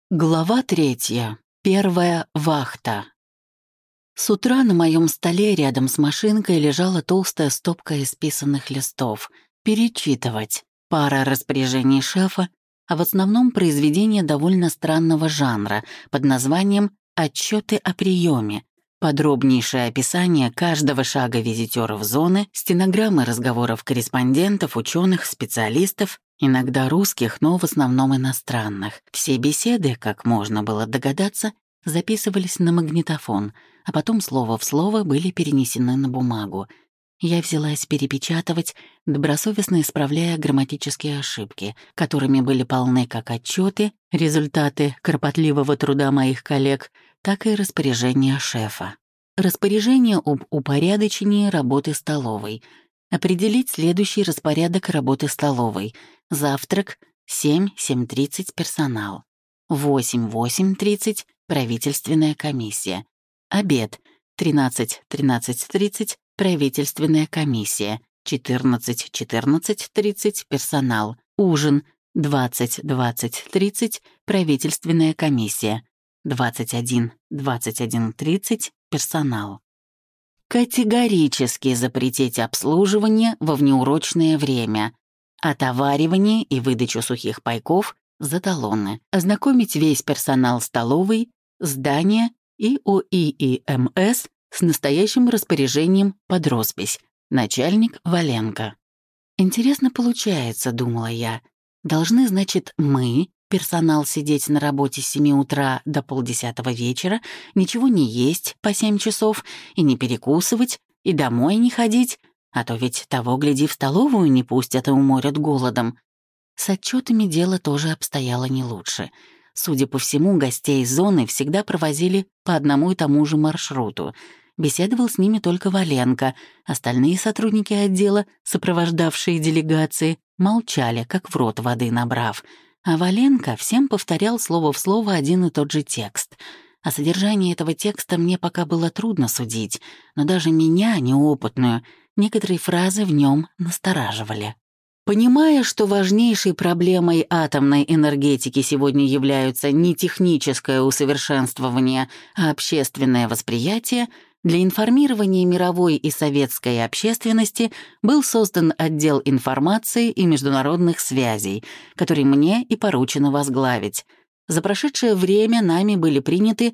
Глава 3. Первая вахта. С утра на моем столе рядом с машинкой лежала толстая стопка исписанных листов. Перечитывать. Пара распоряжений шефа, а в основном произведение довольно странного жанра под названием «Отчеты о приеме». Подробнейшее описание каждого шага визитеров зоны, стенограммы разговоров корреспондентов, ученых, специалистов, иногда русских, но в основном иностранных. Все беседы, как можно было догадаться, записывались на магнитофон, а потом слово в слово были перенесены на бумагу. Я взялась перепечатывать, добросовестно исправляя грамматические ошибки, которыми были полны как отчеты, результаты кропотливого труда моих коллег, так и распоряжения шефа. Распоряжение об упорядочении работы столовой. Определить следующий распорядок работы столовой. Завтрак 7:30 персонал. 8:30 правительственная комиссия. Обед 13:30 правительственная комиссия. 14:30 персонал. Ужин 20:30 правительственная комиссия. 21:30 персонал. Категорически запретить обслуживание во внеурочное время, отоваривание и выдачу сухих пайков за талоны, ознакомить весь персонал столовой, здания и ОИИМС с настоящим распоряжением под роспись. Начальник Валенко. Интересно получается, думала я. Должны, значит, мы, персонал, сидеть на работе с 7 утра до 9:30 вечера, ничего не есть по 7 часов и не перекусывать, и домой не ходить, а то ведь того, гляди, в столовую не пустят и уморят голодом. С отчетами дело тоже обстояло не лучше. Судя по всему, гостей зоны всегда провозили по одному и тому же маршруту. Беседовал с ними только Валенко, остальные сотрудники отдела, сопровождавшие делегации, молчали, как в рот воды набрав. А Валенко всем повторял слово в слово один и тот же текст. О содержании этого текста мне пока было трудно судить, но даже меня, неопытную, некоторые фразы в нем настораживали. Понимая, что важнейшей проблемой атомной энергетики сегодня являются не техническое усовершенствование, а общественное восприятие, для информирования мировой и советской общественности был создан отдел информации и международных связей, который мне и поручено возглавить. За прошедшее время нами были приняты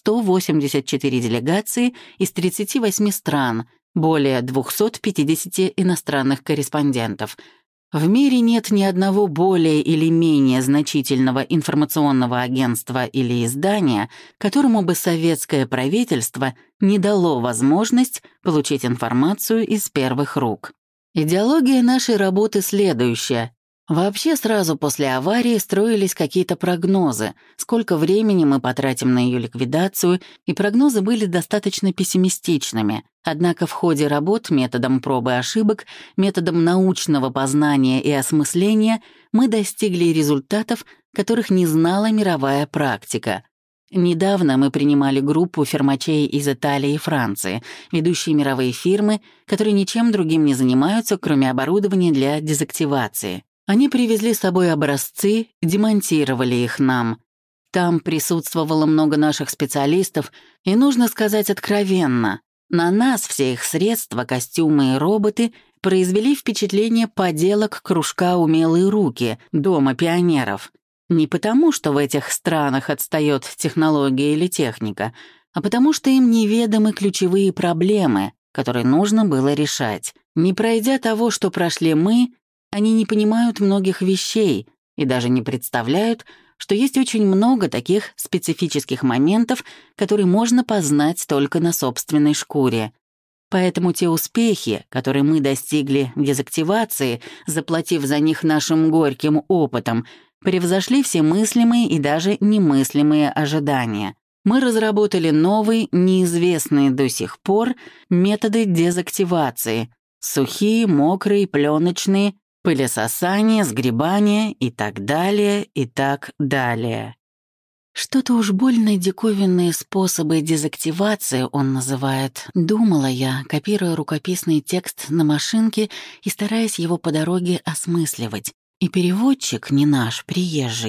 184 делегации из 38 стран, более 250 иностранных корреспондентов. В мире нет ни одного более или менее значительного информационного агентства или издания, которому бы советское правительство не дало возможность получить информацию из первых рук. Идеология нашей работы следующая. Вообще сразу после аварии строились какие-то прогнозы, сколько времени мы потратим на ее ликвидацию, и прогнозы были достаточно пессимистичными. Однако в ходе работ методом проб и ошибок, методом научного познания и осмысления мы достигли результатов, которых не знала мировая практика. Недавно мы принимали группу фермачей из Италии и Франции, ведущие мировые фирмы, которые ничем другим не занимаются, кроме оборудования для дезактивации. Они привезли с собой образцы, демонтировали их нам. Там присутствовало много наших специалистов, и, нужно сказать откровенно, на нас все их средства, костюмы и роботы произвели впечатление поделок кружка «Умелые руки» Дома пионеров. Не потому, что в этих странах отстает технология или техника, а потому что им неведомы ключевые проблемы, которые нужно было решать. Не пройдя того, что прошли мы, они не понимают многих вещей и даже не представляют, что есть очень много таких специфических моментов, которые можно познать только на собственной шкуре. Поэтому те успехи, которые мы достигли в дезактивации, заплатив за них нашим горьким опытом, превзошли все мыслимые и даже немыслимые ожидания. Мы разработали новые, неизвестные до сих пор методы дезактивации — сухие, мокрые, пленочные, пылесосание, сгребание и так далее, и так далее. Что-то уж больно диковинные способы дезактивации он называет, думала я, копируя рукописный текст на машинке и стараясь его по дороге осмысливать. И переводчик, не наш, приезжий,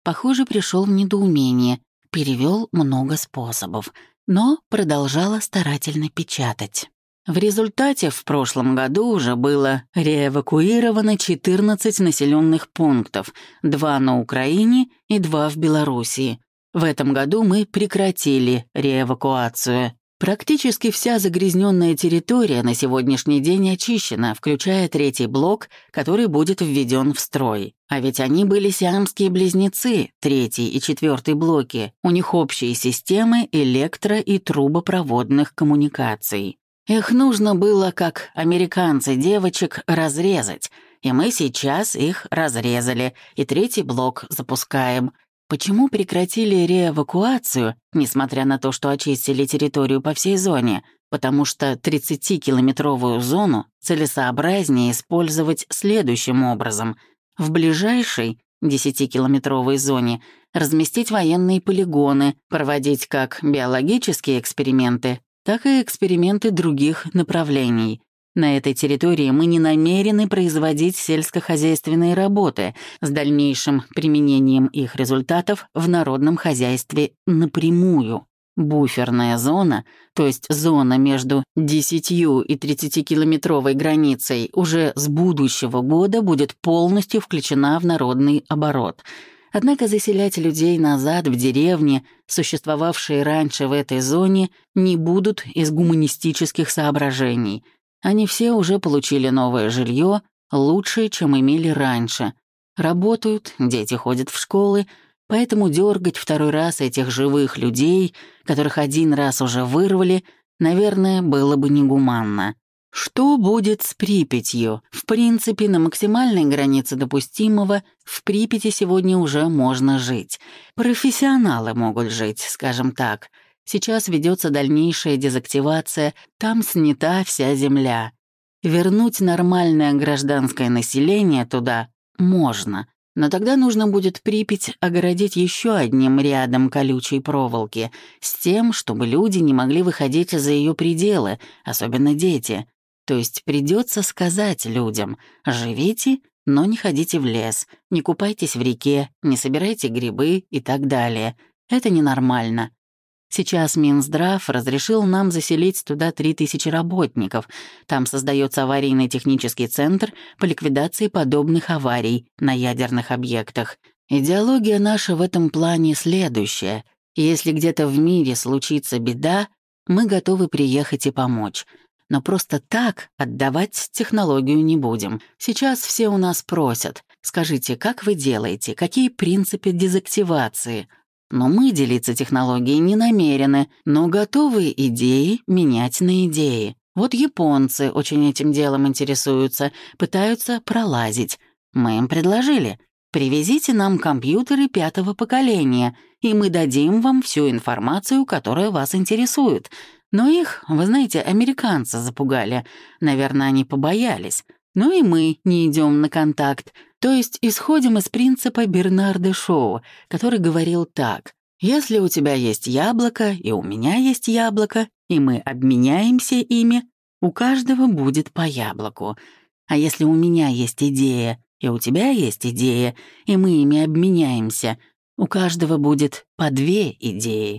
похоже, пришел в недоумение, перевел много способов, но продолжала старательно печатать. В результате в прошлом году уже было реэвакуировано 14 населенных пунктов, 2 на Украине и 2 в Белоруссии. В этом году мы прекратили реэвакуацию. Практически вся загрязненная территория на сегодняшний день очищена, включая 3-й блок, который будет введен в строй. А ведь они были сиамские близнецы, 3-й и 4-й блоки. У них общие системы электро- и трубопроводных коммуникаций. Их нужно было, как американцы девочек, разрезать, и мы сейчас их разрезали, и 3-й блок запускаем. Почему прекратили реэвакуацию, несмотря на то, что очистили территорию по всей зоне? Потому что 30-километровую зону целесообразнее использовать следующим образом. В ближайшей 10-километровой зоне разместить военные полигоны, проводить как биологические эксперименты, так и эксперименты других направлений. На этой территории мы не намерены производить сельскохозяйственные работы с дальнейшим применением их результатов в народном хозяйстве напрямую. Буферная зона, то есть зона между 10 и 30-километровой границей, уже с будущего года будет полностью включена в народный оборот. Однако заселять людей назад в деревни, существовавшие раньше в этой зоне, не будут из гуманистических соображений. Они все уже получили новое жилье, лучшее, чем имели раньше. Работают, дети ходят в школы, поэтому дергать второй раз этих живых людей, которых один раз уже вырвали, наверное, было бы негуманно. Что будет с Припятью? В принципе, на максимальной границе допустимого в Припяти сегодня уже можно жить. Профессионалы могут жить, скажем так. Сейчас ведется дальнейшая дезактивация, там снята вся земля. Вернуть нормальное гражданское население туда можно, но тогда нужно будет Припять огородить еще одним рядом колючей проволоки, с тем, чтобы люди не могли выходить за ее пределы, особенно дети. То есть придется сказать людям: живите, но не ходите в лес, не купайтесь в реке, не собирайте грибы и так далее. Это ненормально. Сейчас Минздрав разрешил нам заселить туда 3000 работников. Там создается аварийный технический центр по ликвидации подобных аварий на ядерных объектах. Идеология наша в этом плане следующая. Если где-то в мире случится беда, мы готовы приехать и помочь. Но просто так отдавать технологию не будем. Сейчас все у нас просят: скажите, как вы делаете, какие принципы дезактивации? Но мы делиться технологией не намерены, но готовы идеи менять на идеи. Вот японцы очень этим делом интересуются, пытаются пролазить. Мы им предложили: привезите нам компьютеры 5-го поколения, и мы дадим вам всю информацию, которая вас интересует. Но их, вы знаете, американцы запугали. Наверное, они побоялись. Ну и мы не идем на контакт. То есть исходим из принципа Бернарда Шоу, который говорил так: если у тебя есть яблоко, и у меня есть яблоко, и мы обменяемся ими, у каждого будет по яблоку. А если у меня есть идея, и у тебя есть идея, и мы ими обменяемся, у каждого будет по 2 идеи.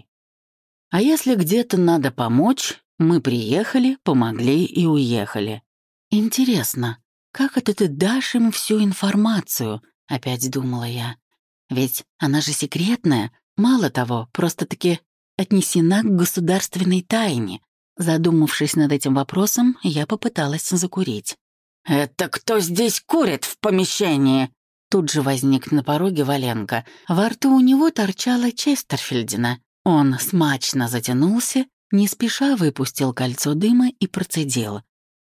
А если где-то надо помочь, мы приехали, помогли и уехали. Интересно, как это ты дашь им всю информацию? Опять думала я. Ведь она же секретная, мало того, просто-таки отнесена к государственной тайне. Задумавшись над этим вопросом, я попыталась закурить. «Это кто здесь курит в помещении?» Тут же возник на пороге Валенко. Во рту у него торчала Честерфильдина. Он смачно затянулся, не спеша выпустил кольцо дыма и процедил: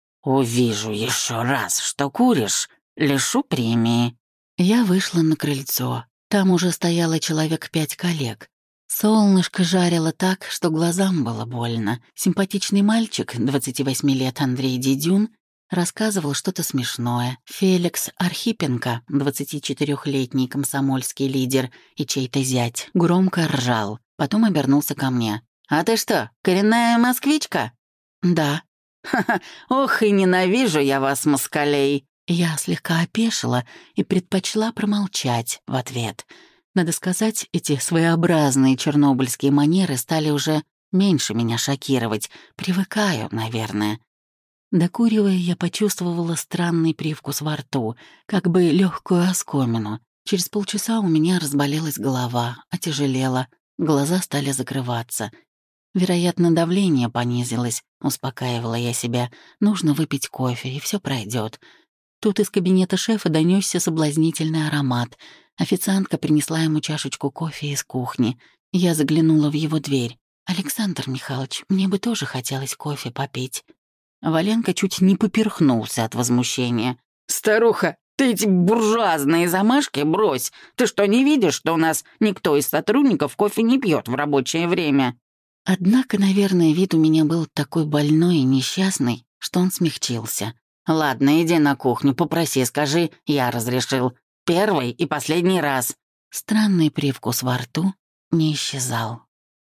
«Увижу еще раз, что куришь, лишу премии». Я вышла на крыльцо. Там уже стояло человек 5 коллег. Солнышко жарило так, что глазам было больно. Симпатичный мальчик, 28 лет, Андрей Дидюн, рассказывал что-то смешное. Феликс Архипенко, 24-летний комсомольский лидер и чей-то зять, громко ржал. Потом обернулся ко мне. «А ты что, коренная москвичка?» «Да». «Ха-ха, ох и ненавижу я вас, москалей!» Я слегка опешила и предпочла промолчать в ответ. Надо сказать, эти своеобразные чернобыльские манеры стали уже меньше меня шокировать. Привыкаю, наверное. Докуривая, я почувствовала странный привкус во рту, как бы легкую оскомину. Через полчаса у меня разболелась голова, отяжелела, глаза стали закрываться. Вероятно, давление понизилось, успокаивала я себя. Нужно выпить кофе, и все пройдет. Тут из кабинета шефа донесся соблазнительный аромат. Официантка принесла ему чашечку кофе из кухни. Я заглянула в его дверь. «Александр Михайлович, мне бы тоже хотелось кофе попить». Валенко чуть не поперхнулся от возмущения. «Старуха, ты эти буржуазные замашки брось. Ты что, не видишь, что у нас никто из сотрудников кофе не пьет в рабочее время?» Однако, наверное, вид у меня был такой больной и несчастный, что он смягчился. «Ладно, иди на кухню, попроси, скажи, я разрешил. Первый и последний раз». Странный привкус во рту не исчезал.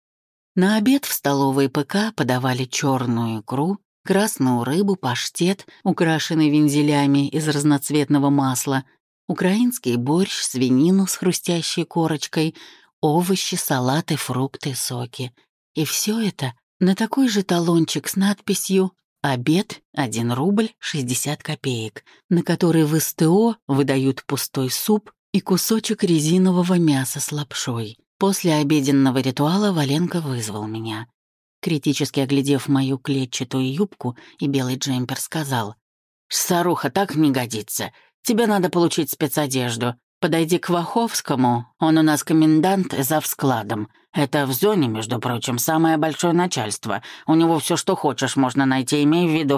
На обед в столовой ПК подавали черную икру, красную рыбу, паштет, украшенный вензелями из разноцветного масла, украинский борщ, свинину с хрустящей корочкой, овощи, салаты, фрукты, соки. И все это на такой же талончик с надписью «Обед 1 рубль 60 копеек», на который в СТО выдают пустой суп и кусочек резинового мяса с лапшой. После обеденного ритуала Валенко вызвал меня. Критически оглядев мою клетчатую юбку и белый джемпер, сказал: «Старуха, так не годится. Тебе надо получить спецодежду. Подойди к Ваховскому, он у нас комендант завскладом. Это в зоне, между прочим, самое большое начальство. У него все, что хочешь, можно найти, имей в виду.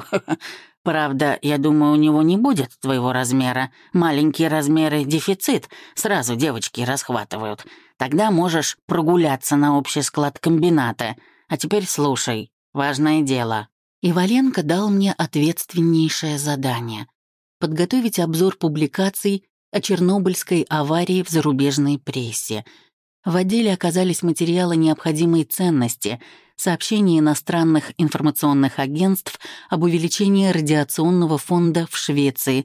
Правда, я думаю, у него не будет твоего размера. Маленькие размеры — дефицит. Сразу девочки расхватывают. Тогда можешь прогуляться на общий склад комбината. А теперь слушай, важное дело». И Валенко дал мне ответственнейшее задание — подготовить обзор публикаций о чернобыльской аварии в зарубежной прессе. В отделе оказались материалы необходимой ценности, сообщения иностранных информационных агентств об увеличении радиационного фонда в Швеции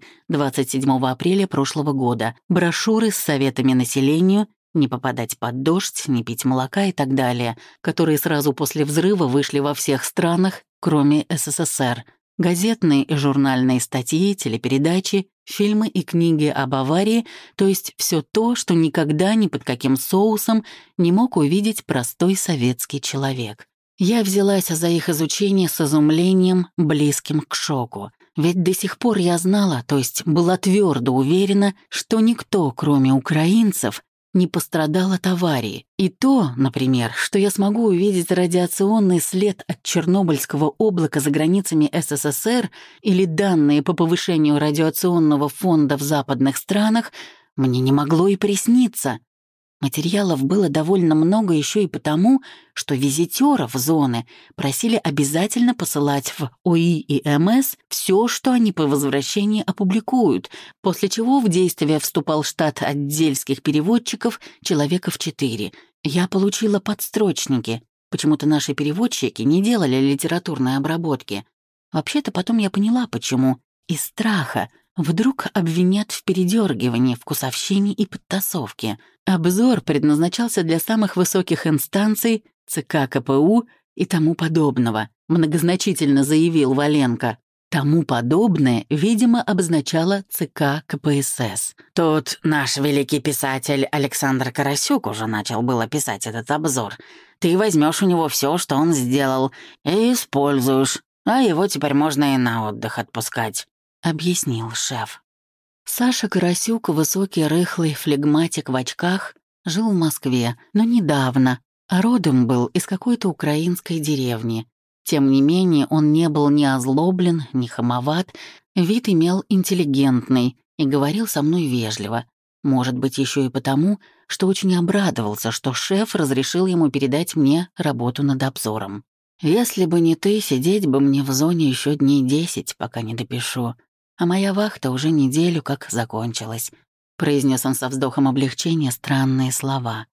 27 апреля прошлого года, брошюры с советами населению не попадать под дождь, не пить молока и так далее, которые сразу после взрыва вышли во всех странах, кроме СССР. Газетные и журнальные статьи, телепередачи, фильмы и книги об аварии, то есть все то, что никогда ни под каким соусом не мог увидеть простой советский человек. Я взялась за их изучение с изумлением, близким к шоку. Ведь до сих пор я знала, то есть была твердо уверена, что никто, кроме украинцев, не пострадал от аварии. И то, например, что я смогу увидеть радиационный след от Чернобыльского облака за границами СССР или данные по повышению радиационного фонда в западных странах, мне не могло и присниться. Материалов было довольно много еще и потому, что визитеров зоны просили обязательно посылать в ОИ и МС все, что они по возвращении опубликуют, после чего в действие вступал штат отдельских переводчиков человеков 4. Я получила подстрочники. Почему-то наши переводчики не делали литературной обработки. Вообще-то потом я поняла, почему. Из страха. Вдруг обвинят в передергивании, вкусовщине и подтасовке. Обзор предназначался для самых высоких инстанций, ЦК КПУ и тому подобного, многозначительно заявил Валенко. Тому подобное, видимо, обозначало ЦК КПСС. Тут наш великий писатель Александр Карасюк уже начал было писать этот обзор. Ты возьмешь у него все, что он сделал, и используешь, а его теперь можно и на отдых отпускать. — объяснил шеф. Саша Карасюк, высокий, рыхлый, флегматик в очках, жил в Москве, но недавно, а родом был из какой-то украинской деревни. Тем не менее, он не был ни озлоблен, ни хамоват, вид имел интеллигентный и говорил со мной вежливо. Может быть, еще и потому, что очень обрадовался, что шеф разрешил ему передать мне работу над обзором. «Если бы не ты, сидеть бы мне в зоне еще дней 10, пока не допишу. А моя вахта уже неделю как закончилась», — произнес он со вздохом облегчения странные слова.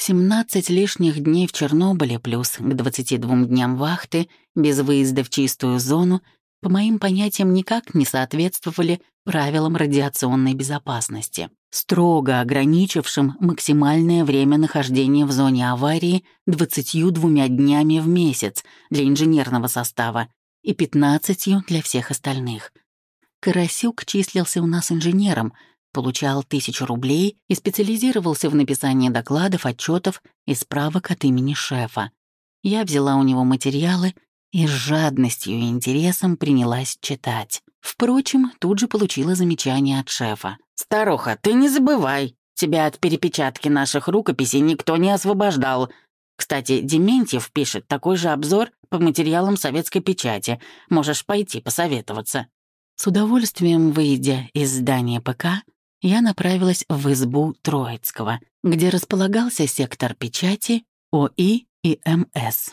17 лишних дней в Чернобыле плюс к 22 дням вахты, без выезда в чистую зону, по моим понятиям, никак не соответствовали правилам радиационной безопасности, строго ограничившим максимальное время нахождения в зоне аварии 22 днями в месяц для инженерного состава и 15 для всех остальных. Карасюк числился у нас инженером, получал 1000 рублей и специализировался в написании докладов, отчетов и справок от имени шефа. Я взяла у него материалы и с жадностью и интересом принялась читать. Впрочем, тут же получила замечание от шефа. «Старуха, ты не забывай, тебя от перепечатки наших рукописей никто не освобождал. Кстати, Дементьев пишет такой же обзор по материалам советской печати. Можешь пойти посоветоваться». С удовольствием выйдя из здания ПК, я направилась в избу Троицкого, где располагался сектор печати, ОИ и МС.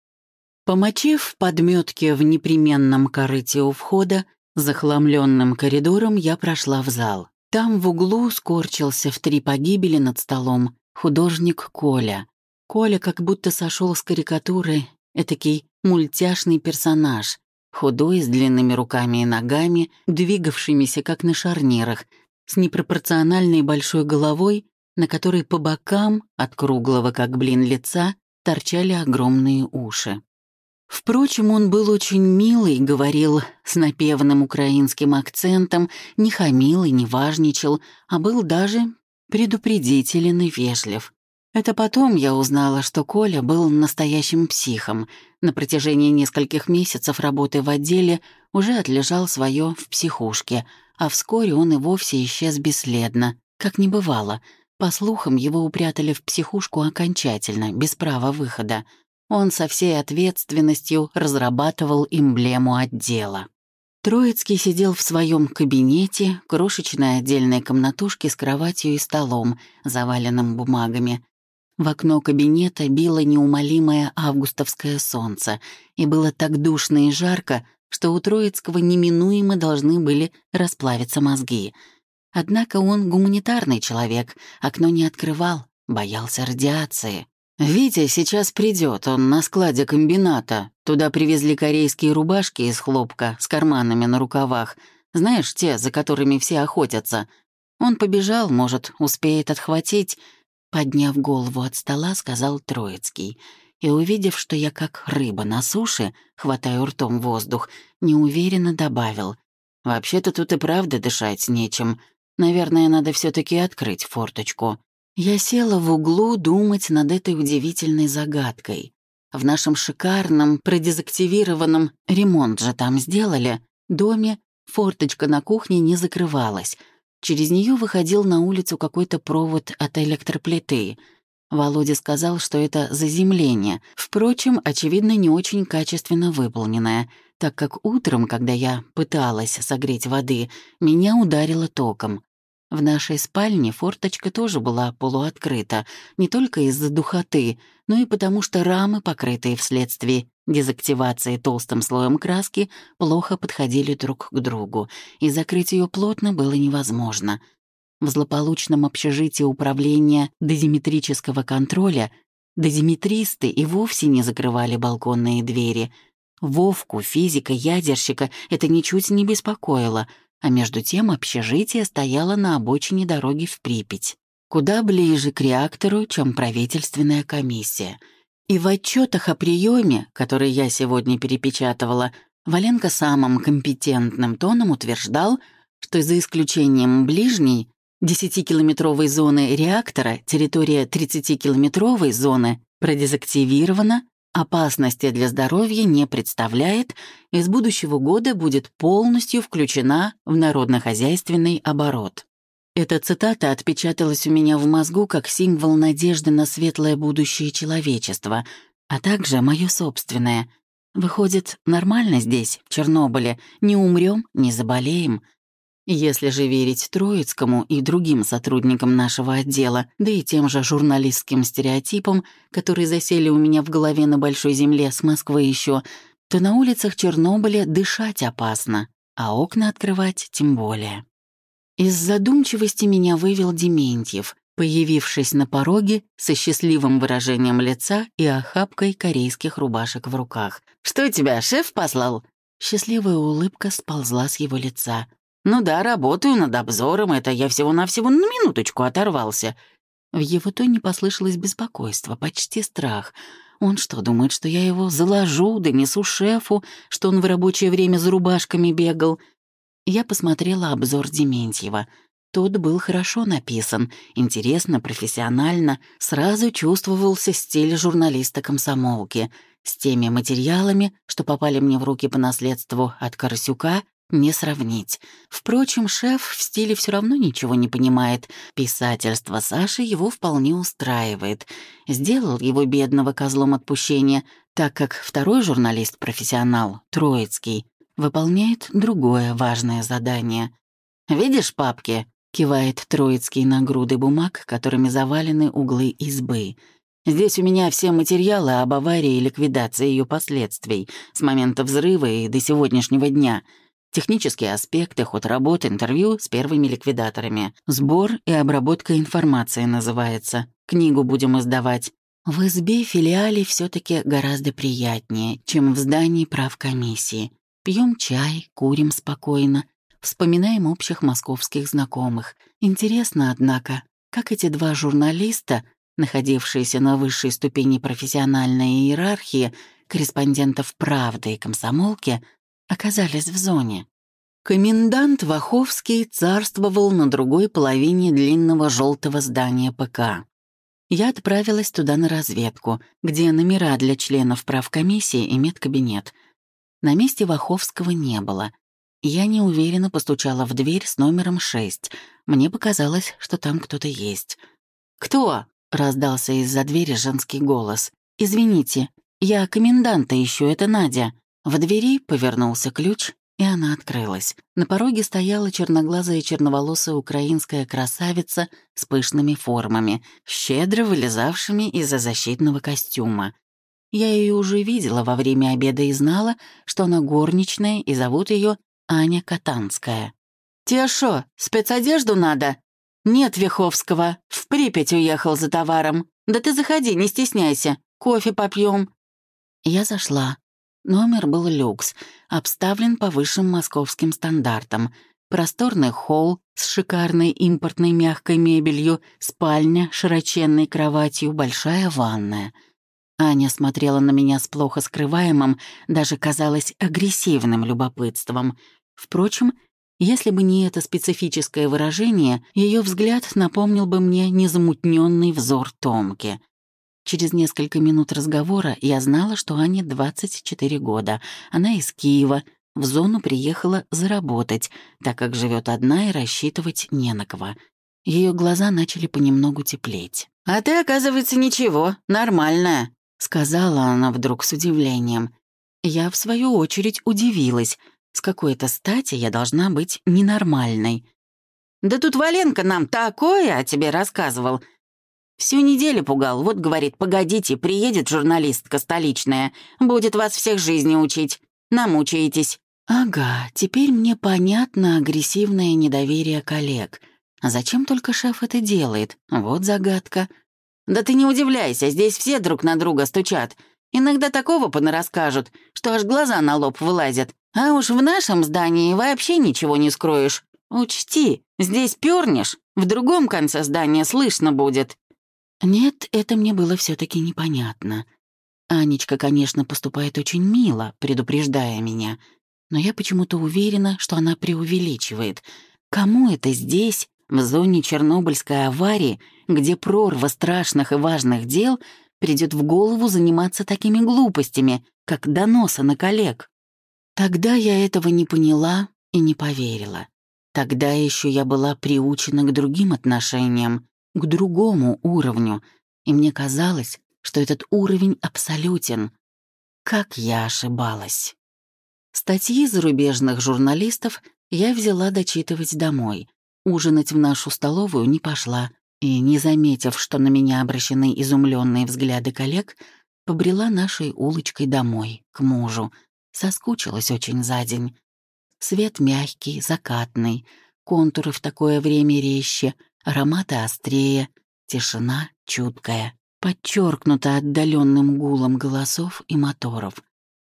Помочив подметки в непременном корыте у входа, захламленным коридором я прошла в зал. Там в углу скорчился в 3 погибели над столом художник Коля. Коля как будто сошел с карикатуры, этакий мультяшный персонаж, худой, с длинными руками и ногами, двигавшимися как на шарнирах, с непропорциональной большой головой, на которой по бокам, от круглого как блин лица, торчали огромные уши. Впрочем, он был очень милый, говорил с напевным украинским акцентом, не хамил и не важничал, а был даже предупредителен и вежлив. Это потом я узнала, что Коля был настоящим психом. На протяжении нескольких месяцев работы в отделе уже отлежал свое в психушке, а вскоре он и вовсе исчез бесследно, как не бывало. По слухам, его упрятали в психушку окончательно, без права выхода. Он со всей ответственностью разрабатывал эмблему отдела. Троицкий сидел в своем кабинете, крошечной отдельной комнатушке с кроватью и столом, заваленным бумагами. В окно кабинета било неумолимое августовское солнце, и было так душно и жарко, что у Троицкого неминуемо должны были расплавиться мозги. Однако он гуманитарный человек, окно не открывал, боялся радиации. «Витя сейчас придет, он на складе комбината. Туда привезли корейские рубашки из хлопка с карманами на рукавах. Знаешь, те, за которыми все охотятся. Он побежал, может, успеет отхватить». Подняв голову от стола, сказал Троицкий. И, увидев, что я как рыба на суше, хватаю ртом воздух, неуверенно добавил. «Вообще-то тут и правда дышать нечем. Наверное, надо все-таки открыть форточку». Я села в углу думать над этой удивительной загадкой. В нашем шикарном, продезактивированном, ремонт же там сделали, доме форточка на кухне не закрывалась. Через нее выходил на улицу какой-то провод от электроплиты. Володя сказал, что это заземление, впрочем, очевидно, не очень качественно выполненное, так как утром, когда я пыталась согреть воды, меня ударило током. В нашей спальне форточка тоже была полуоткрыта, не только из-за духоты, но и потому что рамы, покрытые вследствие дезактивации толстым слоем краски, плохо подходили друг к другу, и закрыть ее плотно было невозможно. В злополучном общежитии управления дозиметрического контроля дозиметристы и вовсе не закрывали балконные двери. Вовку, физика, ядерщика это ничуть не беспокоило, а между тем общежитие стояло на обочине дороги в Припять, куда ближе к реактору, чем правительственная комиссия. И в отчетах о приеме, которые я сегодня перепечатывала, Валенко самым компетентным тоном утверждал, что за исключением ближней 10-километровой зоны реактора территория 30-километровой зоны продезактивирована, опасности для здоровья не представляет и с будущего года будет полностью включена в народно-хозяйственный оборот. Эта цитата отпечаталась у меня в мозгу как символ надежды на светлое будущее человечества, а также мое собственное. Выходит, нормально здесь, в Чернобыле, не умрем, не заболеем. Если же верить Троицкому и другим сотрудникам нашего отдела, да и тем же журналистским стереотипам, которые засели у меня в голове на Большой Земле с Москвы еще, то на улицах Чернобыля дышать опасно, а окна открывать тем более. Из задумчивости меня вывел Дементьев, появившись на пороге со счастливым выражением лица и охапкой корейских рубашек в руках. «Что тебя, шеф послал?» Счастливая улыбка сползла с его лица. «Ну да, работаю над обзором, это я всего-навсего на минуточку оторвался». В его тоне послышалось беспокойство, почти страх. Он что, думает, что я его заложу, донесу шефу, что он в рабочее время за рубашками бегал? Я посмотрела обзор Дементьева. Тот был хорошо написан, интересно, профессионально, сразу чувствовался стиль журналиста-комсомолки. С теми материалами, что попали мне в руки по наследству от Карасюка, не сравнить. Впрочем, шеф в стиле все равно ничего не понимает. Писательство Саши его вполне устраивает. Сделал его бедного козлом отпущения, так как второй журналист-профессионал, Троицкий, выполняет другое важное задание. «Видишь папки?» — кивает Троицкий на груды бумаг, которыми завалены углы избы. «Здесь у меня все материалы об аварии и ликвидации ее последствий с момента взрыва и до сегодняшнего дня. Технические аспекты, ход работы, интервью с первыми ликвидаторами. Сбор и обработка информации называется. Книгу будем издавать. В избе-филиале все таки гораздо приятнее, чем в здании правкомиссии. Пьем чай, курим спокойно, вспоминаем общих московских знакомых. Интересно, однако, как эти два журналиста, находившиеся на высшей ступени профессиональной иерархии, корреспондентов «Правды» и «Комсомолки», оказались в зоне. Комендант Ваховский царствовал на другой половине длинного желтого здания ПК. Я отправилась туда на разведку, где номера для членов правкомиссии и медкабинет. На месте Ваховского не было. Я неуверенно постучала в дверь с номером 6. Мне показалось, что там кто-то есть. «Кто?» — раздался из-за двери женский голос. «Извините, я коменданта ищу, это Надя». В двери повернулся ключ, и она открылась. На пороге стояла черноглазая черноволосая украинская красавица с пышными формами, щедро вылезавшими из-за защитного костюма. Я ее уже видела во время обеда и знала, что она горничная, и зовут ее Аня Катанская. «Тебе шо, спецодежду надо?» «Нет Виховского, в Припять уехал за товаром. Да ты заходи, не стесняйся, кофе попьем». Я зашла. Номер был люкс, обставлен по высшим московским стандартам. Просторный холл с шикарной импортной мягкой мебелью, спальня, широченной кроватью, большая ванная. Аня смотрела на меня с плохо скрываемым, даже казалось агрессивным любопытством. Впрочем, если бы не это специфическое выражение, ее взгляд напомнил бы мне незамутненный взор Томки. Через несколько минут разговора я знала, что Ане 24 года. Она из Киева, в зону приехала заработать, так как живет одна и рассчитывать не на кого. Ее глаза начали понемногу теплеть. «А ты, оказывается, ничего, нормальная», — сказала она вдруг с удивлением. Я, в свою очередь, удивилась. С какой-то стати я должна быть ненормальной. «Да тут Валенко нам такое о тебе рассказывал. Всю неделю пугал, вот, говорит, погодите, приедет журналистка столичная, будет вас всех жизни учить, намучаетесь». Ага, теперь мне понятно агрессивное недоверие коллег. А зачем только шеф это делает? Вот загадка. «Да ты не удивляйся, здесь все друг на друга стучат. Иногда такого понарасскажут, что аж глаза на лоб вылазят. А уж в нашем здании вообще ничего не скроешь. Учти, здесь пёрнешь, в другом конце здания слышно будет». Нет, это мне было все таки непонятно. Анечка, конечно, поступает очень мило, предупреждая меня, но я почему-то уверена, что она преувеличивает. Кому это здесь, в зоне Чернобыльской аварии, где прорва страшных и важных дел, придет в голову заниматься такими глупостями, как доносы на коллег? Тогда я этого не поняла и не поверила. Тогда еще я была приучена к другим отношениям, к другому уровню, и мне казалось, что этот уровень абсолютен. Как я ошибалась. Статьи зарубежных журналистов я взяла дочитывать домой. Ужинать в нашу столовую не пошла, и, не заметив, что на меня обращены изумленные взгляды коллег, побрела нашей улочкой домой, к мужу. Соскучилась очень за день. Свет мягкий, закатный, контуры в такое время резче, ароматы острее, тишина чуткая, подчеркнута отдаленным гулом голосов и моторов.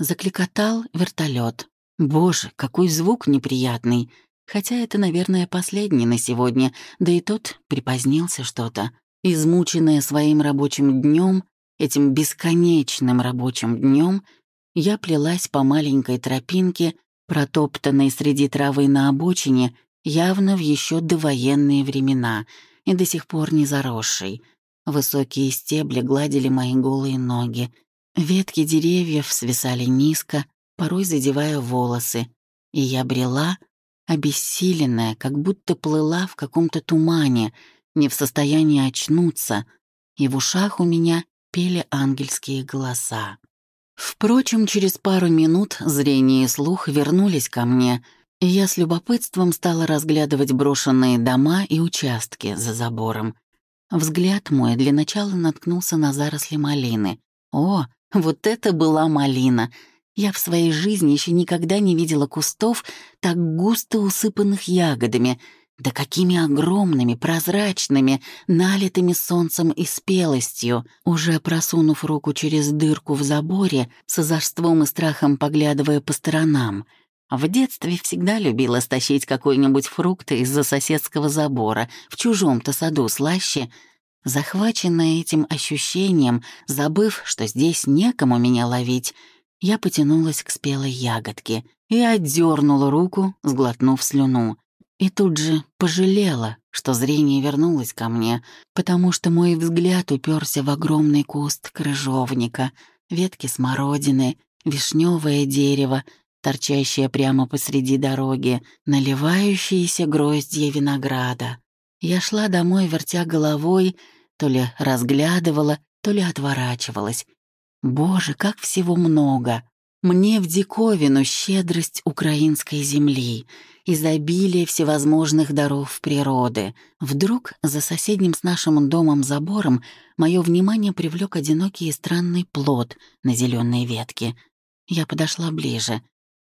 Закликотал вертолет. Боже, какой звук неприятный. Хотя это, наверное, последний на сегодня, да и тот припозднился что-то. Измученная своим рабочим днем, этим бесконечным рабочим днем, я плелась по маленькой тропинке, протоптанной среди травы на обочине, явно в еще довоенные времена и до сих пор не заросшей. Высокие стебли гладили мои голые ноги. Ветки деревьев свисали низко, порой задевая волосы, и я брела, обессиленная, как будто плыла в каком-то тумане, не в состоянии очнуться, и в ушах у меня пели ангельские голоса. Впрочем, через пару минут зрение и слух вернулись ко мне, и я с любопытством стала разглядывать брошенные дома и участки за забором. Взгляд мой для начала наткнулся на заросли малины. О, вот это была малина! Я в своей жизни еще никогда не видела кустов, так густо усыпанных ягодами, да какими огромными, прозрачными, налитыми солнцем и спелостью. Уже просунув руку через дырку в заборе, с озорством и страхом поглядывая по сторонам. В детстве всегда любила стащить какой-нибудь фрукт из-за соседского забора, в чужом-то саду слаще. Захваченная этим ощущением, забыв, что здесь некому меня ловить, я потянулась к спелой ягодке и отдернула руку, сглотнув слюну. И тут же пожалела, что зрение вернулось ко мне, потому что мой взгляд уперся в огромный куст крыжовника, ветки смородины, вишневое дерево, торчащее прямо посреди дороги, наливающиеся гроздья винограда. Я шла домой, вертя головой, то ли разглядывала, то ли отворачивалась. Боже, как всего много! Мне в диковину щедрость украинской земли, изобилие всевозможных даров природы. Вдруг за соседним с нашим домом забором мое внимание привлек одинокий и странный плод на зеленой ветке. Я подошла ближе.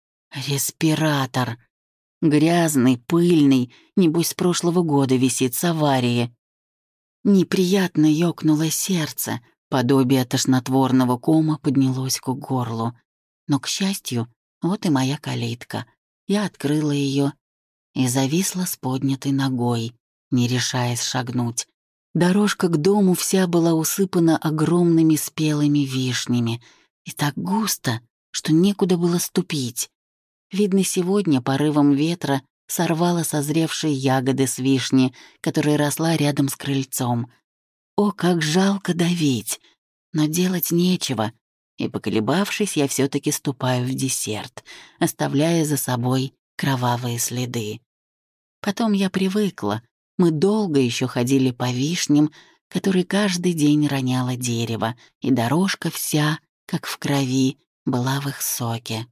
Респиратор. Грязный, пыльный, небось, с прошлого года висит с аварии. Неприятно ёкнуло сердце, подобие тошнотворного кома поднялось к горлу. Но, к счастью, вот и моя калитка. Я открыла ее и зависла с поднятой ногой, не решаясь шагнуть. Дорожка к дому вся была усыпана огромными спелыми вишнями, и так густо, что некуда было ступить. Видно, сегодня порывом ветра сорвала созревшие ягоды с вишни, которая росла рядом с крыльцом. О, как жалко давить! Но делать нечего, и, поколебавшись, я все таки ступаю в десерт, оставляя за собой кровавые следы. Потом я привыкла. Мы долго еще ходили по вишням, которые каждый день роняло дерево, и дорожка вся, как в крови, была в их соке.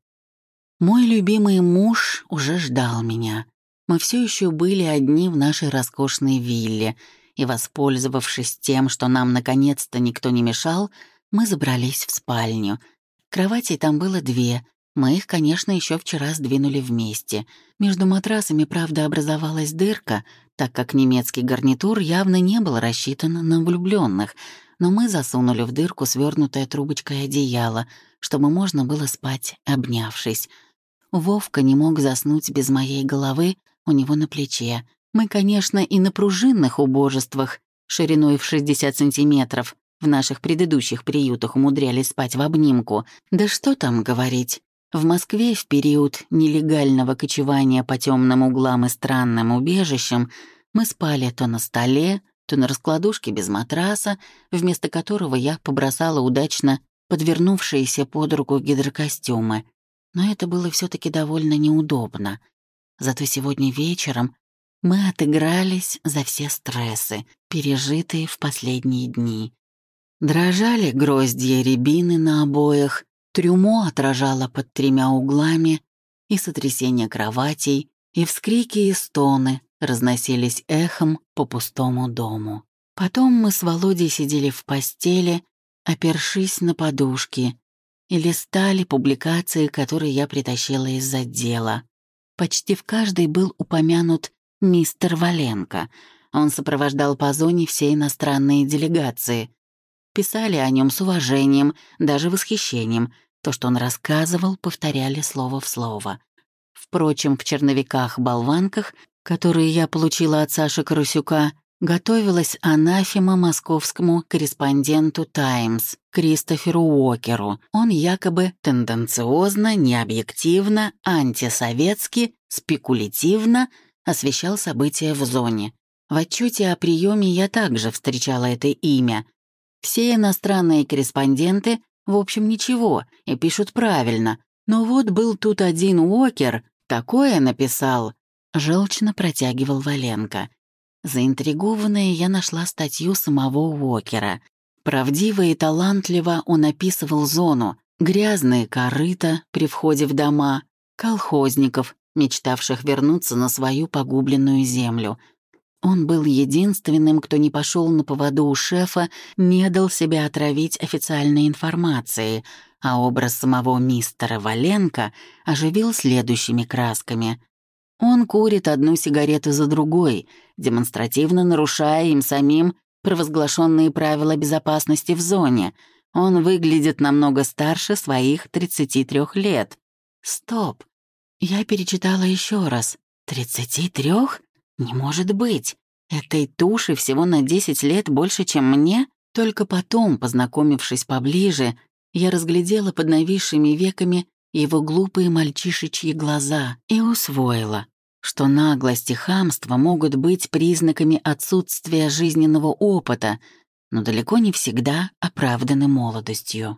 Мой любимый муж уже ждал меня. Мы все еще были одни в нашей роскошной вилле, и, воспользовавшись тем, что нам наконец-то никто не мешал, мы забрались в спальню. Кроватей там было 2. Мы их, конечно, еще вчера сдвинули вместе. Между матрасами, правда, образовалась дырка, так как немецкий гарнитур явно не был рассчитан на влюбленных, но мы засунули в дырку свернутое трубочкой одеяло, чтобы можно было спать, обнявшись. Вовка не мог заснуть без моей головы у него на плече. Мы, конечно, и на пружинных убожествах, шириной в 60 сантиметров, в наших предыдущих приютах умудрялись спать в обнимку. Да что там говорить. В Москве в период нелегального кочевания по темным углам и странным убежищам мы спали то на столе, то на раскладушке без матраса, вместо которого я побросала удачно подвернувшиеся под руку гидрокостюмы. Но это было все таки довольно неудобно. Зато сегодня вечером мы отыгрались за все стрессы, пережитые в последние дни. Дрожали гроздья рябины на обоях, трюмо отражало под 3 углами, и сотрясение кроватей, и вскрики и стоны разносились эхом по пустому дому. Потом мы с Володей сидели в постели, опершись на подушки, и листали публикации, которые я притащила из отдела. Почти в каждой был упомянут мистер Валенко. Он сопровождал по зоне все иностранные делегации. Писали о нем с уважением, даже восхищением. То, что он рассказывал, повторяли слово в слово. Впрочем, в черновиках-болванках, которые я получила от Саши Карасюка, готовилась анафема московскому корреспонденту «Таймс» Кристоферу Уокеру. Он якобы тенденциозно, необъективно, антисоветски, спекулятивно освещал события в зоне. В отчете о приеме я также встречала это имя. Все иностранные корреспонденты, в общем, ничего, и пишут правильно. Но вот был тут один Уокер, такое написал. Желчно протягивал Валенко. Заинтригованная, я нашла статью самого Уокера. Правдиво и талантливо он описывал зону, грязные корыта при входе в дома, колхозников, мечтавших вернуться на свою погубленную землю. Он был единственным, кто не пошел на поводу у шефа, не дал себя отравить официальной информацией, а образ самого мистера Валенко оживил следующими красками. Он курит одну сигарету за другой, демонстративно нарушая им самим провозглашенные правила безопасности в зоне. Он выглядит намного старше своих 33 лет. Стоп. Я перечитала еще раз. 33? Не может быть. Этой туши всего на 10 лет больше, чем мне. Только потом, познакомившись поближе, я разглядела под нависшими веками его глупые мальчишечьи глаза и усвоила, что наглость и хамство могут быть признаками отсутствия жизненного опыта, но далеко не всегда оправданы молодостью.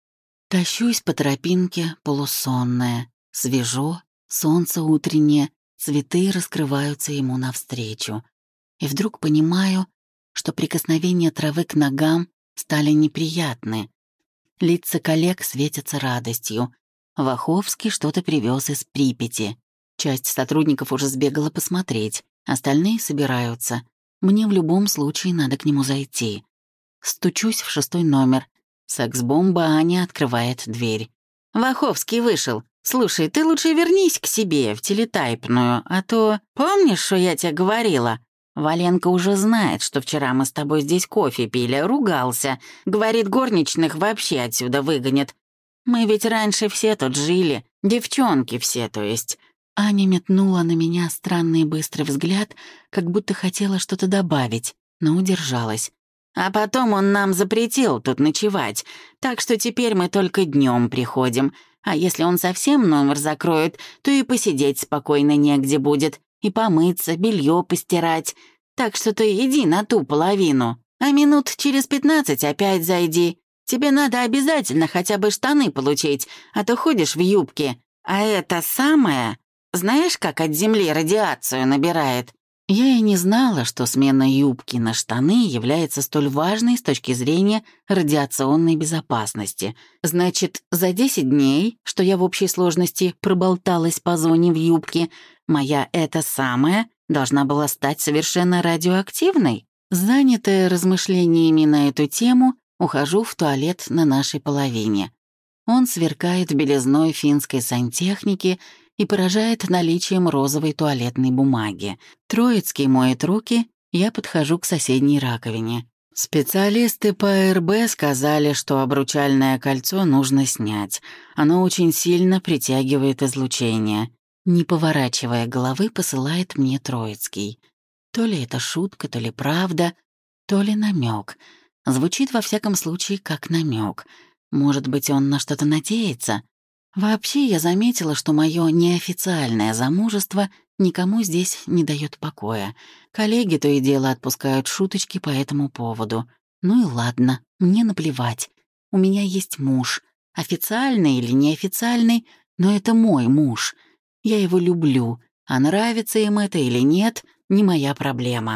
Тащусь по тропинке, полусонная, свежо, солнце утреннее, цветы раскрываются ему навстречу. И вдруг понимаю, что прикосновения травы к ногам стали неприятны. Лица коллег светятся радостью. Ваховский что-то привез из Припяти. Часть сотрудников уже сбегала посмотреть, остальные собираются. Мне в любом случае надо к нему зайти. Стучусь в 6 номер. Секс-бомба Аня открывает дверь. «Ваховский вышел. Слушай, ты лучше вернись к себе в телетайпную, а то... Помнишь, что я тебе говорила? Валенко уже знает, что вчера мы с тобой здесь кофе пили, ругался. Говорит, горничных вообще отсюда выгонят. Мы ведь раньше все тут жили, девчонки все, то есть». Аня метнула на меня странный быстрый взгляд, как будто хотела что-то добавить, но удержалась. «А потом он нам запретил тут ночевать, так что теперь мы только днем приходим. А если он совсем номер закроет, то и посидеть спокойно негде будет, и помыться, белье постирать. Так что ты иди на ту половину, а минут через 15 опять зайди. Тебе надо обязательно хотя бы штаны получить, а то ходишь в юбке. А это самое, знаешь, как от земли радиацию набирает?» Я и не знала, что смена юбки на штаны является столь важной с точки зрения радиационной безопасности. Значит, за 10 дней, что я в общей сложности проболталась по зоне в юбке, моя «это самое» должна была стать совершенно радиоактивной? Занятая размышлениями на эту тему, ухожу в туалет на нашей половине. Он сверкает белизной финской сантехники и поражает наличием розовой туалетной бумаги. Троицкий моет руки, я подхожу к соседней раковине. Специалисты по РБ сказали, что обручальное кольцо нужно снять. Оно очень сильно притягивает излучение. Не поворачивая головы, посылает мне Троицкий. То ли это шутка, то ли правда, то ли намек. Звучит во всяком случае как намек. Может быть, он на что-то надеется? Вообще, я заметила, что мое неофициальное замужество никому здесь не дает покоя. Коллеги то и дело отпускают шуточки по этому поводу. Ну и ладно, мне наплевать. У меня есть муж. Официальный или неофициальный, но это мой муж. Я его люблю, а нравится им это или нет, не моя проблема.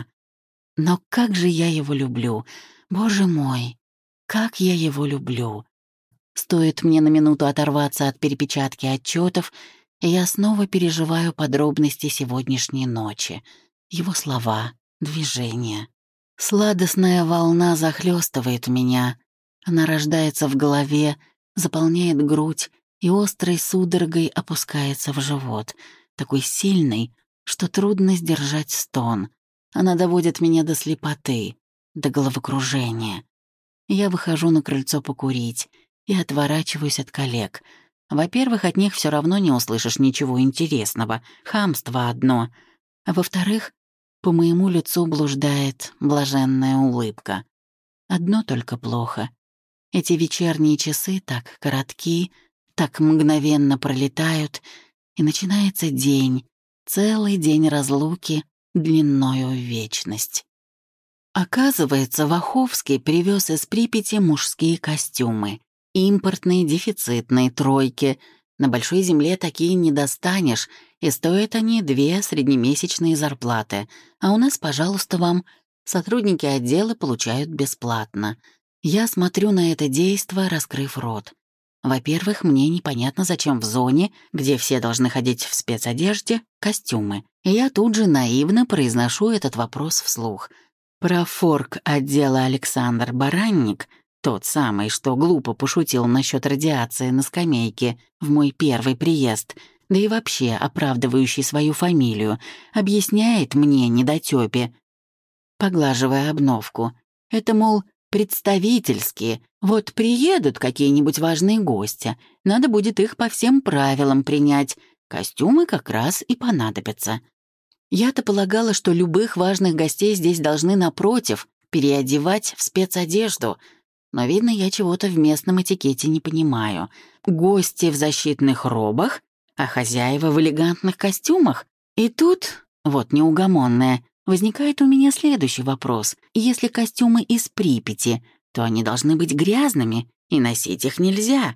Но как же я его люблю? Боже мой, как я его люблю. Стоит мне на минуту оторваться от перепечатки отчетов, и я снова переживаю подробности сегодняшней ночи. Его слова, движения. Сладостная волна захлестывает меня. Она рождается в голове, заполняет грудь и острой судорогой опускается в живот, такой сильный, что трудно сдержать стон. Она доводит меня до слепоты, до головокружения. Я выхожу на крыльцо покурить. и отворачиваюсь от коллег. Во-первых, от них все равно не услышишь ничего интересного, хамство одно. А во-вторых, по моему лицу блуждает блаженная улыбка. Одно только плохо. Эти вечерние часы так коротки, так мгновенно пролетают, и начинается день, целый день разлуки длиною в вечность. Оказывается, Ваховский привез из Припяти мужские костюмы. Импортные, дефицитные, тройки. На большой земле такие не достанешь, и стоят они 2 среднемесячные зарплаты. А у нас, пожалуйста, вам, сотрудники отдела получают бесплатно. Я смотрю на это действо, раскрыв рот. Во-первых, мне непонятно, зачем в зоне, где все должны ходить в спецодежде, костюмы. И я тут же наивно произношу этот вопрос вслух. Профорг отдела Александр Баранник, тот самый, что глупо пошутил насчет радиации на скамейке в мой первый приезд, да и вообще оправдывающий свою фамилию, объясняет мне, недотёпе, поглаживая обновку. Это, мол, представительские. Вот приедут какие-нибудь важные гости, надо будет их по всем правилам принять. Костюмы как раз и понадобятся. Я-то полагала, что любых важных гостей здесь должны, напротив, переодевать в спецодежду. Но, видно, я чего-то в местном этикете не понимаю. Гости в защитных робах, а хозяева в элегантных костюмах. И тут, вот неугомонная, возникает у меня следующий вопрос. Если костюмы из Припяти, то они должны быть грязными, и носить их нельзя.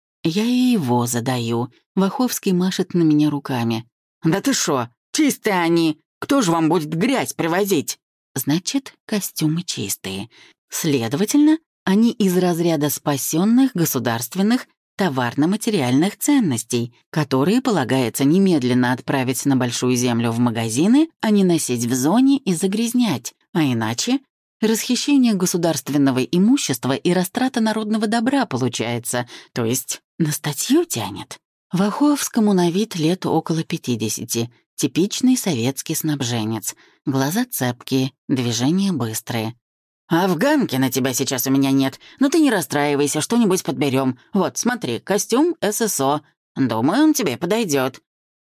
Я и его задаю. Ваховский машет на меня руками. «Да ты шо? Чистые они! Кто же вам будет грязь привозить?» Значит, костюмы чистые. Следовательно, они из разряда спасенных государственных товарно-материальных ценностей, которые полагается немедленно отправить на Большую Землю в магазины, а не носить в зоне и загрязнять. А иначе расхищение государственного имущества и растрата народного добра получается, то есть на статью тянет. Ваховскому на вид лет около 50, типичный советский снабженец. Глаза цепкие, движения быстрые. «Афганки на тебя сейчас у меня нет, но ты не расстраивайся, что-нибудь подберем. Вот, смотри, костюм ССО. Думаю, он тебе подойдет».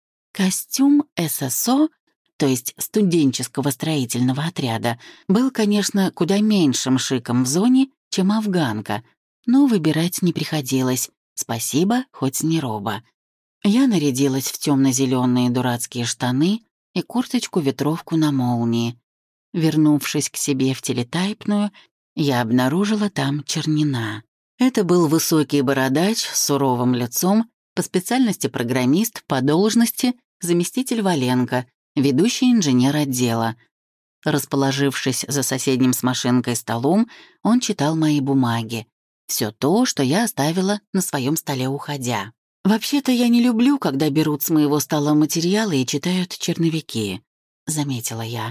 Костюм ССО, то есть студенческого строительного отряда, был, конечно, куда меньшим шиком в зоне, чем афганка, но выбирать не приходилось. Спасибо, хоть не роба. Я нарядилась в темно-зеленые дурацкие штаны и курточку-ветровку на молнии. Вернувшись к себе в телетайпную, я обнаружила там Чернина. Это был высокий бородач с суровым лицом, по специальности программист, по должности заместитель Валенко, ведущий инженер отдела. Расположившись за соседним с машинкой столом, он читал мои бумаги. Все то, что я оставила на своем столе, уходя. «Вообще-то я не люблю, когда берут с моего стола материалы и читают черновики», — заметила я.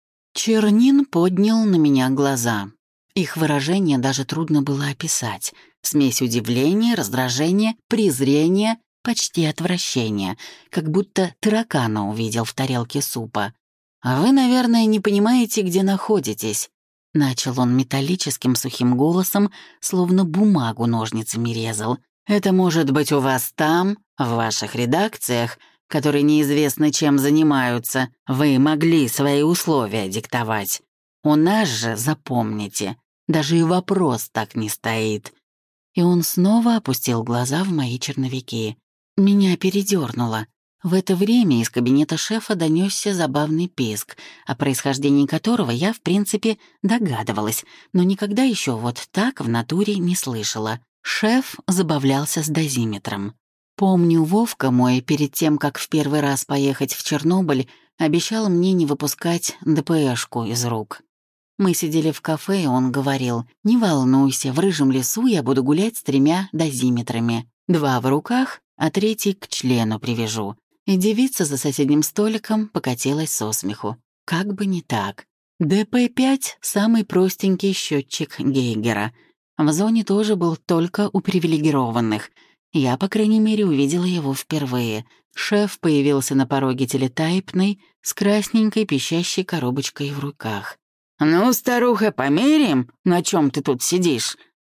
Чернин поднял на меня глаза. Их выражение даже трудно было описать. Смесь удивления, раздражения, презрения, почти отвращения, как будто таракана увидел в тарелке супа. «А вы, наверное, не понимаете, где находитесь», — начал он металлическим сухим голосом, словно бумагу ножницами резал. «Это может быть у вас там, в ваших редакциях, которые неизвестно чем занимаются, вы могли свои условия диктовать. У нас же, запомните, даже и вопрос так не стоит». И он снова опустил глаза в мои черновики. Меня передёрнуло. В это время из кабинета шефа донёсся забавный писк, о происхождении которого я, в принципе, догадывалась, но никогда ещё вот так в натуре не слышала. Шеф забавлялся с дозиметром. Помню, Вовка мой, перед тем, как в первый раз поехать в Чернобыль, обещал мне не выпускать ДПшку из рук. Мы сидели в кафе, и он говорил: «Не волнуйся, в рыжем лесу я буду гулять с 3 дозиметрами. 2 в руках, а 3 к члену привяжу». И девица за соседним столиком покатилась со смеху. Как бы не так. ДП-5 — самый простенький счетчик Гейгера. В зоне тоже был только у привилегированных. Я, по крайней мере, увидела его впервые. Шеф появился на пороге телетайпной с красненькой пищащей коробочкой в руках. «Ну, старуха, померяем, на чем ты тут сидишь?»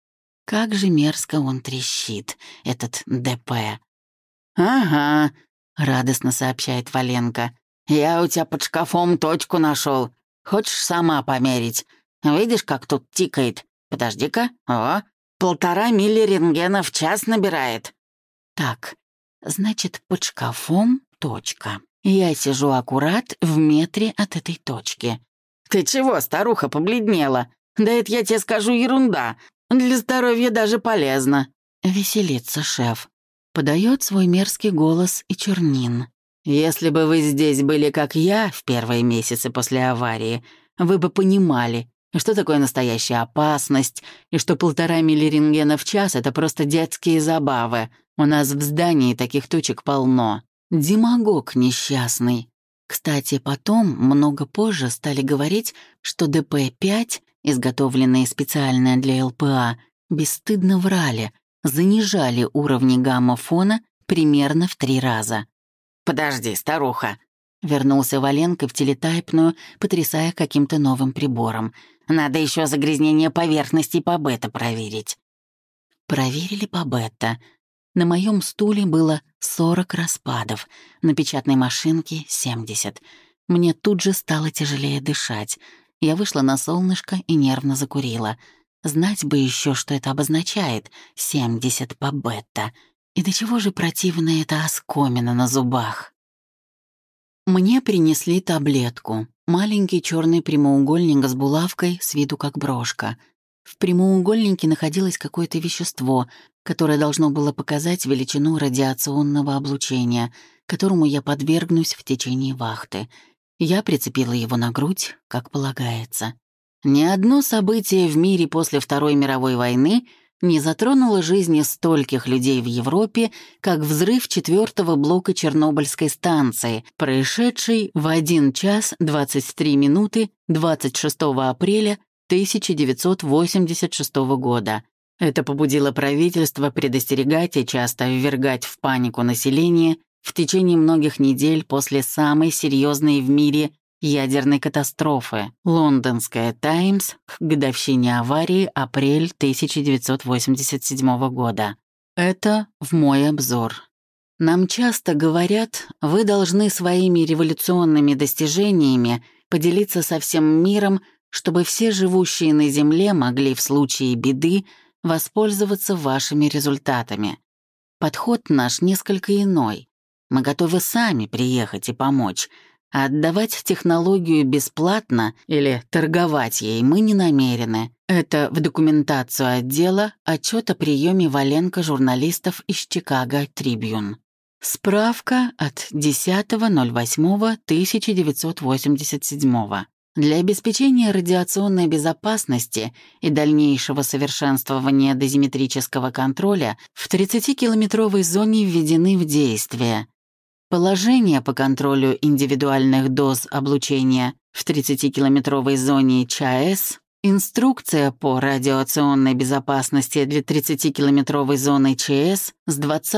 Как же мерзко он трещит, этот ДП. «Ага», — радостно сообщает Валенко. «Я у тебя под шкафом точку нашел. Хочешь сама померить? Видишь, как тут тикает? Подожди-ка. О, 1,5 милли рентгена в час набирает». Так, значит, под шкафом точка. Я сижу аккурат в метре от этой точки. «Ты чего, старуха, побледнела? Да это, я тебе скажу, ерунда. Для здоровья даже полезно». Веселится шеф. Подает свой мерзкий голос и Чернин. «Если бы вы здесь были, как я, в первые месяцы после аварии, вы бы понимали, что такое настоящая опасность, и что 1,5 милли рентгена в час — это просто детские забавы. У нас в здании таких точек полно. Демагог несчастный». Кстати, потом, много позже, стали говорить, что ДП-5, изготовленные специально для ЛПА, бесстыдно врали, занижали уровни гамма-фона примерно в 3 раза. «Подожди, старуха», — вернулся Валенко в телетайпную, потрясая каким-то новым прибором. «Надо еще загрязнение поверхностей по бета проверить». Проверили по бета. На моем стуле было 40 распадов, на печатной машинке — 70. Мне тут же стало тяжелее дышать. Я вышла на солнышко и нервно закурила. Знать бы еще, что это обозначает — 70 по бета. И до чего же противна эта оскомина на зубах. Мне принесли таблетку. Маленький черный прямоугольник с булавкой, с виду как брошка. В прямоугольнике находилось какое-то вещество, которое должно было показать величину радиационного облучения, которому я подвергнусь в течение вахты. Я прицепила его на грудь, как полагается. Ни одно событие в мире после Второй мировой войны не затронуло жизни стольких людей в Европе, как взрыв 4-го блока Чернобыльской станции, происшедший в 1 час 23 минуты 26 апреля 1986 года. Это побудило правительство предостерегать и часто ввергать в панику население в течение многих недель после самой серьезной в мире ядерной катастрофы. Лондонская «Таймс» к годовщине аварии апрель 1987 года. Это в мой обзор. Нам часто говорят, вы должны своими революционными достижениями поделиться со всем миром, чтобы все живущие на Земле могли в случае беды воспользоваться вашими результатами. Подход наш несколько иной. Мы готовы сами приехать и помочь, а отдавать технологию бесплатно или торговать ей мы не намерены. Это в документацию отдела отчет о приеме Валенко журналистов из Chicago Tribune. Справка от 10.08.1987. Для обеспечения радиационной безопасности и дальнейшего совершенствования дозиметрического контроля в 30-километровой зоне введены в действие положение по контролю индивидуальных доз облучения в 30-километровой зоне ЧАЭС, инструкция по радиационной безопасности для 30-километровой зоны ЧС с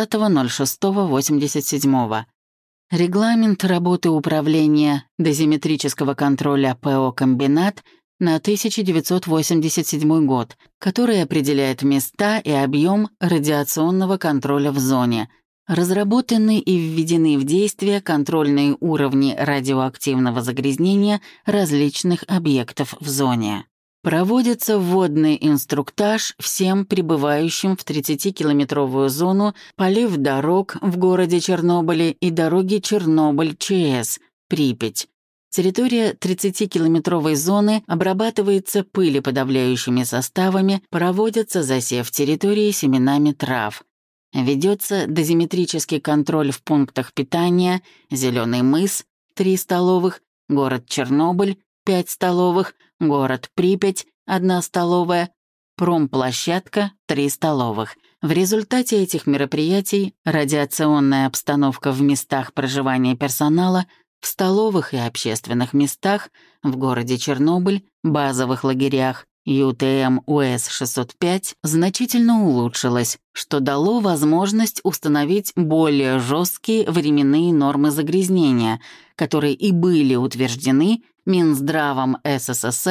20.06.87. Регламент работы управления дозиметрического контроля ПО «Комбинат» на 1987 год, который определяет места и объем радиационного контроля в зоне. Разработаны и введены в действие контрольные уровни радиоактивного загрязнения различных объектов в зоне. Проводится вводный инструктаж всем прибывающим в 30-километровую зону полив дорог в городе Чернобыле и дороги Чернобыль-ЧС, Припять. Территория 30-километровой зоны обрабатывается пылеподавляющими составами, проводится засев территории семенами трав. Ведется дозиметрический контроль в пунктах питания Зеленый мыс 3 столовых, город Чернобыль 5 столовых, город Припять 1 столовая, промплощадка 3 столовых. В результате этих мероприятий радиационная обстановка в местах проживания персонала, в столовых и общественных местах, в городе Чернобыль, базовых лагерях ЮТМ УС-605 значительно улучшилась, что дало возможность установить более жесткие временные нормы загрязнения, которые и были утверждены Минздравом СССР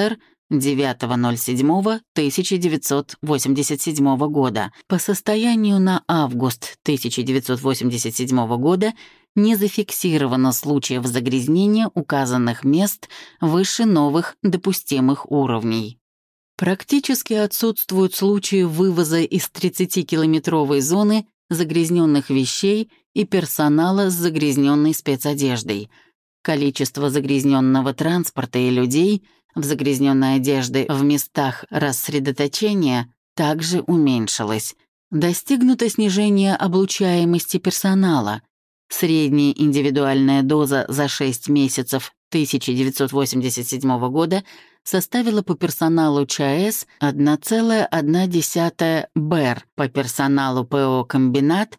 9.07.1987 года. По состоянию на август 1987 года не зафиксировано случаев загрязнения указанных мест выше новых допустимых уровней. Практически отсутствуют случаи вывоза из 30-километровой зоны загрязненных вещей и персонала с загрязненной спецодеждой. Количество загрязненного транспорта и людей в загрязненной одежде в местах рассредоточения также уменьшилось. Достигнуто снижение облучаемости персонала. Средняя индивидуальная доза за 6 месяцев 1987 года составила по персоналу ЧАЭС 1,1 БЭР, по персоналу ПО «Комбинат»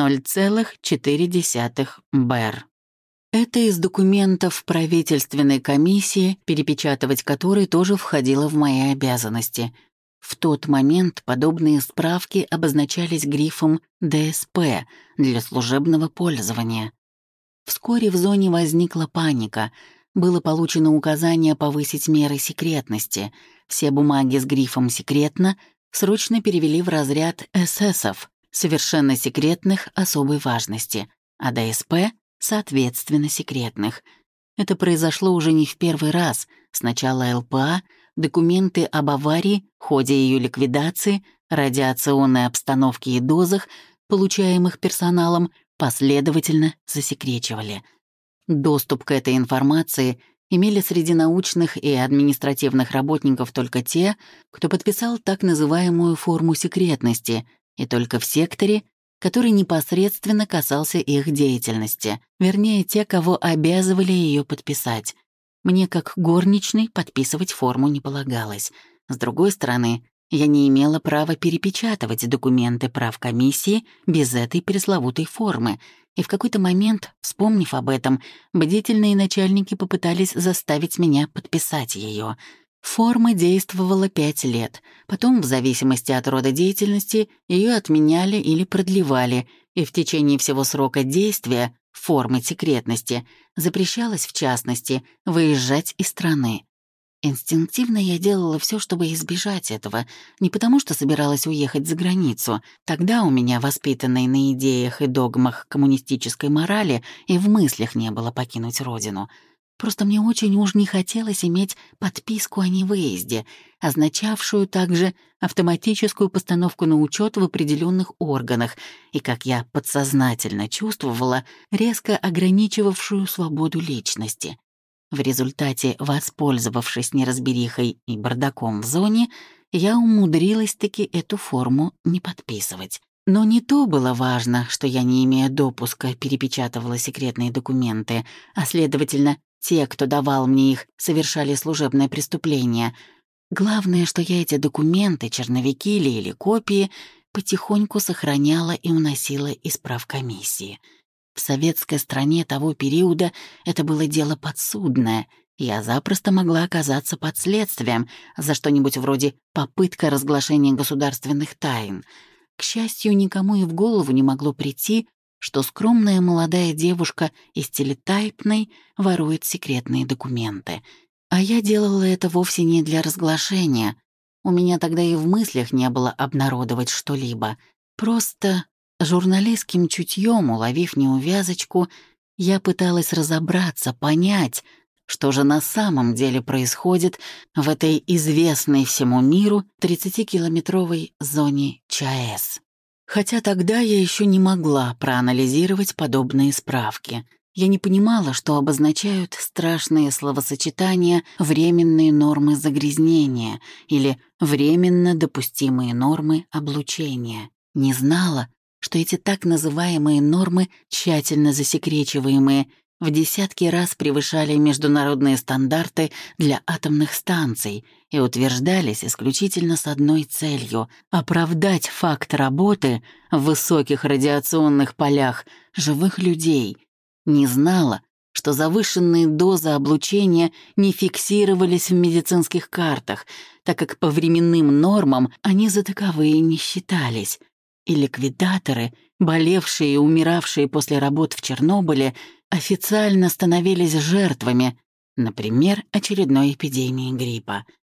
0,4 БЭР. Это из документов правительственной комиссии, перепечатывать которой тоже входило в мои обязанности. В тот момент подобные справки обозначались грифом «ДСП» для служебного пользования. Вскоре в зоне возникла паника. Было получено указание повысить меры секретности. Все бумаги с грифом «секретно» срочно перевели в разряд ССов, совершенно секретных особой важности, а ДСП — соответственно секретных. Это произошло уже не в первый раз. Сначала ЛПА, документы об аварии, ходе ее ликвидации, радиационной обстановке и дозах, получаемых персоналом, последовательно засекречивали. Доступ к этой информации имели среди научных и административных работников только те, кто подписал так называемую форму секретности, и только в секторе, который непосредственно касался их деятельности, вернее, те, кого обязывали ее подписать. Мне, как горничной, подписывать форму не полагалось. С другой стороны, я не имела права перепечатывать документы правкомиссии без этой пресловутой формы, и в какой-то момент, вспомнив об этом, бдительные начальники попытались заставить меня подписать ее. Форма действовала 5 лет, потом, в зависимости от рода деятельности, ее отменяли или продлевали, и в течение всего срока действия формы секретности запрещалось, в частности, выезжать из страны. Инстинктивно я делала все, чтобы избежать этого, не потому что собиралась уехать за границу. Тогда у меня, воспитанной на идеях и догмах коммунистической морали, и в мыслях не было покинуть родину. Просто мне очень уж не хотелось иметь подписку о невыезде, означавшую также автоматическую постановку на учет в определенных органах и, как я подсознательно чувствовала, резко ограничивавшую свободу личности. В результате, воспользовавшись неразберихой и бардаком в зоне, я умудрилась-таки эту форму не подписывать. Но не то было важно, что я, не имея допуска, перепечатывала секретные документы, а, следовательно, те, кто давал мне их, совершали служебное преступление. Главное, что я эти документы, черновики или копии, потихоньку сохраняла и уносила из правкомиссии. В советской стране того периода это было дело подсудное. Я запросто могла оказаться под следствием за что-нибудь вроде попытка разглашения государственных тайн. К счастью, никому и в голову не могло прийти, что скромная молодая девушка из телетайпной ворует секретные документы. А я делала это вовсе не для разглашения. У меня тогда и в мыслях не было обнародовать что-либо. Просто журналистским чутьем, уловив неувязочку, я пыталась разобраться, понять, что же на самом деле происходит в этой известной всему миру 30-километровой зоне ЧАЭС. Хотя тогда я еще не могла проанализировать подобные справки. Я не понимала, что обозначают страшные словосочетания «временные нормы загрязнения» или «временно допустимые нормы облучения». Не знала, что эти так называемые нормы, тщательно засекречиваемые, в десятки раз превышали международные стандарты для атомных станций и утверждались исключительно с одной целью — оправдать факт работы в высоких радиационных полях живых людей. Не знала, что завышенные дозы облучения не фиксировались в медицинских картах, так как по временным нормам они за таковые не считались. И ликвидаторы, болевшие и умиравшие после работ в Чернобыле, официально становились жертвами, например, очередной эпидемии гриппа.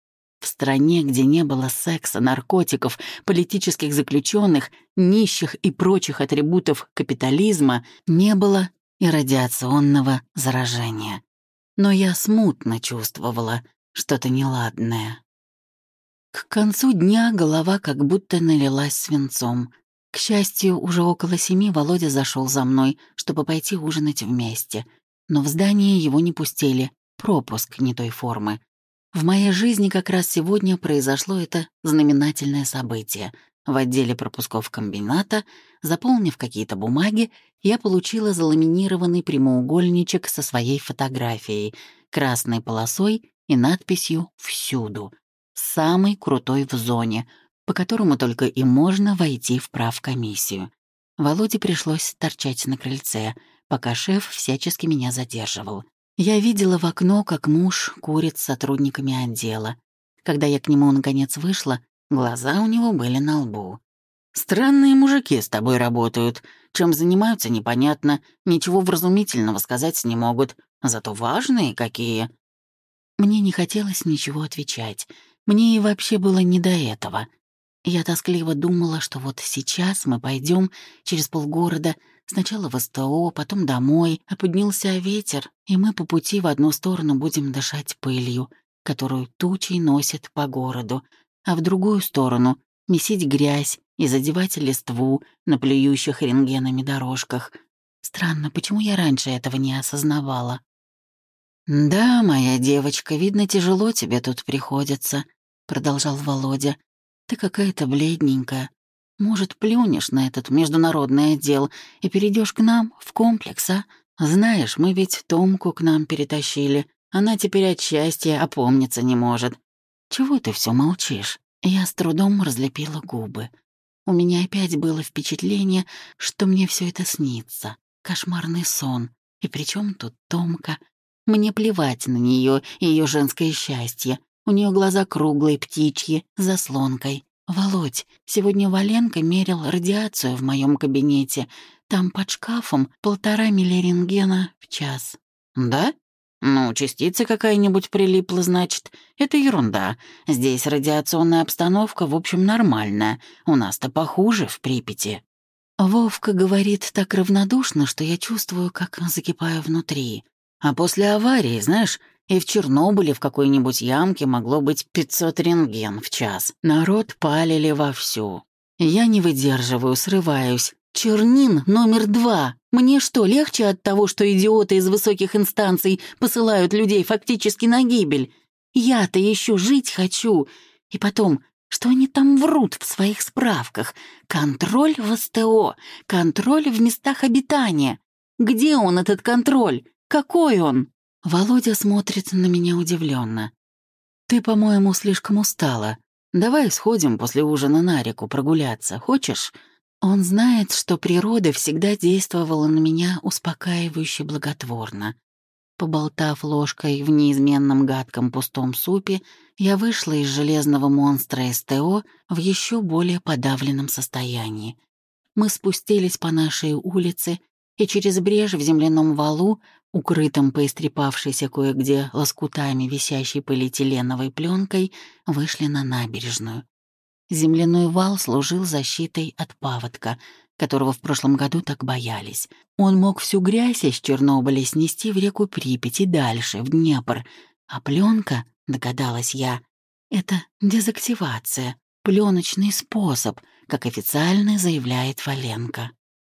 В стране, где не было секса, наркотиков, политических заключенных, нищих и прочих атрибутов капитализма, не было и радиационного заражения. Но я смутно чувствовала что-то неладное. К концу дня голова как будто налилась свинцом. К счастью, уже около 7 Володя зашел за мной, чтобы пойти ужинать вместе. Но в здание его не пустили, пропуск не той формы. В моей жизни как раз сегодня произошло это знаменательное событие. В отделе пропусков комбината, заполнив какие-то бумаги, я получила заламинированный прямоугольничек со своей фотографией, красной полосой и надписью «Всюду». Самый крутой в зоне, по которому только и можно войти в правкомиссию. Володе пришлось торчать на крыльце, пока шеф всячески меня задерживал. Я видела в окно, как муж курит с сотрудниками отдела. Когда я к нему наконец вышла, глаза у него были на лбу. «Странные мужики с тобой работают. Чем занимаются, непонятно. Ничего вразумительного сказать не могут. Зато важные какие». Мне не хотелось ничего отвечать. Мне и вообще было не до этого. Я тоскливо думала, что вот сейчас мы пойдем через полгорода, сначала в СТО, потом домой, а поднялся ветер, и мы по пути в одну сторону будем дышать пылью, которую тучей носит по городу, а в другую сторону — месить грязь и задевать листву на плюющих рентгенами дорожках. Странно, почему я раньше этого не осознавала? «Да, моя девочка, видно, тяжело тебе тут приходится», — продолжал Володя. «Ты какая-то бледненькая. Может, плюнешь на этот международный отдел и перейдешь к нам в комплекс, а? Знаешь, мы ведь Томку к нам перетащили. Она теперь от счастья опомниться не может. Чего ты все молчишь?» Я с трудом разлепила губы. У меня опять было впечатление, что мне все это снится. Кошмарный сон. И при чем тут Томка? Мне плевать на нее и ее женское счастье. У нее глаза круглые, птичьи, с заслонкой. «Володь, сегодня Валенко мерил радиацию в моем кабинете. Там под шкафом 1,5 миллирентгена в час». «Да? Ну, частица какая-нибудь прилипла, значит. Это ерунда. Здесь радиационная обстановка, в общем, нормальная. У нас-то похуже в Припяти». Вовка говорит так равнодушно, что я чувствую, как закипаю внутри. А после аварии, знаешь, и в Чернобыле в какой-нибудь ямке могло быть 500 рентген в час. Народ палили вовсю. Я не выдерживаю, срываюсь. Чернин номер 2. Мне что, легче от того, что идиоты из высоких инстанций посылают людей фактически на гибель? Я-то еще жить хочу. И потом, что они там врут в своих справках? Контроль в СТО, контроль в местах обитания. Где он, этот контроль? Какой он? Володя смотрит на меня удивленно. «Ты, по-моему, слишком устала. Давай сходим после ужина на реку прогуляться. Хочешь?» Он знает, что природа всегда действовала на меня успокаивающе благотворно. Поболтав ложкой в неизменном гадком пустом супе, я вышла из железного монстра СТО в еще более подавленном состоянии. Мы спустились по нашей улице и через брешь в земляном валу, укрытом поистрепавшейся кое-где лоскутами висящей полиэтиленовой пленкой, вышли на набережную. Земляной вал служил защитой от паводка, которого в прошлом году так боялись. Он мог всю грязь из Чернобыля снести в реку Припять и дальше, в Днепр. А пленка, догадалась я, это дезактивация, пленочный способ, как официально заявляет Валенко.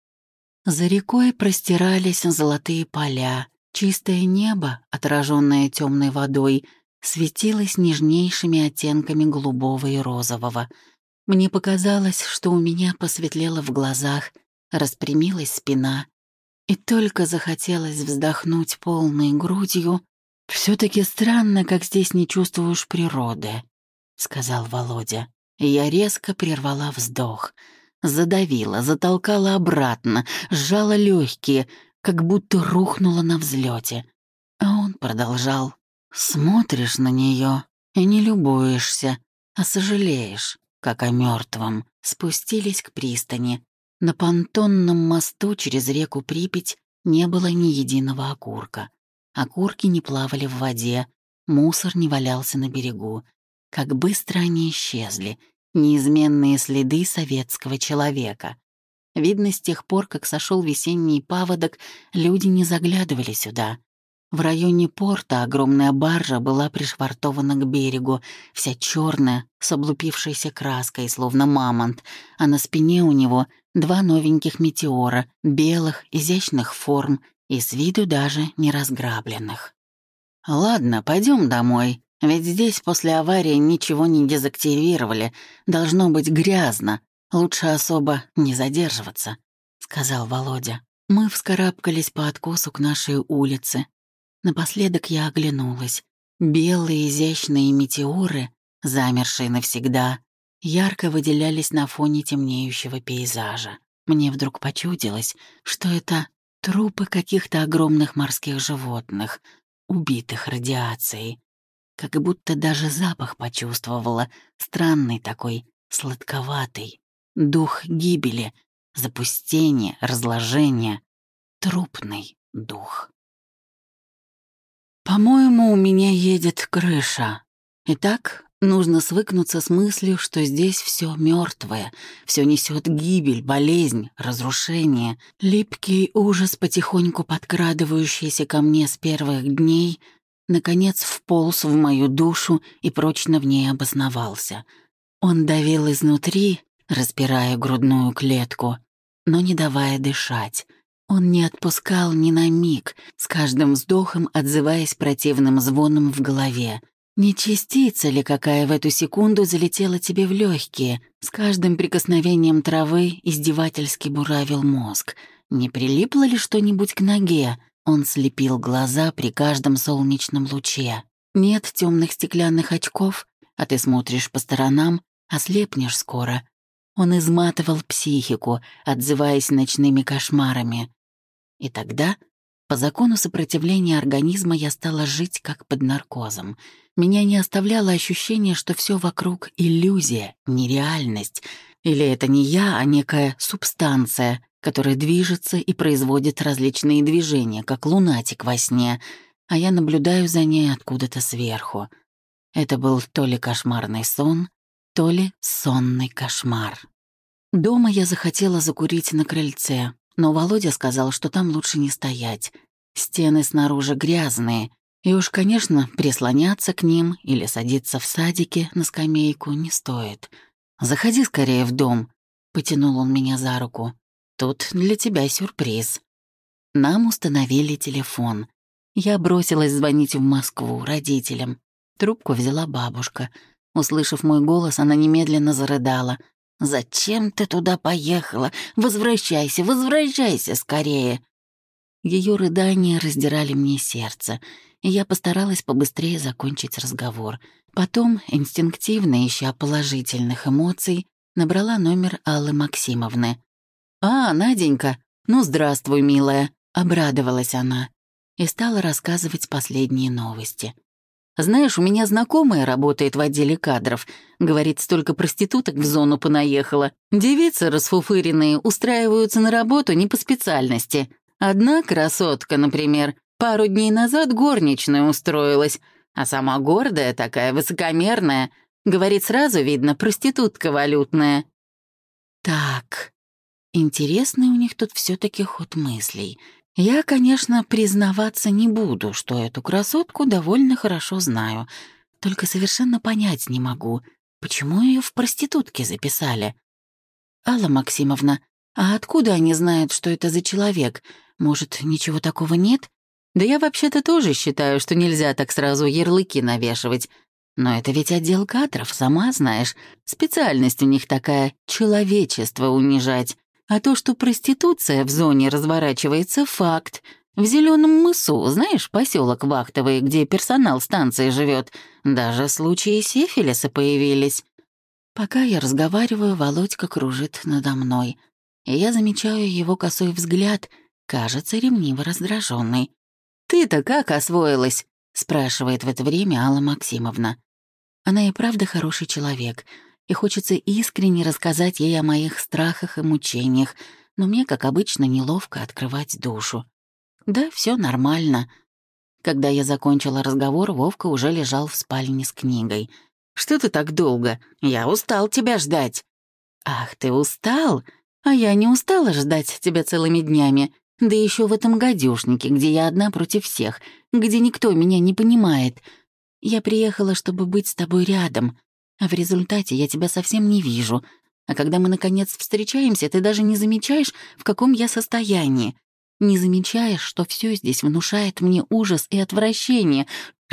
За рекой простирались золотые поля, чистое небо, отраженное темной водой, светилось нежнейшими оттенками голубого и розового. Мне показалось, что у меня посветлело в глазах, распрямилась спина, и только захотелось вздохнуть полной грудью. «Все-таки странно, как здесь не чувствуешь природы», — сказал Володя. Я резко прервала вздох, задавила, затолкала обратно, сжала легкие, как будто рухнула на взлете. А он продолжал. «Смотришь на нее и не любуешься, а сожалеешь, как о мертвом». Спустились к пристани. На понтонном мосту через реку Припять не было ни единого окурка. Окурки не плавали в воде, мусор не валялся на берегу. Как быстро они исчезли, неизменные следы советского человека. Видно, с тех пор, как сошел весенний паводок, люди не заглядывали сюда. В районе порта огромная баржа была пришвартована к берегу, вся черная, с облупившейся краской, словно мамонт, а на спине у него 2 новеньких метеора, белых, изящных форм и с виду даже не разграбленных. «Ладно, пойдем домой, ведь здесь после аварии ничего не дезактивировали, должно быть грязно, лучше особо не задерживаться», — сказал Володя. Мы вскарабкались по откосу к нашей улице. Напоследок я оглянулась. Белые изящные метеоры, замершие навсегда, ярко выделялись на фоне темнеющего пейзажа. Мне вдруг почудилось, что это трупы каких-то огромных морских животных, убитых радиацией. Как будто даже запах почувствовала, странный такой, сладковатый. Дух гибели, запустения, разложения. Трупный дух. По-моему, у меня едет крыша. Итак, нужно свыкнуться с мыслью, что здесь все мертвое, все несет гибель, болезнь, разрушение. Липкий ужас, потихоньку подкрадывающийся ко мне с первых дней, наконец вполз в мою душу и прочно в ней обосновался. Он давил изнутри, распирая грудную клетку, но не давая дышать. Он не отпускал ни на миг, с каждым вздохом отзываясь противным звоном в голове. Не частица ли какая в эту секунду залетела тебе в легкие, с каждым прикосновением травы издевательски буравил мозг? Не прилипло ли что-нибудь к ноге? Он слепил глаза при каждом солнечном луче. Нет темных стеклянных очков, а ты смотришь по сторонам, ослепнешь скоро. Он изматывал психику, отзываясь ночными кошмарами. И тогда, по закону сопротивления организма, я стала жить как под наркозом. Меня не оставляло ощущение, что все вокруг — иллюзия, нереальность. Или это не я, а некая субстанция, которая движется и производит различные движения, как лунатик во сне, а я наблюдаю за ней откуда-то сверху. Это был то ли кошмарный сон, то ли сонный кошмар. Дома я захотела закурить на крыльце, но Володя сказал, что там лучше не стоять. Стены снаружи грязные, и уж, конечно, прислоняться к ним или садиться в садике на скамейку не стоит. «Заходи скорее в дом», — потянул он меня за руку. «Тут для тебя сюрприз». Нам установили телефон. Я бросилась звонить в Москву родителям. Трубку взяла бабушка. Услышав мой голос, она немедленно зарыдала. «Зачем ты туда поехала? Возвращайся, возвращайся скорее!» Ее рыдания раздирали мне сердце, и я постаралась побыстрее закончить разговор. Потом, инстинктивно ища положительных эмоций, набрала номер Аллы Максимовны. «А, Наденька, ну здравствуй, милая!» — обрадовалась она и стала рассказывать последние новости. «Знаешь, у меня знакомая работает в отделе кадров. Говорит, столько проституток в зону понаехало. Девицы расфуфыренные устраиваются на работу не по специальности. Одна красотка, например, пару дней назад горничной устроилась, а сама гордая такая, высокомерная. Говорит, сразу видно, проститутка валютная». Так, интересный у них тут все-таки ход мыслей. Я, конечно, признаваться не буду, что эту красотку довольно хорошо знаю, только совершенно понять не могу, почему ее в проститутки записали. «Алла Максимовна, а откуда они знают, что это за человек? Может, ничего такого нет? Да я вообще-то тоже считаю, что нельзя так сразу ярлыки навешивать. Но это ведь отдел кадров, сама знаешь. Специальность у них такая — человечество унижать. А то, что проституция в зоне разворачивается, — факт. В Зеленом мысу, знаешь, поселок Вахтовый, где персонал станции живет, даже случаи сифилиса появились». Пока я разговариваю, Володька кружит надо мной, и я замечаю его косой взгляд, кажется, ревниво раздраженный. «Ты-то как освоилась?» — спрашивает в это время Алла Максимовна. Она и правда хороший человек, и хочется искренне рассказать ей о моих страхах и мучениях, но мне, как обычно, неловко открывать душу. Да, все нормально. Когда я закончила разговор, Вовка уже лежал в спальне с книгой. Что ты так долго? Я устал тебя ждать». «Ах, ты устал? А я не устала ждать тебя целыми днями. Да еще в этом гадюшнике, где я одна против всех, где никто меня не понимает. Я приехала, чтобы быть с тобой рядом, а в результате я тебя совсем не вижу. А когда мы, наконец, встречаемся, ты даже не замечаешь, в каком я состоянии. Не замечаешь, что все здесь внушает мне ужас и отвращение.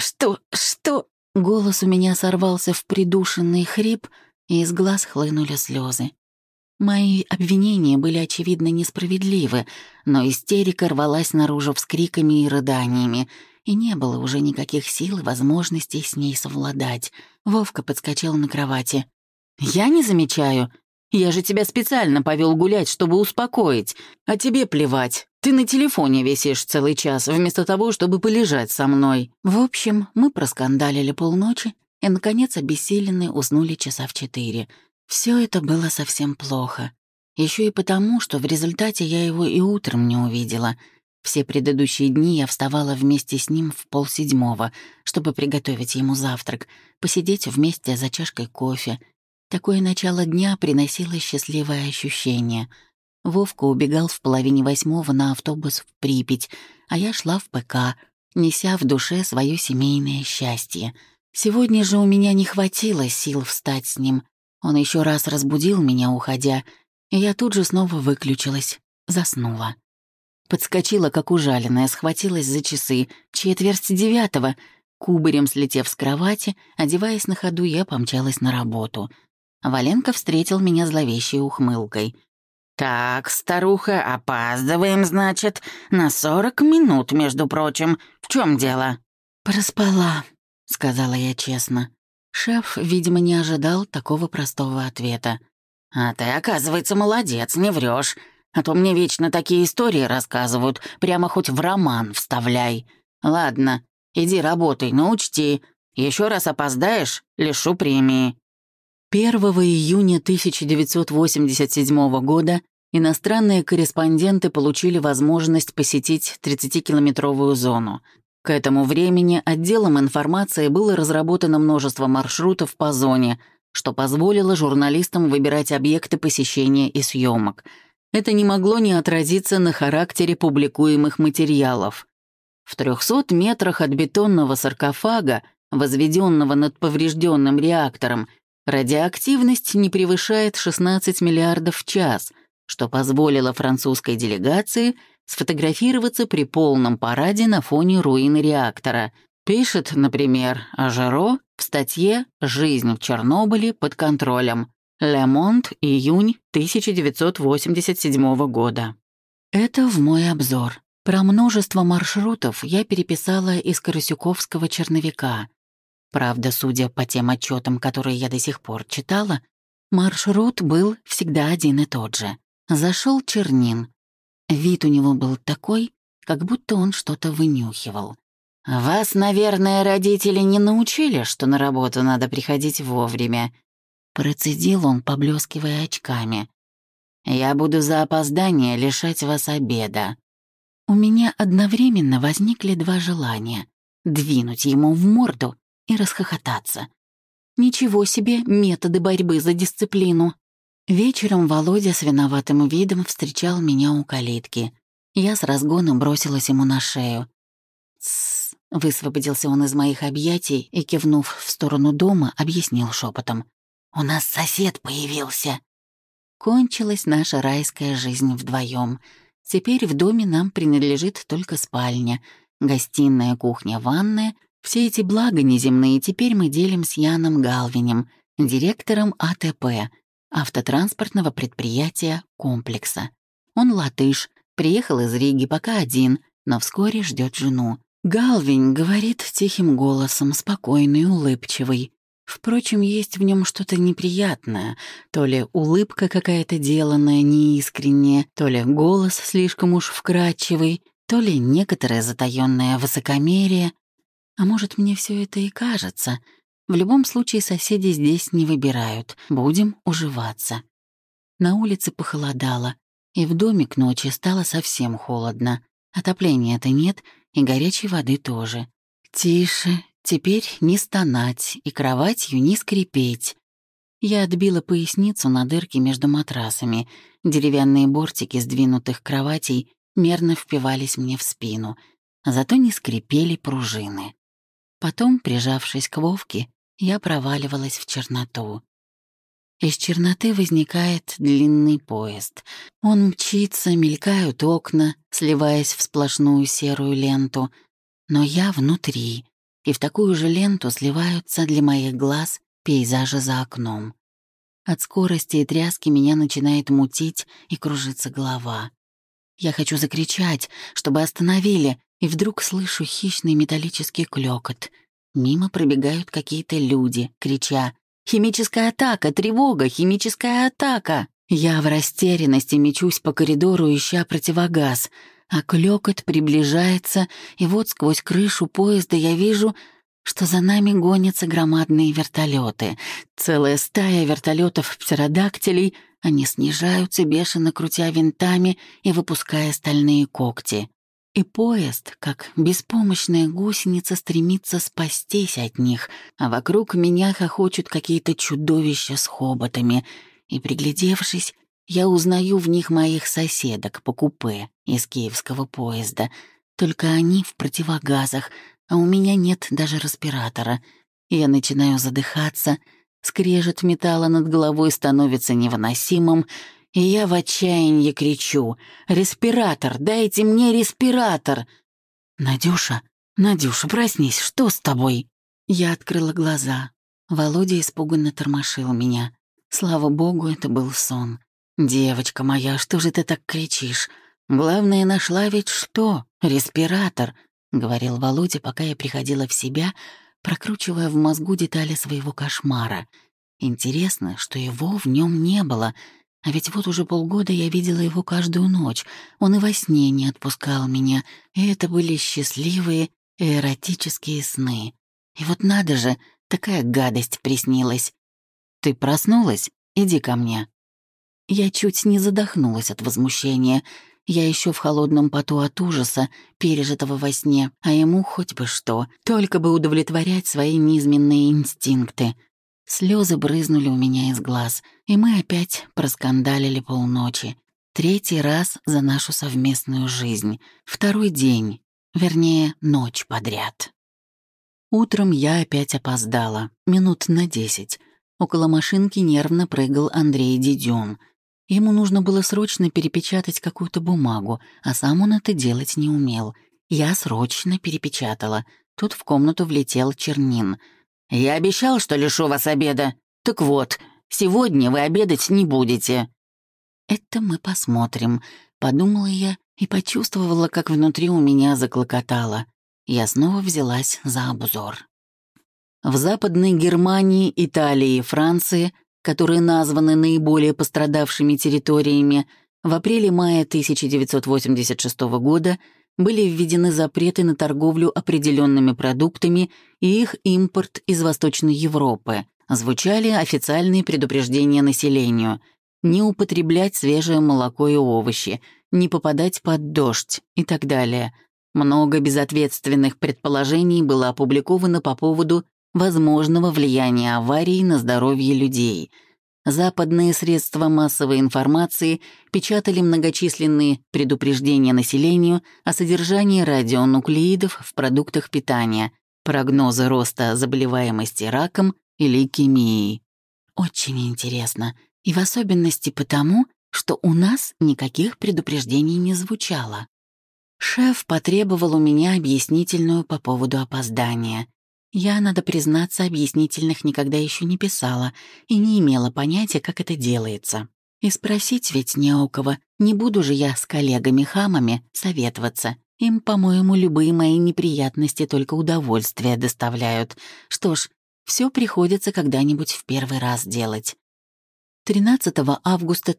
Что?» Голос у меня сорвался в придушенный хрип, и из глаз хлынули слезы. Мои обвинения были, очевидно, несправедливы, но истерика рвалась наружу вскриками и рыданиями, и не было уже никаких сил и возможностей с ней совладать. Вовка подскочил на кровати. «Я не замечаю. Я же тебя специально повел гулять, чтобы успокоить. А тебе плевать. Ты на телефоне висишь целый час, вместо того, чтобы полежать со мной». В общем, мы проскандалили полночи и, наконец, обессиленные уснули часа в 4. Все это было совсем плохо. Еще и потому, что в результате я его и утром не увидела. Все предыдущие дни я вставала вместе с ним в 6:30, чтобы приготовить ему завтрак, посидеть вместе за чашкой кофе. Такое начало дня приносило счастливое ощущение. Вовка убегал в 7:30 на автобус в Припять, а я шла в ПК, неся в душе свое семейное счастье. Сегодня же у меня не хватило сил встать с ним. Он еще раз разбудил меня, уходя, и я тут же снова выключилась, заснула. Подскочила, как ужаленная, схватилась за часы. 8:45. Кубарем слетев с кровати, одеваясь на ходу, я помчалась на работу. Валенко встретил меня зловещей ухмылкой. «Так, старуха, опаздываем, значит, на 40 минут, между прочим. В чем дело?» «Проспала», — сказала я честно. Шеф, видимо, не ожидал такого простого ответа. «А ты, оказывается, молодец, не врешь. А то мне вечно такие истории рассказывают, прямо хоть в роман вставляй. Ладно, иди работай, но учти, еще раз опоздаешь — лишу премии». 1 июня 1987 года иностранные корреспонденты получили возможность посетить 30-километровую зону. К этому времени отделом информации было разработано множество маршрутов по зоне, что позволило журналистам выбирать объекты посещения и съемок. Это не могло не отразиться на характере публикуемых материалов. В 300 метрах от бетонного саркофага, возведенного над поврежденным реактором, радиоактивность не превышает 16 миллиардов в час, что позволило французской делегации сфотографироваться при полном параде на фоне руины реактора. Пишет, например, Ажеро в статье «Жизнь в Чернобыле под контролем». «Le Monde», июнь 1987 года. Это в мой обзор. Про множество маршрутов я переписала из Карасюковского черновика. Правда, судя по тем отчетам, которые я до сих пор читала, маршрут был всегда один и тот же. Зашел Чернин. Вид у него был такой, как будто он что-то вынюхивал. «Вас, наверное, родители не научили, что на работу надо приходить вовремя», — процедил он, поблескивая очками. «Я буду за опоздание лишать вас обеда». У меня одновременно возникли два желания — двинуть ему в морду и расхохотаться. Ничего себе методы борьбы за дисциплину. Вечером Володя с виноватым видом встречал меня у калитки. Я с разгона бросилась ему на шею. «Тссс», — высвободился он из моих объятий и, кивнув в сторону дома, объяснил шепотом. «У нас сосед появился». Кончилась наша райская жизнь вдвоем. Теперь в доме нам принадлежит только спальня, гостиная, кухня, ванная. Все эти блага неземные теперь мы делим с Яном Галвинем, директором АТП, автотранспортного предприятия «Комплекса». Он латыш, приехал из Риги пока один, но вскоре ждет жену. Галвин говорит тихим голосом, спокойный, улыбчивый. Впрочем, есть в нем что-то неприятное. То ли улыбка какая-то деланная, неискренняя, то ли голос слишком уж вкрадчивый, то ли некоторое затаённое высокомерие. А может, мне все это и кажется. В любом случае, соседи здесь не выбирают. Будем уживаться. На улице похолодало, и в доме к ночи стало совсем холодно. Отопления-то нет, и горячей воды тоже. Тише, Теперь не стонать и кроватью не скрипеть. Я отбила поясницу на дырки между матрасами. Деревянные бортики сдвинутых кроватей мерно впивались мне в спину, зато не скрипели пружины. Потом, прижавшись к Вовке, я проваливалась в черноту. Из черноты возникает длинный поезд. Он мчится, мелькают окна, сливаясь в сплошную серую ленту. Но я внутри, и в такую же ленту сливаются для моих глаз пейзажи за окном. От скорости и тряски меня начинает мутить и кружится голова. Я хочу закричать, чтобы остановили, и вдруг слышу хищный металлический клёкот. Мимо пробегают какие-то люди, крича: «Химическая атака! Тревога! Химическая атака!» Я в растерянности мечусь по коридору, ища противогаз, а клёкот приближается, и вот сквозь крышу поезда я вижу, что за нами гонятся громадные вертолеты. Целая стая вертолетов-птеродактилей, они снижаются, бешено крутя винтами и выпуская стальные когти. И поезд, как беспомощная гусеница, стремится спастись от них, а вокруг меня хохочут какие-то чудовища с хоботами, и, приглядевшись, я узнаю в них моих соседок по купе из киевского поезда. Только они в противогазах, а у меня нет даже респиратора. Я начинаю задыхаться, скрежет металла над головой становится невыносимым, и я в отчаянии кричу: «Респиратор! Дайте мне респиратор!» «Надюша, Надюша, проснись, что с тобой?» Я открыла глаза. Володя испуганно тормошил меня. Слава богу, это был сон. «Девочка моя, что же ты так кричишь? Главное, нашла ведь что? Респиратор!» — говорил Володя, пока я приходила в себя, прокручивая в мозгу детали своего кошмара. Интересно, что его в нем не было, а ведь вот уже полгода я видела его каждую ночь. Он и во сне не отпускал меня, и это были счастливые эротические сны. И вот надо же, такая гадость приснилась. «Ты проснулась? Иди ко мне». Я чуть не задохнулась от возмущения. Я еще в холодном поту от ужаса, пережитого во сне, а ему хоть бы что, только бы удовлетворять свои низменные инстинкты. Слезы брызнули у меня из глаз, и мы опять проскандалили полночи. 3-й раз за нашу совместную жизнь. 2-й день, вернее, ночь подряд. Утром я опять опоздала, минут на 10. Около машинки нервно прыгал Андрей Дидюн. Ему нужно было срочно перепечатать какую-то бумагу, а сам он это делать не умел. Я срочно перепечатала. Тут в комнату влетел Чернин. «Я обещал, что лишу вас обеда. Так вот, сегодня вы обедать не будете». «Это мы посмотрим», — подумала я и почувствовала, как внутри у меня заклокотало. Я снова взялась за обзор. В Западной Германии, Италии и Франции, которые названы наиболее пострадавшими территориями, в апреле-мае 1986 года были введены запреты на торговлю определенными продуктами и их импорт из Восточной Европы. Звучали официальные предупреждения населению: не употреблять свежее молоко и овощи, не попадать под дождь и так далее. Много безответственных предположений было опубликовано по поводу возможного влияния аварий на здоровье людей. Западные средства массовой информации печатали многочисленные предупреждения населению о содержании радионуклеидов в продуктах питания, прогнозы роста заболеваемости раком и лейкемией. Очень интересно, и в особенности потому, что у нас никаких предупреждений не звучало. Шеф потребовал у меня объяснительную по поводу опоздания. Я, надо признаться, объяснительных никогда еще не писала и не имела понятия, как это делается. И спросить ведь не у кого. Не буду же я с коллегами-хамами советоваться. Им, по-моему, любые мои неприятности только удовольствие доставляют. Что ж, все приходится когда-нибудь в первый раз делать. 13 августа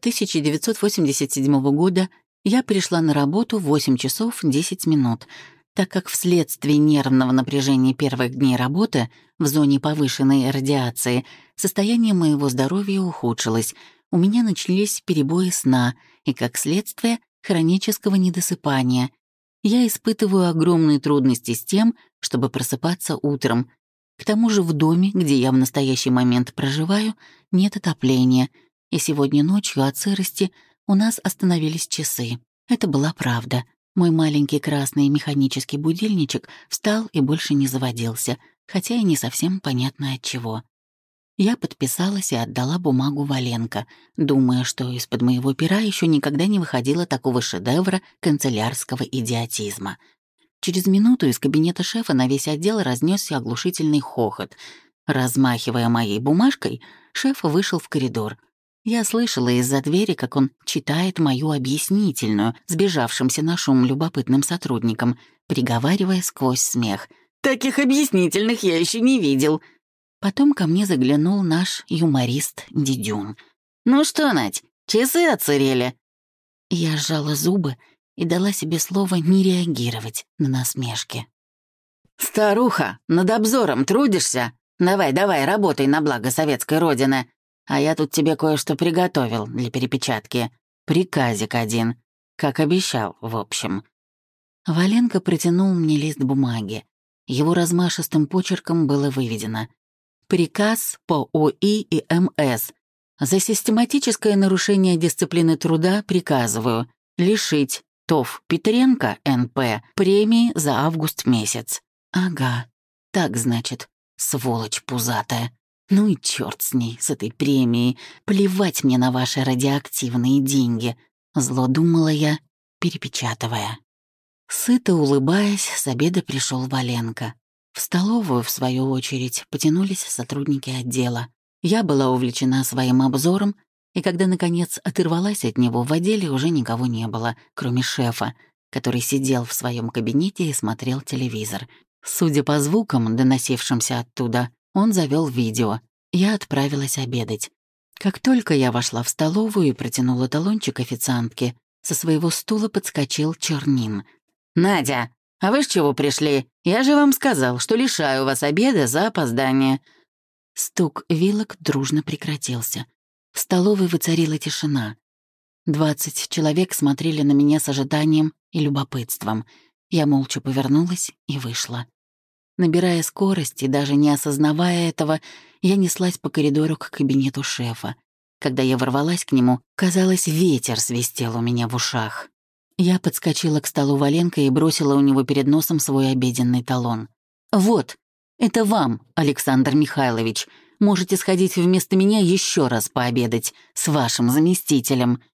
1987 года я пришла на работу в 8 часов 10 минут, так как вследствие нервного напряжения первых дней работы в зоне повышенной радиации состояние моего здоровья ухудшилось, у меня начались перебои сна и, как следствие, хронического недосыпания. Я испытываю огромные трудности с тем, чтобы просыпаться утром, К тому же в доме, где я в настоящий момент проживаю, нет отопления, и сегодня ночью от сырости у нас остановились часы. Это была правда. Мой маленький красный механический будильничек встал и больше не заводился, хотя и не совсем понятно от чего. Я подписалась и отдала бумагу Валенко, думая, что из-под моего пера еще никогда не выходило такого шедевра канцелярского идиотизма. Через минуту из кабинета шефа на весь отдел разнесся оглушительный хохот. Размахивая моей бумажкой, шеф вышел в коридор. Я слышала из-за двери, как он читает мою объяснительную, сбежавшимся на шум любопытным сотрудникам, приговаривая сквозь смех. «Таких объяснительных я еще не видел». Потом ко мне заглянул наш юморист Дидюн. «Ну что, Надь, часы отсырели?» Я сжала зубы и дала себе слово не реагировать на насмешки. «Старуха, над обзором трудишься? Давай, работай на благо советской родины. А я тут тебе кое-что приготовил для перепечатки. Приказик один. Как обещал, в общем». Валенко протянул мне лист бумаги. Его размашистым почерком было выведено: «Приказ по ОИ и МС. За систематическое нарушение дисциплины труда приказываю лишить ТОВ Петренко, НП, премии за август месяц». Ага, так значит, сволочь пузатая. Ну и черт с ней, с этой премией. Плевать мне на ваши радиоактивные деньги. Зло думала я, перепечатывая. Сыто улыбаясь, с обеда пришел Валенко. В столовую, в свою очередь, потянулись сотрудники отдела. Я была увлечена своим обзором, и когда, наконец, оторвалась от него, в отделе уже никого не было, кроме шефа, который сидел в своем кабинете и смотрел телевизор. Судя по звукам, доносившимся оттуда, он завел видео. Я отправилась обедать. Как только я вошла в столовую и протянула талончик официантке, со своего стула подскочил Чернин. «Надя, а вы с чего пришли? Я же вам сказал, что лишаю вас обеда за опоздание». Стук вилок дружно прекратился. В столовой воцарила тишина. 20 человек смотрели на меня с ожиданием и любопытством. Я молча повернулась и вышла. Набирая скорость и даже не осознавая этого, я неслась по коридору к кабинету шефа. Когда я ворвалась к нему, казалось, ветер свистел у меня в ушах. Я подскочила к столу Валенко и бросила у него перед носом свой обеденный талон. «Вот, это вам, Александр Михайлович. Можете сходить вместо меня еще раз пообедать с вашим заместителем».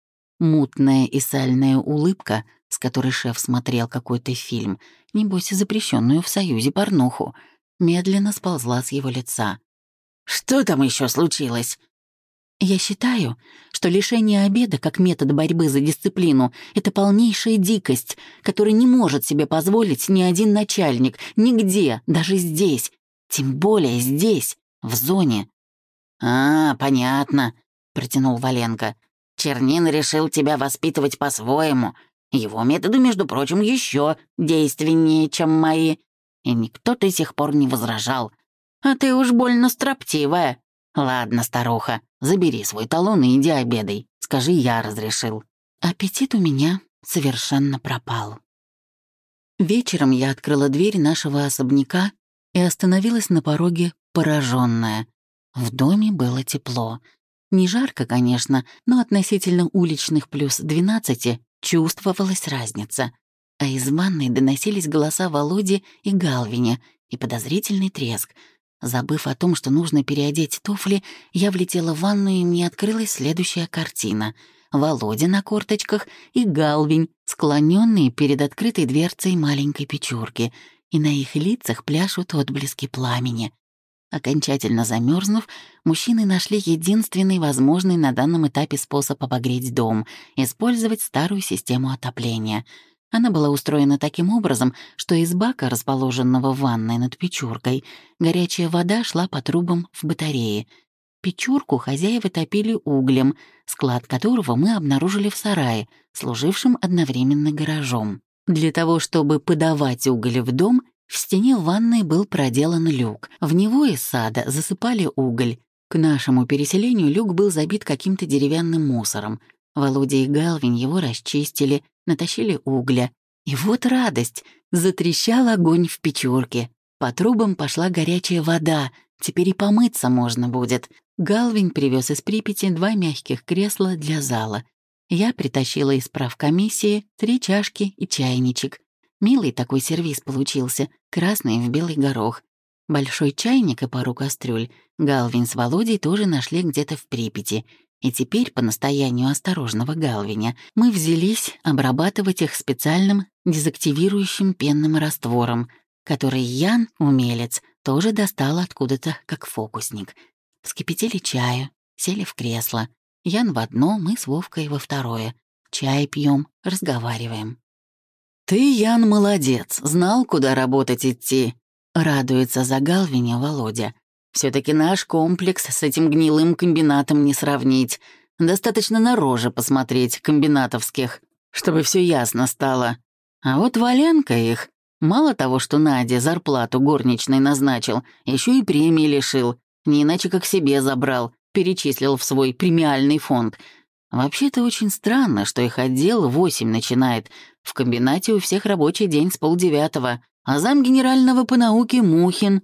Мутная и сальная улыбка, с которой шеф смотрел какой-то фильм, небось запрещенную в Союзе порнуху, медленно сползла с его лица. «Что там еще случилось?» «Я считаю, что лишение обеда как метод борьбы за дисциплину — это полнейшая дикость, которую не может себе позволить ни один начальник, нигде, даже здесь, тем более здесь, в зоне». «А, понятно», — протянул Валенко. «Чернин решил тебя воспитывать по-своему. Его методы, между прочим, еще действеннее, чем мои. И никто до сих пор не возражал. А ты уж больно строптивая. Ладно, старуха, забери свой талон и иди обедай. Скажи, я разрешил». Аппетит у меня совершенно пропал. Вечером я открыла дверь нашего особняка и остановилась на пороге, пораженная. В доме было тепло. Не жарко, конечно, но относительно уличных плюс 12 чувствовалась разница. А из ванной доносились голоса Володи и Галвиня и подозрительный треск. Забыв о том, что нужно переодеть туфли, я влетела в ванную, и мне открылась следующая картина. Володя на корточках и Галвинь, склоненные перед открытой дверцей маленькой печурки, и на их лицах пляшут отблески пламени. Окончательно замерзнув, мужчины нашли единственный возможный на данном этапе способ обогреть дом — использовать старую систему отопления. Она была устроена таким образом, что из бака, расположенного в ванной над печуркой, горячая вода шла по трубам в батарее. Печурку хозяева топили углем, склад которого мы обнаружили в сарае, служившем одновременно гаражом. Для того, чтобы подавать уголь в дом, в стене ванной был проделан люк. В него из сада засыпали уголь. К нашему переселению люк был забит каким-то деревянным мусором. Володя и Галвин его расчистили, натащили угля. И вот радость! Затрещал огонь в печурке. По трубам пошла горячая вода, теперь и помыться можно будет. Галвин привез из Припяти 2 мягких кресла для зала. Я притащила из правкомиссии 3 чашки и чайничек. Милый такой сервиз получился, красный в белый горох. Большой чайник и пару кастрюль Галвин с Володей тоже нашли где-то в Припяти. И теперь, по настоянию осторожного Галвиня, мы взялись обрабатывать их специальным дезактивирующим пенным раствором, который Ян, умелец, тоже достал откуда-то как фокусник. Вскипятили чаю, сели в кресло. Ян в одно, мы с Вовкой во второе. Чай пьем, разговариваем. «Ты, Ян, молодец, знал, куда работать идти», — радуется за Галвиня Володя. все таки наш комплекс с этим гнилым комбинатом не сравнить. Достаточно на рожи посмотреть комбинатовских, чтобы все ясно стало. А вот Валенка их, мало того, что Наде зарплату горничной назначил, еще и премии лишил, не иначе как себе забрал, перечислил в свой премиальный фонд. Вообще-то очень странно, что их отдел в 8 начинает. В комбинате у всех рабочий день с 8:30, а зам генерального по науке Мухин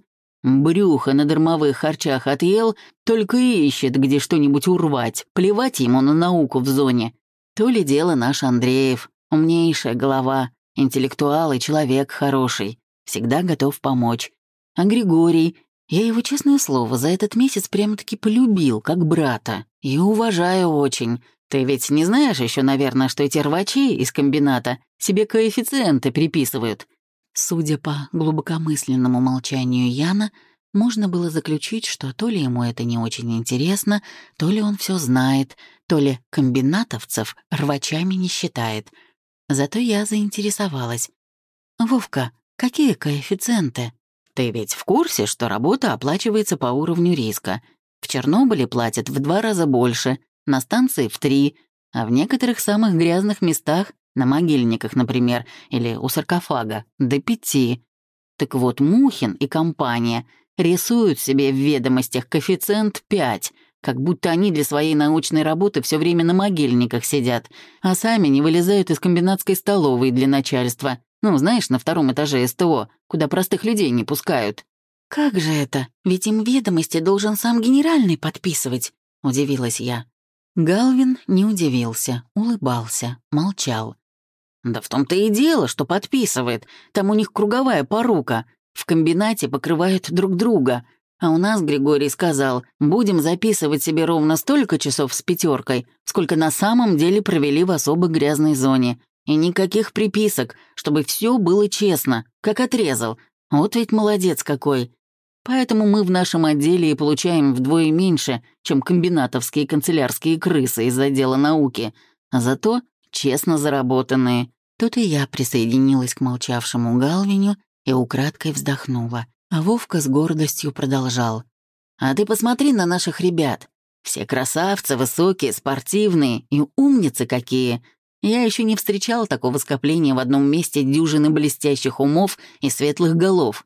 брюхо на дармовых харчах отъел, только и ищет, где что-нибудь урвать, плевать ему на науку в зоне. То ли дело наш Андреев, умнейшая голова, интеллектуал и человек хороший, всегда готов помочь. А Григорий, я его, честное слово, за этот месяц прямо-таки полюбил, как брата, и уважаю очень. Ты ведь не знаешь еще, наверное, что эти рвачи из комбината себе коэффициенты приписывают? Судя по глубокомысленному молчанию Яна, можно было заключить, что то ли ему это не очень интересно, то ли он все знает, то ли комбинатовцев рвачами не считает. Зато я заинтересовалась. «Вовка, какие коэффициенты? Ты ведь в курсе, что работа оплачивается по уровню риска? В Чернобыле платят в 2 раза больше, на станции в 3, а в некоторых самых грязных местах, на могильниках, например, или у саркофага, до 5. Так вот, Мухин и компания рисуют себе в ведомостях коэффициент 5, как будто они для своей научной работы все время на могильниках сидят, а сами не вылезают из комбинатской столовой для начальства. Ну, знаешь, на 2-м этаже СТО, куда простых людей не пускают. «Как же это? Ведь им ведомости должен сам генеральный подписывать», — удивилась я. Галвин не удивился, улыбался, молчал. «Да в том-то и дело, что подписывает. Там у них круговая порука. В комбинате покрывают друг друга. А у нас, Григорий сказал, будем записывать себе ровно столько часов с 5, сколько на самом деле провели в особо грязной зоне. И никаких приписок, чтобы все было честно, как отрезал. Вот ведь молодец какой. Поэтому мы в нашем отделе и получаем вдвое меньше, чем комбинатовские канцелярские крысы из отдела науки. А зато честно заработанные». Тут и я присоединилась к молчавшему Галвиню и украдкой вздохнула. А Вовка с гордостью продолжал. «А ты посмотри на наших ребят. Все красавцы, высокие, спортивные и умницы какие. Я еще не встречал такого скопления в одном месте дюжины блестящих умов и светлых голов».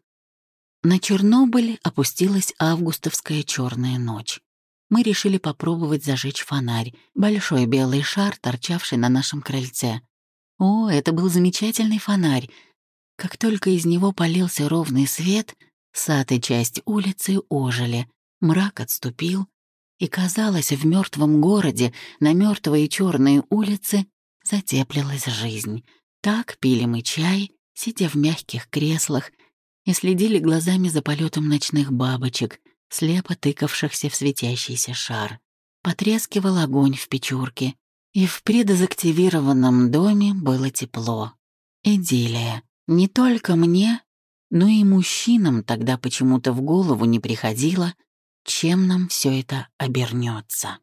На Чернобыль опустилась августовская черная ночь. Мы решили попробовать зажечь фонарь, большой белый шар, торчавший на нашем крыльце. О, это был замечательный фонарь. Как только из него полился ровный свет, сад и часть улицы ожили, мрак отступил, и, казалось, в мертвом городе на мертвой и черной улице затеплилась жизнь. Так пили мы чай, сидя в мягких креслах, и следили глазами за полетом ночных бабочек, слепо тыкавшихся в светящийся шар. Потрескивал огонь в печурке, и в предезактивированном доме было тепло. Идиллия. Не только мне, но и мужчинам тогда почему-то в голову не приходило, чем нам все это обернется.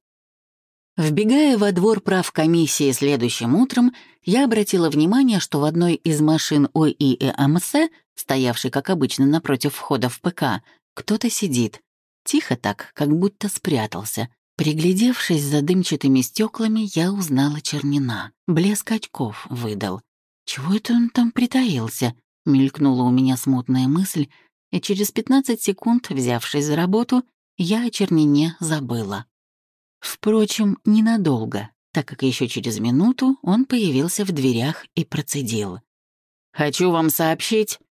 Вбегая во двор правкомиссии следующим утром, я обратила внимание, что в одной из машин ОИЭМС, стоявшей, как обычно, напротив входа в ПК, кто-то сидит. Тихо так, как будто спрятался. Приглядевшись за дымчатыми стеклами, я узнала Чернина. Блеск очков выдал. «Чего это он там притаился?» — мелькнула у меня смутная мысль, и через 15 секунд, взявшись за работу, я о Чернине забыла. Впрочем, ненадолго, так как еще через минуту он появился в дверях и процедил. «Хочу вам сообщить,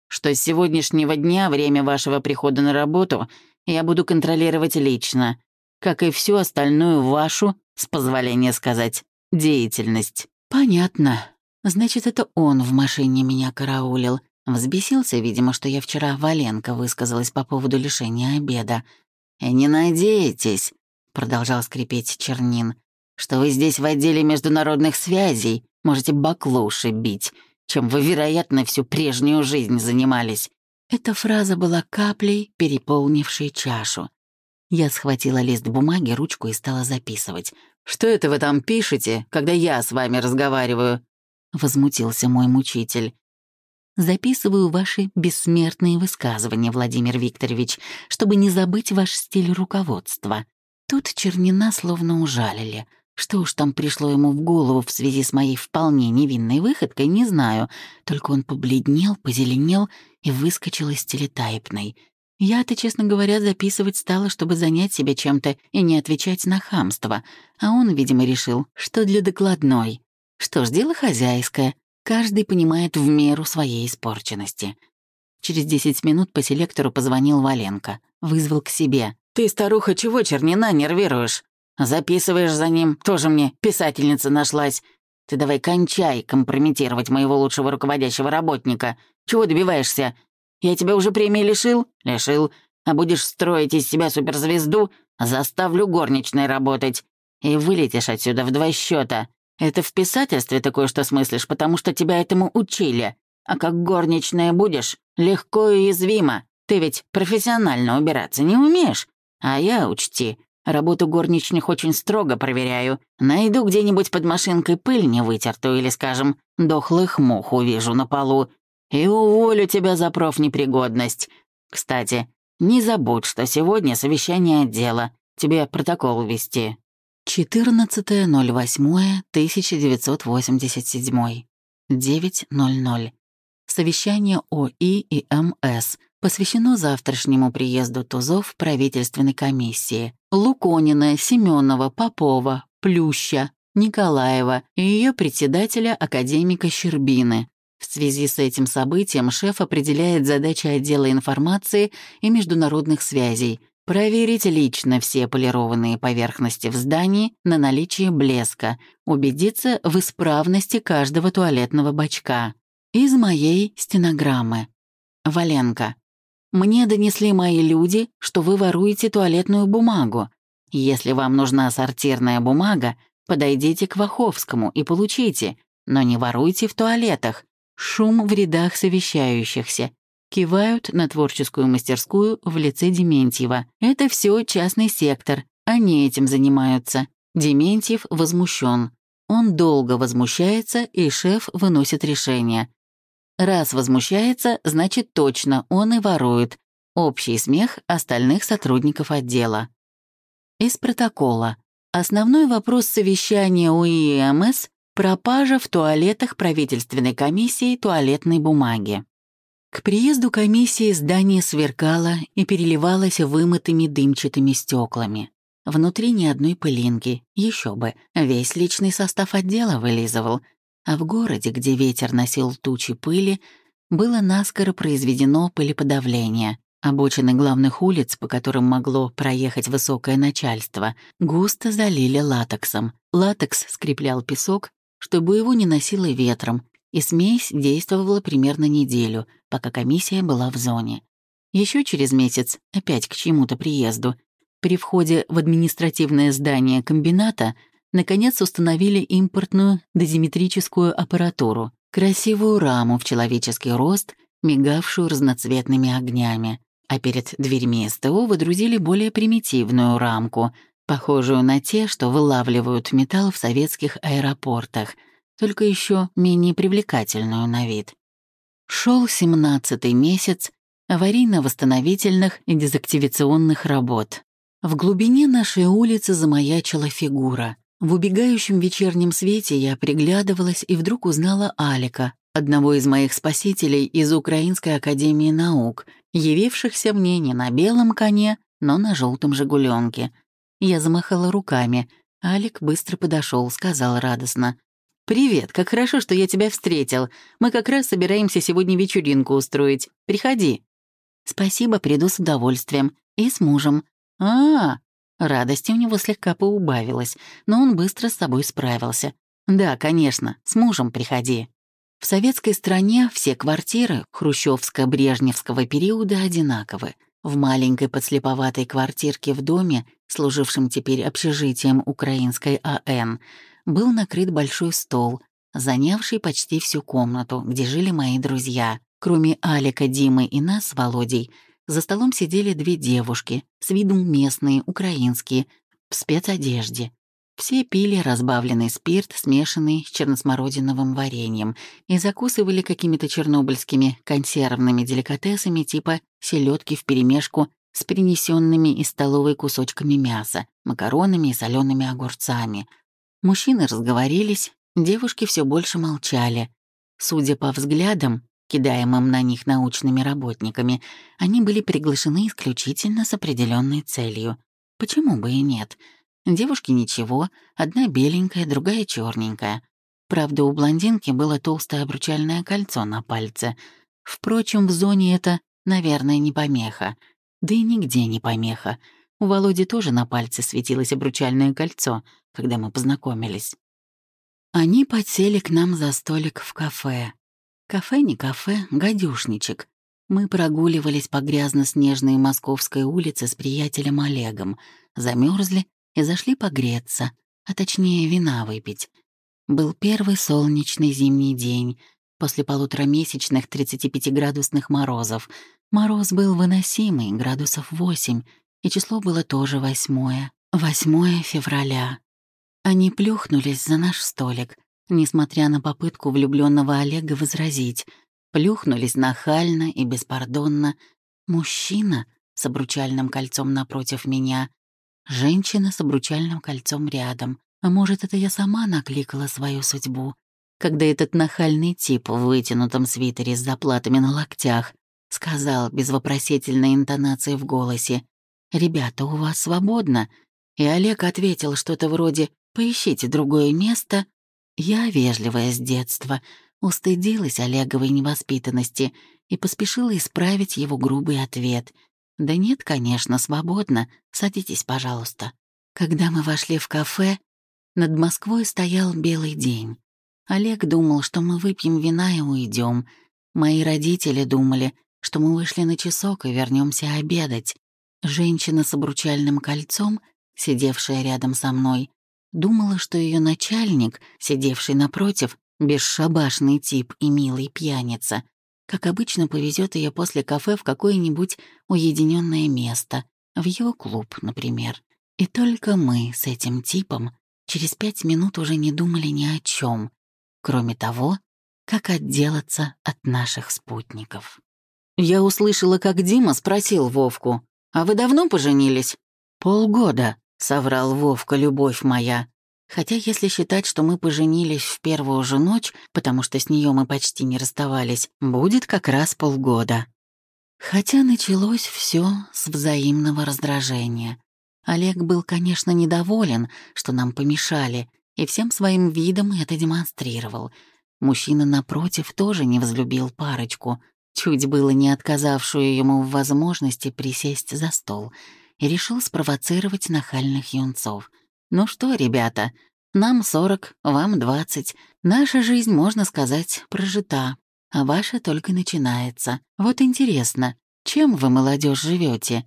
что с сегодняшнего дня время вашего прихода на работу я буду контролировать лично, как и всю остальную вашу, с позволения сказать, деятельность». «Понятно. Значит, это он в машине меня караулил. Взбесился, видимо, что я вчера Валенко высказалась по поводу лишения обеда. «И не надейтесь», — продолжал скрипеть Чернин, «что вы здесь в отделе международных связей можете баклуши бить, чем вы, вероятно, всю прежнюю жизнь занимались». Эта фраза была каплей, переполнившей чашу. Я схватила лист бумаги, ручку и стала записывать. «Что это вы там пишете, когда я с вами разговариваю?» — возмутился мой мучитель. «Записываю ваши бессмертные высказывания, Владимир Викторович, чтобы не забыть ваш стиль руководства». Тут Чернина словно ужалили. Что уж там пришло ему в голову в связи с моей вполне невинной выходкой, не знаю. Только он побледнел, позеленел и выскочил из телетайпной. Я-то, честно говоря, записывать стала, чтобы занять себя чем-то и не отвечать на хамство. А он, видимо, решил, что для докладной. Что ж, дело хозяйское. Каждый понимает в меру своей испорченности. Через 10 минут по селектору позвонил Валенко. Вызвал к себе. «Ты, старуха, чего Чернина нервируешь? Записываешь за ним, тоже мне писательница нашлась. Ты давай кончай компрометировать моего лучшего руководящего работника. Чего добиваешься? Я тебя уже премии лишил? Лишил. А будешь строить из себя суперзвезду? Заставлю горничной работать. И вылетишь отсюда в 2 счета. Это в писательстве ты кое-что смыслишь, потому что тебя этому учили. А как горничная будешь, легко и уязвимо. Ты ведь профессионально убираться не умеешь. А я, учти, работу горничных очень строго проверяю. Найду где-нибудь под машинкой пыль невытертую или, скажем, дохлых мух увижу на полу. И уволю тебя за профнепригодность. Кстати, не забудь, что сегодня совещание отдела. Тебе протокол вести». 14.08.1987. 9:00. Совещание ОИ и МС посвящено завтрашнему приезду тузов правительственной комиссии. Луконина, Семенова, Попова, Плюща, Николаева и ее председателя академика Щербины. В связи с этим событием шеф определяет задачи отдела информации и международных связей проверить лично все полированные поверхности в здании на наличие блеска, убедиться в исправности каждого туалетного бачка. Из моей стенограммы. Валенко. Мне донесли мои люди, что вы воруете туалетную бумагу. Если вам нужна сортирная бумага, подойдите к Ваховскому и получите, но не воруйте в туалетах. Шум в рядах совещающихся. Кивают на творческую мастерскую в лице Дементьева. Это все частный сектор, они этим занимаются. Дементьев возмущен. Он долго возмущается, и шеф выносит решение. Раз возмущается, значит точно он и ворует. Общий смех остальных сотрудников отдела. Из протокола. Основной вопрос совещания УИ и МС — пропажа в туалетах правительственной комиссии туалетной бумаги. К приезду комиссии здание сверкало и переливалось вымытыми дымчатыми стеклами. Внутри ни одной пылинки, еще бы, весь личный состав отдела вылизывал. А в городе, где ветер носил тучи пыли, было наскоро произведено пылеподавление. Обочины главных улиц, по которым могло проехать высокое начальство, густо залили латексом. Латекс скреплял песок, чтобы его не носило ветром, и смесь действовала примерно неделю, пока комиссия была в зоне. Еще через месяц, опять к чьему-то приезду, при входе в административное здание комбината наконец установили импортную дозиметрическую аппаратуру, красивую раму в человеческий рост, мигавшую разноцветными огнями, а перед дверьми СТО водрузили более примитивную рамку, похожую на те, что вылавливают металл в советских аэропортах, только еще менее привлекательную на вид. Шел 17-й месяц аварийно-восстановительных и дезактивационных работ. В глубине нашей улицы замаячила фигура. В убегающем вечернем свете я приглядывалась и вдруг узнала Алика, одного из моих спасителей из Украинской академии наук, явившихся мне не на белом коне, но на желтом «Жигуленке». Я замахала руками. Алик быстро подошел, сказал радостно: «Привет, как хорошо, что я тебя встретил. Мы как раз собираемся сегодня вечеринку устроить. Приходи». «Спасибо, приду с удовольствием. И с мужем». «А-а-а». Радости у него слегка поубавилось, но он быстро с собой справился. «Да, конечно, с мужем приходи». В советской стране все квартиры хрущевско-брежневского периода одинаковы. В маленькой подслеповатой квартирке в доме, служившем теперь общежитием украинской АН, был накрыт большой стол, занявший почти всю комнату, где жили мои друзья. Кроме Алика, Димы и нас с Володей, за столом сидели две девушки, с виду местные, украинские, в спецодежде. Все пили разбавленный спирт, смешанный с черносмородиновым вареньем, и закусывали какими-то чернобыльскими консервными деликатесами типа селедки вперемешку с принесенными из столовой кусочками мяса, макаронами и солеными огурцами. Мужчины разговорились, девушки все больше молчали. Судя по взглядам, кидаемым на них научными работниками, они были приглашены исключительно с определенной целью. Почему бы и нет? Девушки ничего, одна беленькая, другая черненькая. Правда, у блондинки было толстое обручальное кольцо на пальце. Впрочем, в зоне это, наверное, не помеха. Да и нигде не помеха. У Володи тоже на пальце светилось обручальное кольцо, когда мы познакомились. Они подсели к нам за столик в кафе. Кафе не кафе, гадюшничек. Мы прогуливались по грязно-снежной Московской улице с приятелем Олегом, замерзли и зашли погреться, а точнее вина выпить. Был первый солнечный зимний день, после полуторамесячных 35-градусных морозов. Мороз был выносимый, градусов 8, и число было тоже 8 февраля. Они плюхнулись за наш столик, несмотря на попытку влюбленного Олега возразить. Плюхнулись нахально и беспардонно. Мужчина с обручальным кольцом напротив меня, женщина с обручальным кольцом рядом. А может, это я сама накликала свою судьбу, когда этот нахальный тип в вытянутом свитере с заплатами на локтях сказал без вопросительной интонации в голосе: «Ребята, у вас свободно?» И Олег ответил что-то вроде «Поищите другое место». Я, вежливая с детства, устыдилась Олеговой невоспитанности и поспешила исправить его грубый ответ. «Да нет, конечно, свободно. Садитесь, пожалуйста». Когда мы вошли в кафе, над Москвой стоял белый день. Олег думал, что мы выпьем вина и уйдем. Мои родители думали, что мы вышли на часок и вернемся обедать. Женщина с обручальным кольцом, сидевшая рядом со мной, думала, что ее начальник, сидевший напротив, бесшабашный тип и милый пьяница, как обычно повезет ее после кафе в какое-нибудь уединенное место, в его клуб, например. И только мы с этим типом через 5 минут уже не думали ни о чем, кроме того, как отделаться от наших спутников. Я услышала, как Дима спросил Вовку: «А вы давно поженились?» «Полгода», — соврал Вовка, любовь моя. Хотя если считать, что мы поженились в первую же ночь, потому что с нее мы почти не расставались, будет как раз полгода. Хотя началось все с взаимного раздражения. Олег был, конечно, недоволен, что нам помешали, и всем своим видом это демонстрировал. Мужчина, напротив, тоже не взлюбил парочку, чуть было не отказавшую ему в возможности присесть за стол, и решил спровоцировать нахальных юнцов. «Ну что, ребята, нам 40, вам 20. Наша жизнь, можно сказать, прожита, а ваша только начинается. Вот интересно, чем вы, молодежь, живете?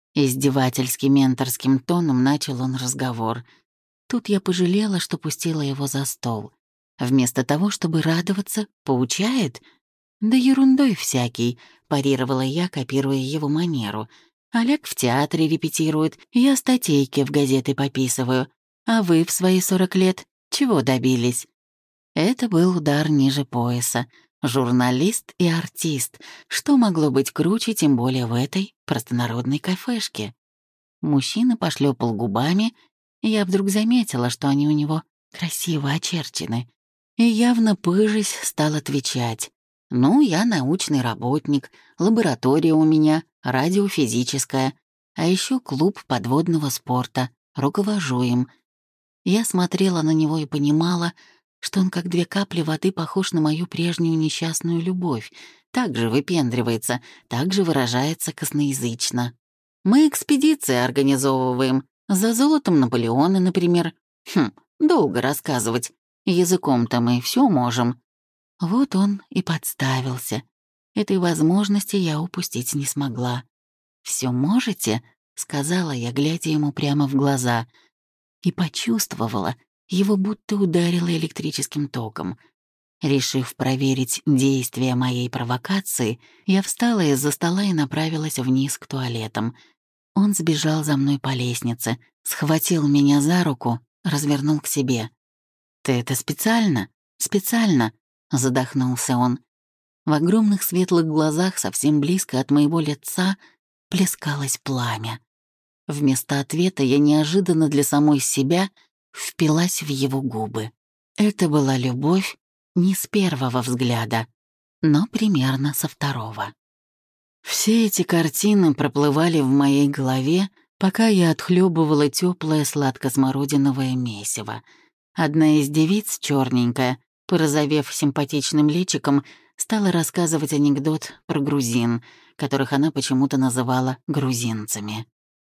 Издевательски-менторским тоном начал он разговор. Тут я пожалела, что пустила его за стол. Вместо того, чтобы радоваться, поучает? Да ерундой всякий, парировала я, копируя его манеру. Олег в театре репетирует, я статейки в газеты пописываю. А вы в свои 40 лет чего добились? Это был удар ниже пояса. Журналист и артист. Что могло быть круче, тем более в этой простонародной кафешке? Мужчина пошлепал губами, и я вдруг заметила, что они у него красиво очерчены. И явно пыжись стал отвечать. «Ну, я научный работник, лаборатория у меня, радиофизическая, а еще клуб подводного спорта, руковожу им». Я смотрела на него и понимала, что он как 2 капли воды похож на мою прежнюю несчастную любовь, так же выпендривается, так же выражается косноязычно. Мы экспедиции организовываем. За золотом Наполеона, например. Долго рассказывать. Языком-то мы все можем. Вот он и подставился. Этой возможности я упустить не смогла. «Все можете?» — сказала я, глядя ему прямо в глаза. И почувствовала, его будто ударило электрическим током. Решив проверить действие моей провокации, я встала из-за стола и направилась вниз к туалетам. Он сбежал за мной по лестнице, схватил меня за руку, развернул к себе. «Ты это специально? Специально?» — задохнулся он. В огромных светлых глазах, совсем близко от моего лица, плескалось пламя. Вместо ответа я неожиданно для самой себя впилась в его губы. Это была любовь не с первого взгляда, но примерно со второго. Все эти картины проплывали в моей голове, пока я отхлебывала теплое сладко-смородиновое месиво. Одна из девиц, черненькая, порозовев симпатичным личиком, стала рассказывать анекдот про грузин, которых она почему-то называла грузинцами.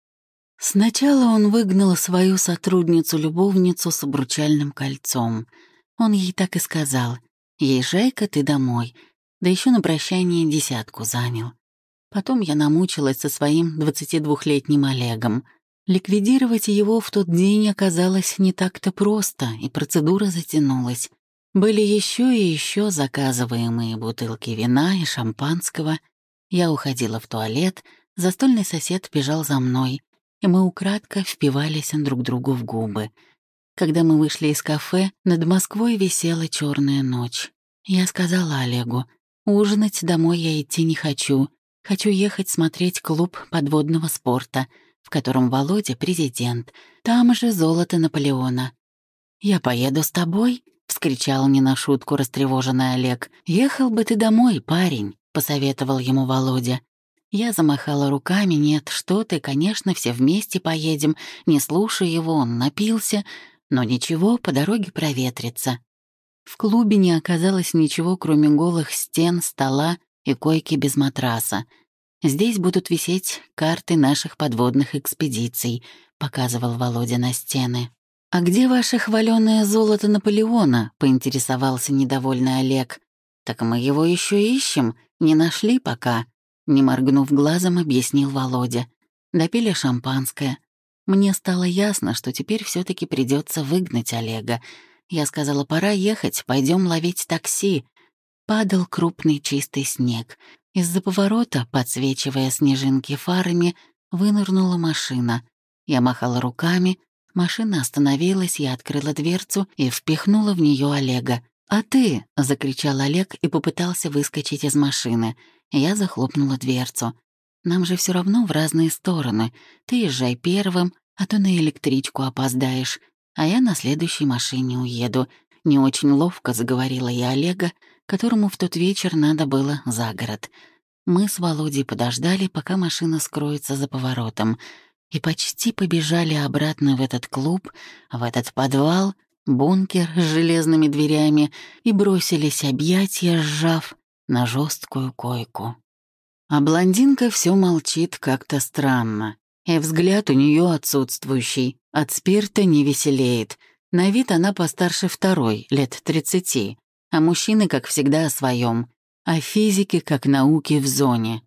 Сначала он выгнал свою сотрудницу-любовницу с обручальным кольцом. Он ей так и сказал: «Езжай-ка ты домой», да еще на прощание 10 занял. Потом я намучилась со своим 22-летним Олегом. Ликвидировать его в тот день оказалось не так-то просто, и процедура затянулась. Были еще и еще заказываемые бутылки вина и шампанского. Я уходила в туалет, застольный сосед бежал за мной, и мы украдко впивались друг другу в губы. Когда мы вышли из кафе, над Москвой висела черная ночь. Я сказала Олегу: «Ужинать домой я идти не хочу. Хочу ехать смотреть клуб подводного спорта, в котором Володя президент. Там же золото Наполеона». «Я поеду с тобой?» — вскричал не на шутку растревоженный Олег. «Ехал бы ты домой, парень», — посоветовал ему Володя. Я замахала руками: «Нет, что ты, конечно, все вместе поедем». Не слушай его, он напился. Но ничего, по дороге проветрится. В клубе не оказалось ничего, кроме голых стен, стола и койки без матраса. «Здесь будут висеть карты наших подводных экспедиций», — показывал Володя на стены. «А где ваше хваленое золото Наполеона?» — поинтересовался недовольный Олег. «Так мы его еще ищем, не нашли пока», — не моргнув глазом, объяснил Володя. Допили шампанское. Мне стало ясно, что теперь все таки придется выгнать Олега. Я сказала: «Пора ехать, пойдем ловить такси». Падал крупный чистый снег. Из-за поворота, подсвечивая снежинки фарами, вынырнула машина. Я махала руками, машина остановилась, я открыла дверцу и впихнула в нее Олега. «А ты!» — закричал Олег и попытался выскочить из машины. Я захлопнула дверцу. «Нам же все равно в разные стороны. Ты езжай первым, а то на электричку опоздаешь, а я на следующей машине уеду». Не очень ловко заговорила я Олега, которому в тот вечер надо было за город. Мы с Володей подождали, пока машина скроется за поворотом, и почти побежали обратно в этот клуб, в этот подвал, бункер с железными дверями, и бросились объятия, сжав на жесткую койку. А блондинка все молчит как-то странно, и взгляд у нее отсутствующий, от спирта не веселеет. На вид она постарше второй, лет 30, а мужчины, как всегда, о своем, а физики, как науки, в зоне.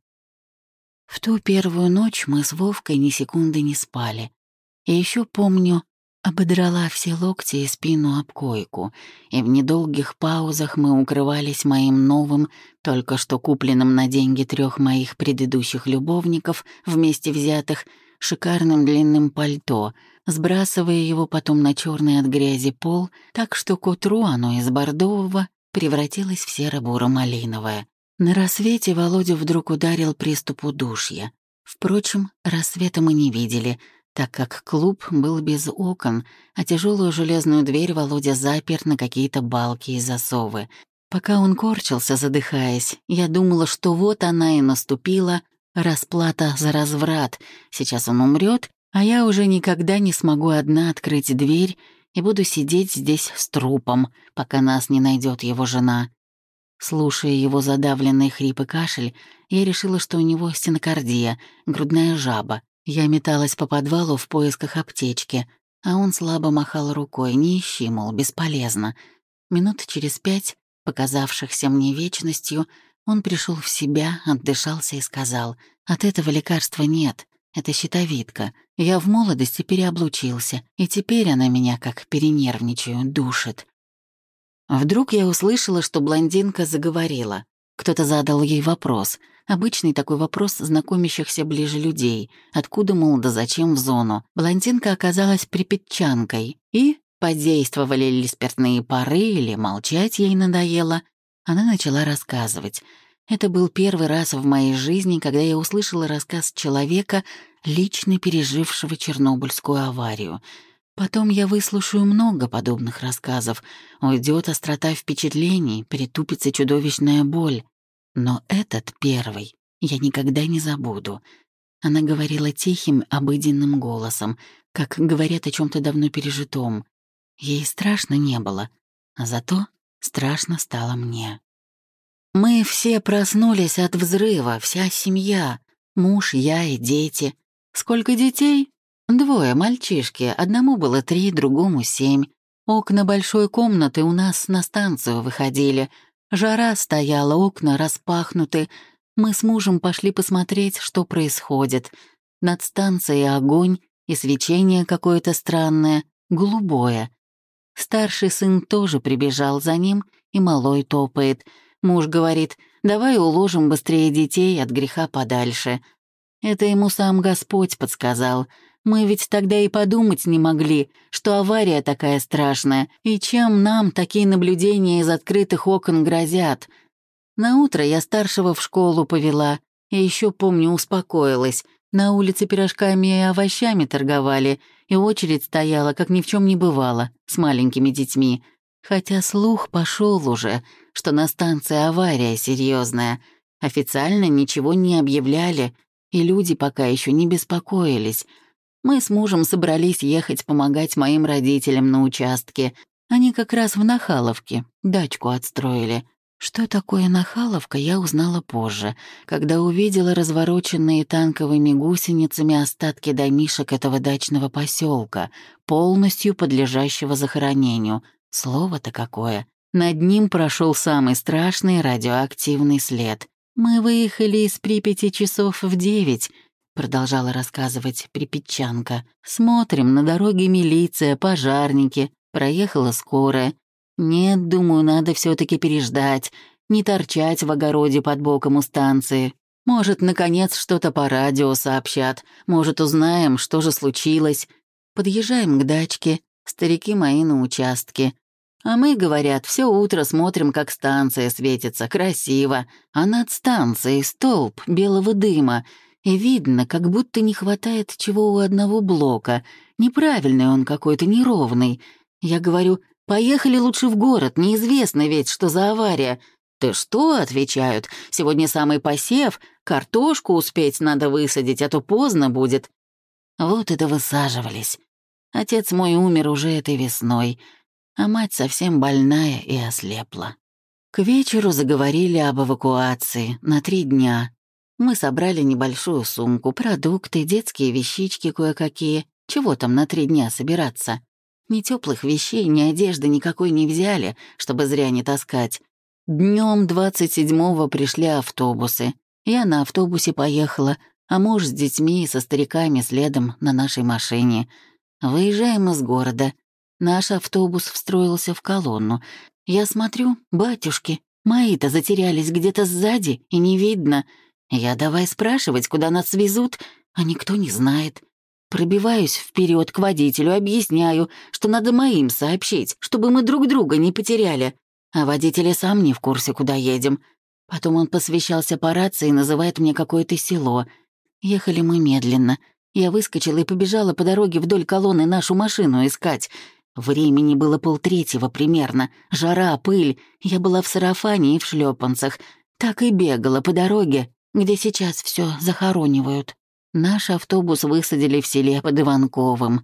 В ту первую ночь мы с Вовкой ни секунды не спали. И еще помню, ободрала все локти и спину об койку, и в недолгих паузах мы укрывались моим новым, только что купленным на деньги 3 моих предыдущих любовников, вместе взятых, шикарным длинным пальто, сбрасывая его потом на черный от грязи пол, так что к утру оно из бордового превратилось в серо-буро-малиновое. На рассвете Володю вдруг ударил приступ удушья. Впрочем, рассвета мы не видели, так как клуб был без окон, а тяжелую железную дверь Володя запер на какие-то балки и засовы. Пока он корчился, задыхаясь, я думала, что вот она и наступила, расплата за разврат. Сейчас он умрет, а я уже никогда не смогу одна открыть дверь и буду сидеть здесь с трупом, пока нас не найдет его жена. Слушая его задавленный хрип и кашель, я решила, что у него стенокардия, грудная жаба. Я металась по подвалу в поисках аптечки, а он слабо махал рукой: «Не ищи, мол, бесполезно». Минут через 5, показавшихся мне вечностью, он пришел в себя, отдышался и сказал: «От этого лекарства нет, это щитовидка. Я в молодости переоблучился, и теперь она меня, как перенервничаю, душит». Вдруг я услышала, что блондинка заговорила. Кто-то задал ей вопрос. Обычный такой вопрос знакомящихся ближе людей. Откуда, мол, да зачем в зону? Блондинка оказалась припятчанкой. И подействовали ли спиртные пары, или молчать ей надоело. Она начала рассказывать. Это был первый раз в моей жизни, когда я услышала рассказ человека, лично пережившего Чернобыльскую аварию. Потом я выслушаю много подобных рассказов. Уйдет острота впечатлений, притупится чудовищная боль. Но этот первый я никогда не забуду. Она говорила тихим, обыденным голосом, как говорят о чем то давно пережитом. Ей страшно не было, а зато страшно стало мне. Мы все проснулись от взрыва, вся семья. Муж, я и дети. Сколько детей? 2 мальчишки, одному было 3, другому 7. Окна большой комнаты у нас на станцию выходили. Жара стояла, окна распахнуты. Мы с мужем пошли посмотреть, что происходит. Над станцией огонь и свечение какое-то странное, голубое. Старший сын тоже прибежал за ним, и малой топает. Муж говорит: «Давай уложим быстрее детей от греха подальше». Это ему сам Господь подсказал. Мы ведь тогда и подумать не могли, что авария такая страшная, и чем нам такие наблюдения из открытых окон грозят. Наутро я старшего в школу повела, и еще помню, успокоилась. На улице пирожками и овощами торговали, и очередь стояла, как ни в чем не бывало, с маленькими детьми. Хотя слух пошел уже, что на станции авария серьезная. Официально ничего не объявляли, и люди пока еще не беспокоились. Мы с мужем собрались ехать помогать моим родителям на участке. Они как раз в Нахаловке дачку отстроили. Что такое Нахаловка, я узнала позже, когда увидела развороченные танковыми гусеницами остатки домишек этого дачного поселка, полностью подлежащего захоронению. Слово-то какое. Над ним прошел самый страшный радиоактивный след. Мы выехали из Припяти часов в 9, продолжала рассказывать припятчанка. Смотрим, на дороге милиция, пожарники, проехала скорая. Нет, думаю, надо все таки переждать, не торчать в огороде под боком у станции. Может, наконец что-то по радио сообщат, может, узнаем, что же случилось. Подъезжаем к дачке, старики мои на участке. А мы, говорят, все утро смотрим, как станция светится, красиво, а над станцией столб белого дыма, и видно, как будто не хватает чего у одного блока. Неправильный он какой-то, неровный. Я говорю: «Поехали лучше в город, неизвестно ведь, что за авария». «Ты что?» — отвечают. «Сегодня самый посев, картошку успеть надо высадить, а то поздно будет». Вот это высаживались. Отец мой умер уже этой весной, а мать совсем больная и ослепла. К вечеру заговорили об эвакуации на 3 дня. Мы собрали небольшую сумку, продукты, детские вещички кое-какие. Чего там на 3 дня собираться? Ни теплых вещей, ни одежды никакой не взяли, чтобы зря не таскать. Днем 27-го пришли автобусы. Я на автобусе поехала, а муж с детьми и со стариками следом на нашей машине. Выезжаем из города. Наш автобус встроился в колонну. Я смотрю, батюшки, мои-то затерялись где-то сзади, и не видно. Я давай спрашивать, куда нас везут, а никто не знает. Пробиваюсь вперед к водителю, объясняю, что надо моим сообщить, чтобы мы друг друга не потеряли. А водитель и сам не в курсе, куда едем. Потом он посвящался по рации и называет мне какое-то село. Ехали мы медленно. Я выскочила и побежала по дороге вдоль колонны нашу машину искать. Времени было 2:30 примерно. Жара, пыль. Я была в сарафане и в шлепанцах. Так и бегала по дороге, где сейчас все захоронивают. Наш автобус высадили в селе под Иванковым.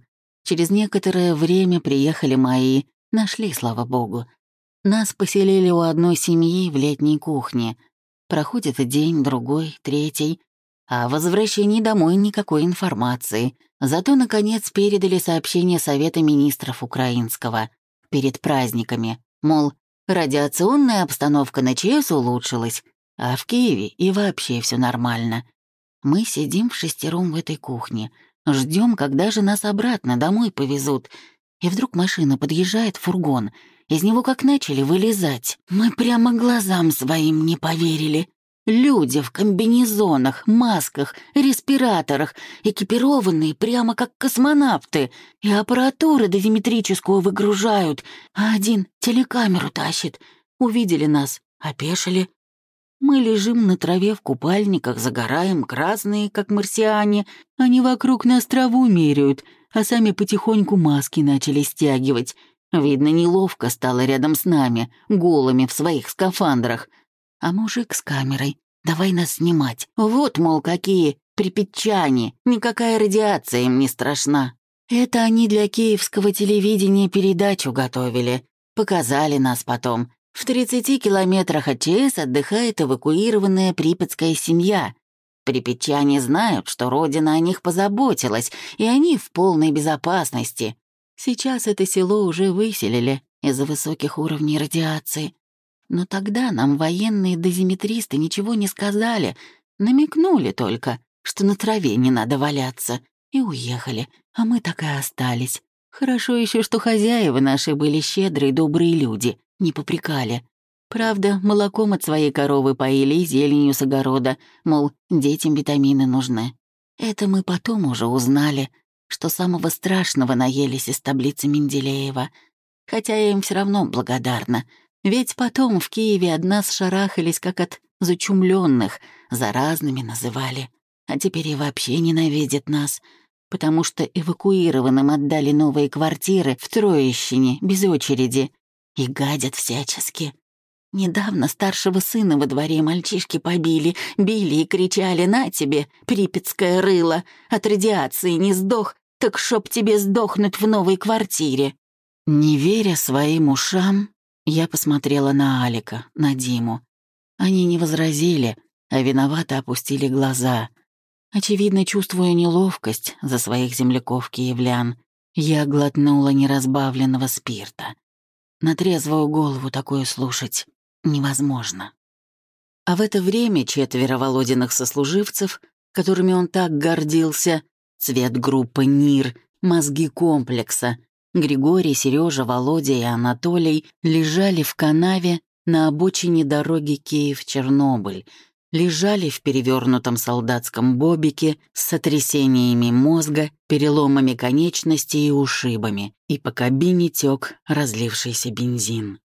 Через некоторое время приехали мои, нашли, слава богу. Нас поселили у одной семьи в летней кухне. Проходит день, другой, третий, а о возвращении домой никакой информации. Зато, наконец, передали сообщение Совета министров украинского перед праздниками, мол, радиационная обстановка на ЧС улучшилась, а в Киеве и вообще все нормально. Мы сидим вшестером в этой кухне, ждем, когда же нас обратно домой повезут. И вдруг машина подъезжает, фургон. Из него как начали вылезать. Мы прямо глазам своим не поверили. Люди в комбинезонах, масках, респираторах, экипированные прямо как космонавты. И аппаратуру дозиметрическую выгружают, а один телекамеру тащит. Увидели нас, опешили. Мы лежим на траве в купальниках, загораем, красные, как марсиане. Они вокруг нас траву меряют, а сами потихоньку маски начали стягивать. Видно, неловко стало рядом с нами, голыми в своих скафандрах. А мужик с камерой: «Давай нас снимать. Вот, мол, какие припятчане, никакая радиация им не страшна». Это они для киевского телевидения передачу готовили. Показали нас потом. В 30 километрах от ЧС отдыхает эвакуированная припятская семья. Припятчане знают, что родина о них позаботилась, и они в полной безопасности. Сейчас это село уже выселили из-за высоких уровней радиации. Но тогда нам военные дозиметристы ничего не сказали, намекнули только, что на траве не надо валяться, и уехали, а мы так и остались. Хорошо еще, что хозяева наши были щедрые, добрые люди, не попрекали. Правда, молоком от своей коровы поили и зеленью с огорода, мол, детям витамины нужны. Это мы потом уже узнали, что самого страшного наелись из таблицы Менделеева. Хотя я им все равно благодарна, ведь потом в Киеве от нас шарахались как от зачумленных, заразными называли, а теперь и вообще ненавидят нас, потому что эвакуированным отдали новые квартиры в Троещине без очереди и гадят всячески. Недавно старшего сына во дворе мальчишки побили, били и кричали: «На тебе, припятское рыло, от радиации не сдох, так чтоб тебе сдохнуть в новой квартире». Не веря своим ушам, я посмотрела на Алика, на Диму. Они не возразили, а виновато опустили глаза. Очевидно, чувствуя неловкость за своих земляков-киевлян, я глотнула неразбавленного спирта. На трезвую голову такое слушать невозможно. А в это время 4 Володиных сослуживцев, которыми он так гордился, цвет группы НИР, мозги комплекса, Григорий, Сережа, Володя и Анатолий лежали в канаве на обочине дороги Киев-Чернобыль, лежали в перевернутом солдатском бобике с сотрясениями мозга, переломами конечностей и ушибами, и по кабине тек разлившийся бензин.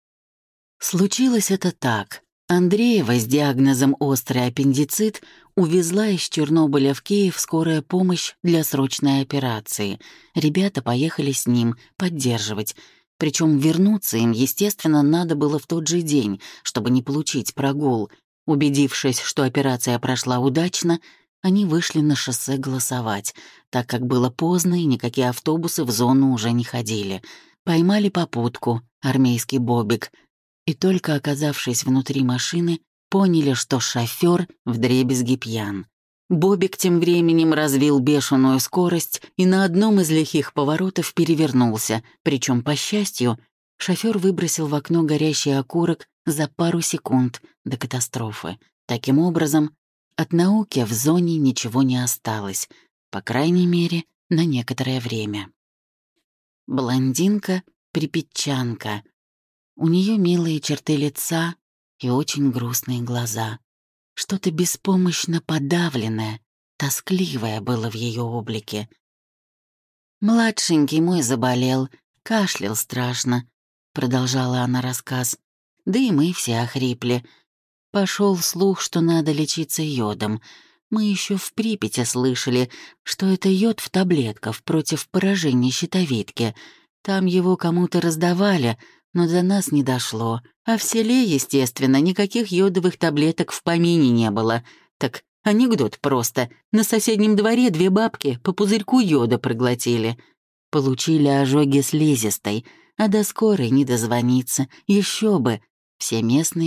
Случилось это так. Андреева с диагнозом «острый аппендицит» увезла из Чернобыля в Киев скорая помощь для срочной операции. Ребята поехали с ним поддерживать. Причем вернуться им, естественно, надо было в тот же день, чтобы не получить прогул. Убедившись, что операция прошла удачно, они вышли на шоссе голосовать, так как было поздно и никакие автобусы в зону уже не ходили. Поймали попутку, армейский бобик, и только оказавшись внутри машины, поняли, что шофёр вдребезги пьян. Бобик тем временем развил бешеную скорость и на одном из лихих поворотов перевернулся, причем, по счастью, шофёр выбросил в окно горящий окурок за пару секунд до катастрофы. Таким образом, от науки в зоне ничего не осталось, по крайней мере, на некоторое время. Блондинка-припятчанка. У нее милые черты лица и очень грустные глаза. Что-то беспомощно подавленное, тоскливое было в ее облике. «Младшенький мой заболел, кашлял страшно», — продолжала она рассказ. «Да и мы все охрипли. Пошел слух, что надо лечиться йодом. Мы еще в Припяти слышали, что это йод в таблетках против поражения щитовидки. Там его кому-то раздавали, но до нас не дошло. А в селе, естественно, никаких йодовых таблеток в помине не было. Так анекдот просто. На соседнем дворе 2 бабки по пузырьку йода проглотили. Получили ожоги слизистой, а до скорой не дозвониться. Еще бы. Все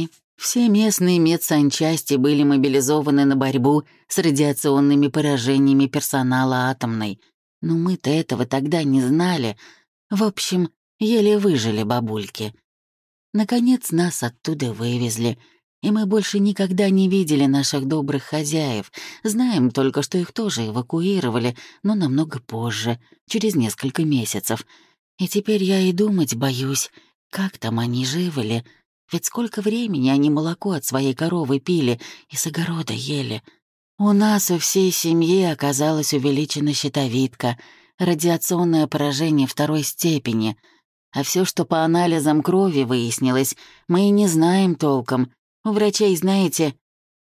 местные медсанчасти были мобилизованы на борьбу с радиационными поражениями персонала атомной. Но мы-то этого тогда не знали. В общем, еле выжили бабульки. Наконец нас оттуда вывезли, и мы больше никогда не видели наших добрых хозяев. Знаем только, что их тоже эвакуировали, но намного позже, через несколько месяцев. И теперь я и думать боюсь, как там они живы ли. Ведь сколько времени они молоко от своей коровы пили и с огорода ели. У нас у всей семьи оказалась увеличена щитовидка, радиационное поражение второй степени. А все, что по анализам крови выяснилось, мы и не знаем толком. У врачей, знаете,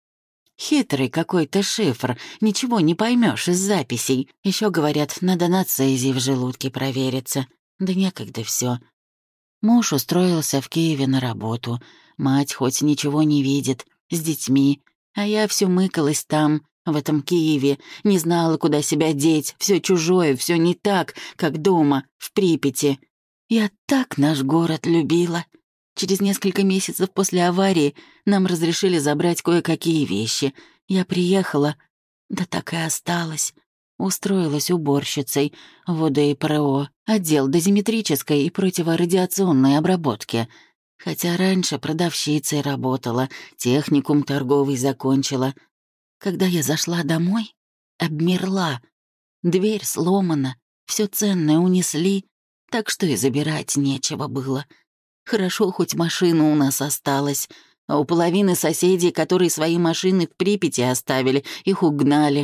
хитрый какой-то шифр, ничего не поймешь из записей. Еще говорят, надо на цезий в желудке провериться. Да некогда все. Муж устроился в Киеве на работу. Мать хоть ничего не видит, с детьми. А я все мыкалась там, в этом Киеве. Не знала, куда себя деть. Все чужое, все не так, как дома, в Припяти. Я так наш город любила. Через несколько месяцев после аварии нам разрешили забрать кое-какие вещи. Я приехала, да так и осталась. Устроилась уборщицей в ОДИПРО, отдел дозиметрической и противорадиационной обработки. Хотя раньше продавщицей работала, техникум торговый закончила. Когда я зашла домой, обмерла. Дверь сломана, все ценное унесли, так что и забирать нечего было. Хорошо, хоть машина у нас осталась, а у половины соседей, которые свои машины в Припяти оставили, их угнали.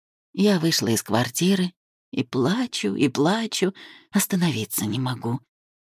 Я вышла из квартиры и плачу, остановиться не могу.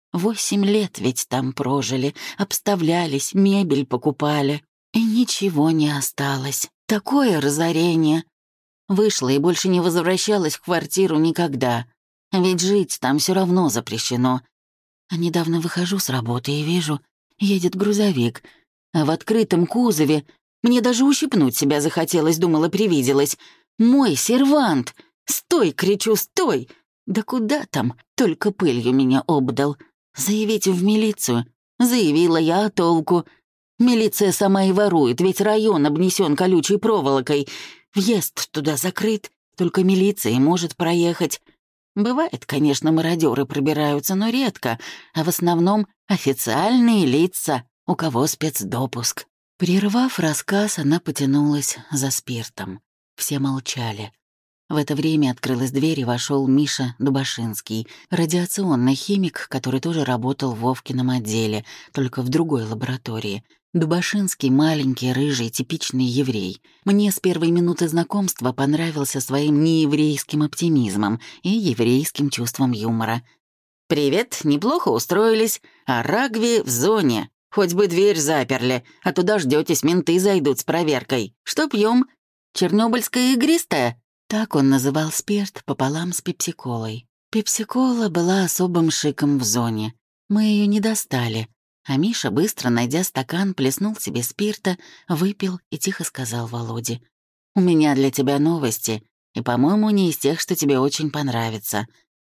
8 лет ведь там прожили, обставлялись, мебель покупали. И ничего не осталось. Такое разорение. Вышла и больше не возвращалась в квартиру никогда. Ведь жить там все равно запрещено. А недавно выхожу с работы и вижу, едет грузовик. А в открытом кузове мне даже ущипнуть себя захотелось, думала, привиделось. Мой сервант! Стой, кричу, стой! Да куда там? Только пылью меня обдал. Заявить в милицию. Заявила я, а толку? Милиция сама и ворует, ведь район обнесен колючей проволокой. Въезд туда закрыт, только милиция и может проехать. Бывает, конечно, мародеры пробираются, но редко, а в основном официальные лица, у кого спецдопуск. Прервав рассказ, она потянулась за спиртом. Все молчали. В это время открылась дверь и вошел Миша Дубашинский, радиационный химик, который тоже работал в Вовкином отделе, только в другой лаборатории. Дубашинский маленький, рыжий, типичный еврей. Мне с первой минуты знакомства понравился своим нееврейским оптимизмом и еврейским чувством юмора. «Привет, неплохо устроились, а Рагви в зоне. Хоть бы дверь заперли, а то дождётесь, менты зайдут с проверкой. Что пьем? Чернобыльская игристая?» Так он называл спирт пополам с пепсиколой. Пепсикола была особым шиком в зоне. Мы ее не достали, а Миша, быстро найдя стакан, плеснул себе спирта, выпил и тихо сказал Володе: «У меня для тебя новости, и, по-моему, не из тех, что тебе очень понравится».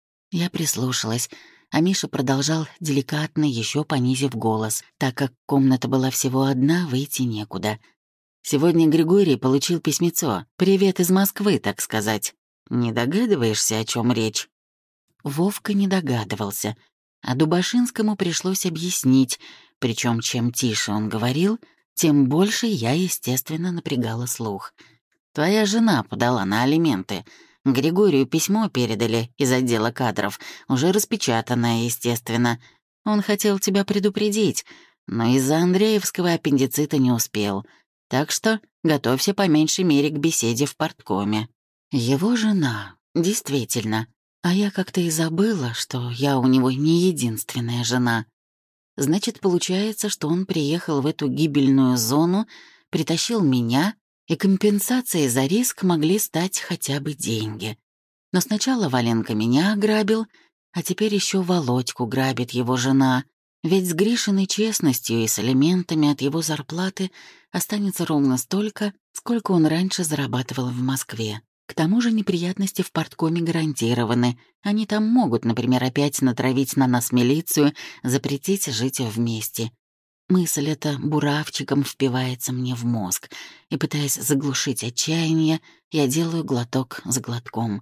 Я прислушалась, а Миша продолжал деликатно, еще понизив голос, так как комната была всего одна, выйти некуда. «Сегодня Григорий получил письмецо. Привет из Москвы, так сказать. Не догадываешься, о чем речь?» Вовка не догадывался, а Дубашинскому пришлось объяснить, причем чем тише он говорил, тем больше я, естественно, напрягала слух. «Твоя жена подала на алименты. Григорию письмо передали из отдела кадров, уже распечатанное, естественно. Он хотел тебя предупредить, но из-за Андреевского аппендицита не успел. Так что готовься по меньшей мере к беседе в парткоме». Его жена, действительно. А я как-то и забыла, что я у него не единственная жена. Значит, получается, что он приехал в эту гибельную зону, притащил меня, и компенсацией за риск могли стать хотя бы деньги. Но сначала Валенка меня ограбил, а теперь еще Володьку грабит его жена. Ведь с Гришиной честностью и с элементами от его зарплаты останется ровно столько, сколько он раньше зарабатывал в Москве. К тому же неприятности в порткоме гарантированы. Они там могут, например, опять натравить на нас милицию, запретить жить вместе. Мысль эта буравчиком впивается мне в мозг, и, пытаясь заглушить отчаяние, я делаю глоток за глотком.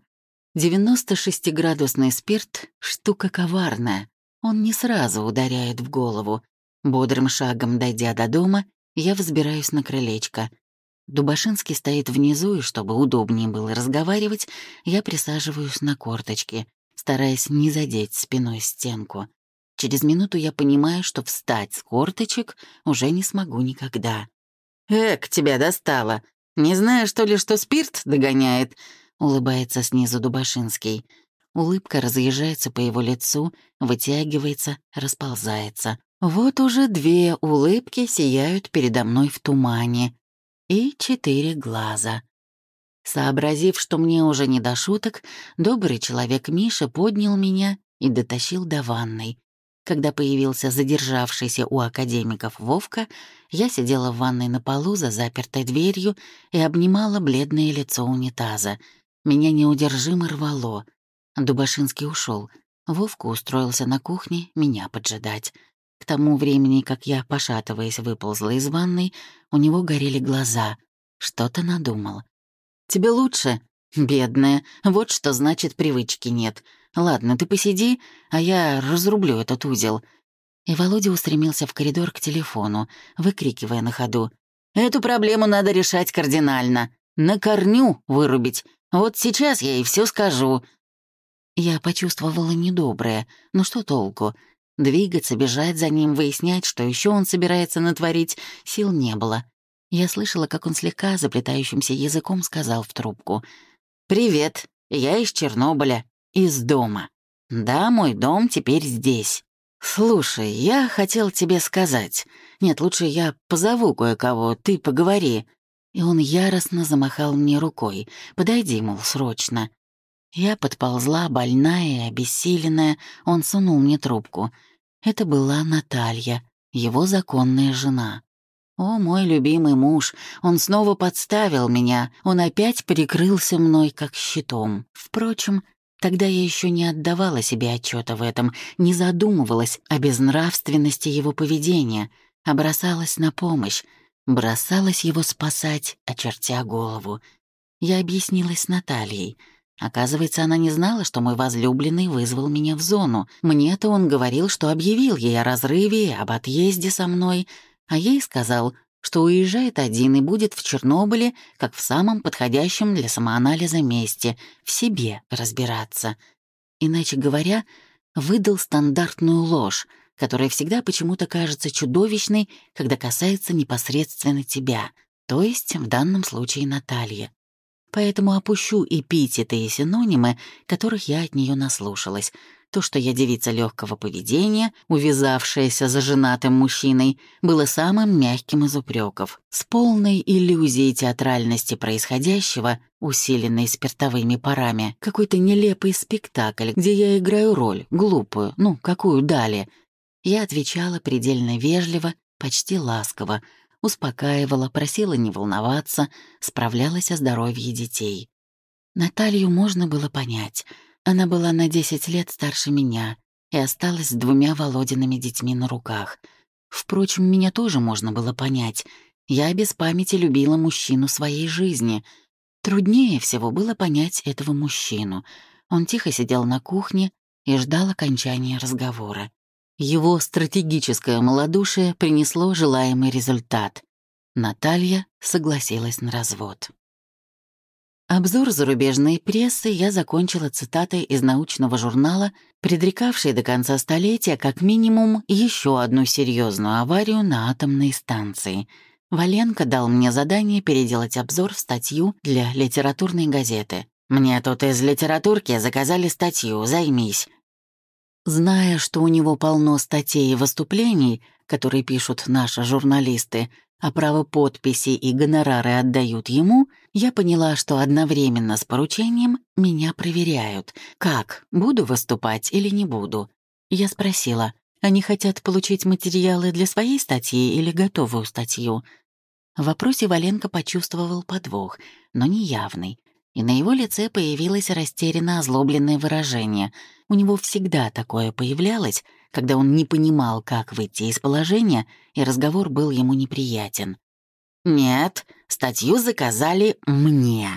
96-градусный спирт — штука коварная. Он не сразу ударяет в голову. Бодрым шагом дойдя до дома, я взбираюсь на крылечко. Дубашинский стоит внизу, и чтобы удобнее было разговаривать, я присаживаюсь на корточки, стараясь не задеть спиной стенку. Через минуту я понимаю, что встать с корточек уже не смогу никогда. «Эк, тебя достало! Не знаешь, что ли, что спирт догоняет?» — улыбается снизу Дубашинский. Улыбка разъезжается по его лицу, вытягивается, расползается. Вот уже 2 улыбки сияют передо мной в тумане. И 4 глаза. Сообразив, что мне уже не до шуток, добрый человек Миша поднял меня и дотащил до ванной. Когда появился задержавшийся у академиков Вовка, я сидела в ванной на полу за запертой дверью и обнимала бледное лицо унитаза. Меня неудержимо рвало. Дубашинский ушел. Вовка устроился на кухне меня поджидать. К тому времени, как я, пошатываясь, выползла из ванной, у него горели глаза. Что-то надумал. «Тебе лучше?» «Бедная, вот что значит привычки нет. Ладно, ты посиди, а я разрублю этот узел». И Володя устремился в коридор к телефону, выкрикивая на ходу: «Эту проблему надо решать кардинально. На корню вырубить. Вот сейчас я ей все скажу». Я почувствовала недоброе, но что толку? Двигаться, бежать за ним, выяснять, что еще он собирается натворить, сил не было. Я слышала, как он слегка заплетающимся языком сказал в трубку: «Привет, я из Чернобыля, из дома. Да, мой дом теперь здесь. Слушай, я хотел тебе сказать. Нет, лучше я позову кое-кого, ты поговори». И он яростно замахал мне рукой: «Подойди, мол, срочно». Я подползла, больная и обессиленная, он сунул мне трубку. Это была Наталья, его законная жена. О, мой любимый муж, он снова подставил меня, он опять прикрылся мной как щитом. Впрочем, тогда я еще не отдавала себе отчета в этом, не задумывалась о безнравственности его поведения, а бросалась на помощь, бросалась его спасать, очертя голову. Я объяснилась с Натальей. Оказывается, она не знала, что мой возлюбленный вызвал меня в зону. Мне-то он говорил, что объявил ей о разрыве и об отъезде со мной, а ей сказал, что уезжает один и будет в Чернобыле, как в самом подходящем для самоанализа месте, в себе разбираться. Иначе говоря, выдал стандартную ложь, которая всегда почему-то кажется чудовищной, когда касается непосредственно тебя, то есть в данном случае Натальи. Поэтому опущу эпитеты и синонимы, которых я от нее наслушалась. То, что я девица легкого поведения, увязавшаяся за женатым мужчиной, было самым мягким из упреков. С полной иллюзией театральности происходящего, усиленной спиртовыми парами, какой-то нелепый спектакль, где я играю роль, глупую, какую дали. Я отвечала предельно вежливо, почти ласково, успокаивала, просила не волноваться, справлялась о здоровье детей. Наталью можно было понять. Она была на 10 лет старше меня и осталась с 2 Володиными детьми на руках. Впрочем, меня тоже можно было понять. Я без памяти любила мужчину своей жизни. Труднее всего было понять этого мужчину. Он тихо сидел на кухне и ждал окончания разговора. Его стратегическое малодушие принесло желаемый результат. Наталья согласилась на развод. Обзор зарубежной прессы я закончила цитатой из научного журнала, предрекавшей до конца столетия как минимум еще одну серьезную аварию на атомной станции. Валенко дал мне задание переделать обзор в статью для литературной газеты. «Мне тут из литературки заказали статью, займись». Зная, что у него полно статей и выступлений, которые пишут наши журналисты, а право подписи и гонорары отдают ему, я поняла, что одновременно с поручением меня проверяют. Как, буду выступать или не буду? Я спросила, они хотят получить материалы для своей статьи или готовую статью? В вопросе Валенко почувствовал подвох, но не явный. и на его лице появилось растерянно озлобленное выражение. У него всегда такое появлялось, когда он не понимал, как выйти из положения, и разговор был ему неприятен. «Нет, статью заказали мне.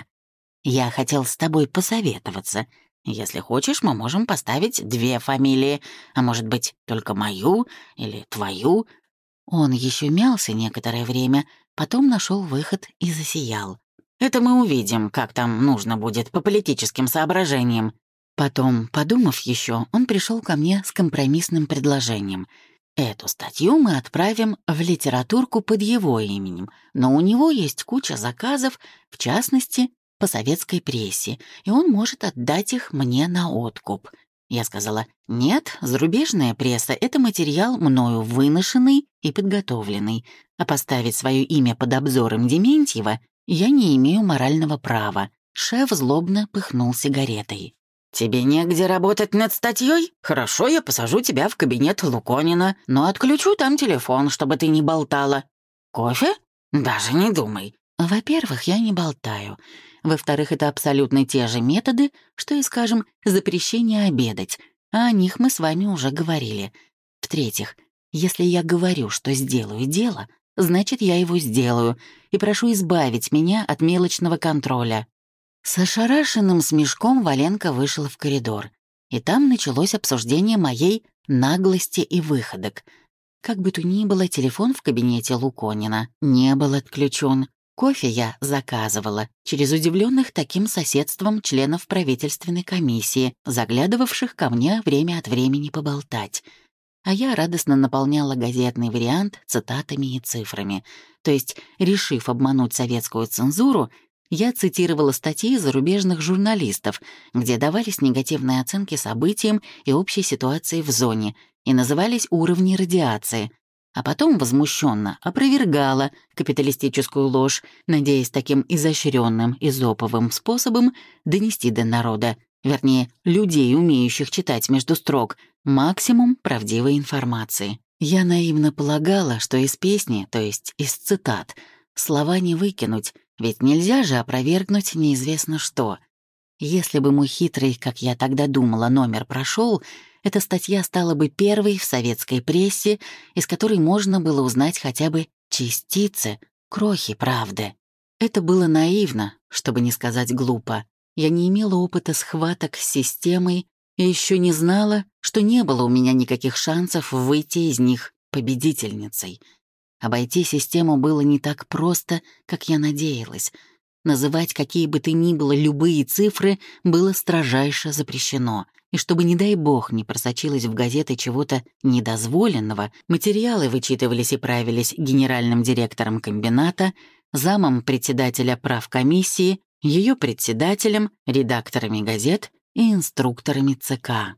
Я хотел с тобой посоветоваться. Если хочешь, мы можем поставить 2 фамилии, а может быть, только мою или твою». Он еще мялся некоторое время, потом нашел выход и засиял. «Это мы увидим, как там нужно будет по политическим соображениям». Потом, подумав еще, он пришел ко мне с компромиссным предложением. Эту статью мы отправим в литературку под его именем, но у него есть куча заказов, в частности, по советской прессе, и он может отдать их мне на откуп. Я сказала: «Нет, зарубежная пресса — это материал мною выношенный и подготовленный, а поставить свое имя под обзором Дементьева я не имею морального права». Шеф злобно пыхнул сигаретой. «Тебе негде работать над статьей? Хорошо, я посажу тебя в кабинет Луконина, но отключу там телефон, чтобы ты не болтала. Кофе? Даже не думай». Во-первых, я не болтаю. Во-вторых, это абсолютно те же методы, что и, скажем, запрещение обедать, а о них мы с вами уже говорили. В-третьих, если я говорю, что сделаю дело, значит, я его сделаю, и прошу избавить меня от мелочного контроля. С ошарашенным смешком Валенко вышел в коридор, и там началось обсуждение моей наглости и выходок. Как бы то ни было, телефон в кабинете Луконина не был отключен. Кофе я заказывала через удивленных таким соседством членов правительственной комиссии, заглядывавших ко мне время от времени поболтать. А я радостно наполняла газетный вариант цитатами и цифрами. То есть, решив обмануть советскую цензуру, я цитировала статьи зарубежных журналистов, где давались негативные оценки событиям и общей ситуации в зоне, и назывались уровни радиации, а потом возмущенно опровергала капиталистическую ложь, надеясь таким изощренным эзоповым способом донести до народа, вернее, людей, умеющих читать между строк, максимум правдивой информации. Я наивно полагала, что из песни, то есть из цитат, слова не выкинуть, ведь нельзя же опровергнуть неизвестно что. Если бы мой хитрый, как я тогда думала, номер прошел, эта статья стала бы первой в советской прессе, из которой можно было узнать хотя бы частицы, крохи правды. Это было наивно, чтобы не сказать глупо. Я не имела опыта схваток с системой и еще не знала, что не было у меня никаких шансов выйти из них победительницей. Обойти систему было не так просто, как я надеялась. Называть какие бы то ни было любые цифры было строжайше запрещено. И чтобы, не дай бог, не просочилось в газеты чего-то недозволенного, материалы вычитывались и правились генеральным директором комбината, замом председателя правкомиссии, ее председателем, редакторами газет и инструкторами ЦК.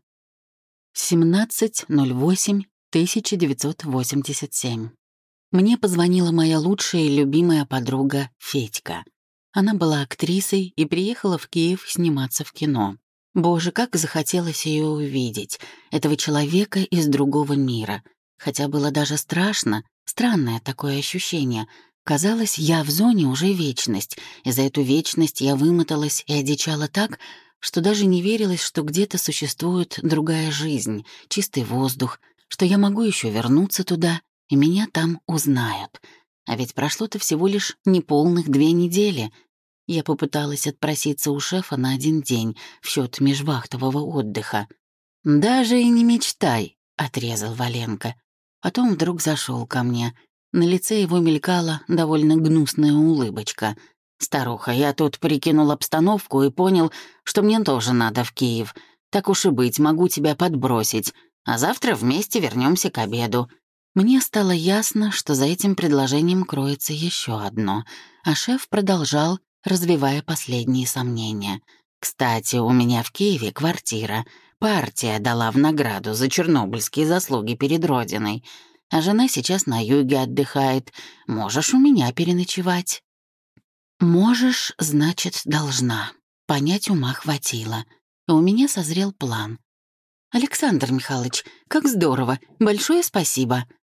17.08.1987. Мне позвонила моя лучшая и любимая подруга Федька. Она была актрисой и приехала в Киев сниматься в кино. Боже, как захотелось ее увидеть, этого человека из другого мира. Хотя было даже страшно, странное такое ощущение. Казалось, я в зоне уже вечность, и за эту вечность я вымоталась и одичала так, что даже не верилось, что где-то существует другая жизнь, чистый воздух, что я могу еще вернуться туда, и меня там узнают. А ведь прошло-то всего лишь неполных 2 недели. Я попыталась отпроситься у шефа на 1 день в счет межвахтового отдыха. «Даже и не мечтай», — отрезал Валенко. Потом вдруг зашел ко мне. На лице его мелькала довольно гнусная улыбочка. «Старуха, я тут прикинул обстановку и понял, что мне тоже надо в Киев. Так уж и быть, могу тебя подбросить, а завтра вместе вернемся к обеду». Мне стало ясно, что за этим предложением кроется еще одно, а шеф продолжал, развивая последние сомнения. «Кстати, у меня в Киеве квартира. Партия дала в награду за чернобыльские заслуги перед Родиной. А жена сейчас на юге отдыхает. Можешь у меня переночевать». «Можешь, значит, должна». Понять ума хватило. И у меня созрел план. «Александр Михайлович, как здорово! Большое спасибо!»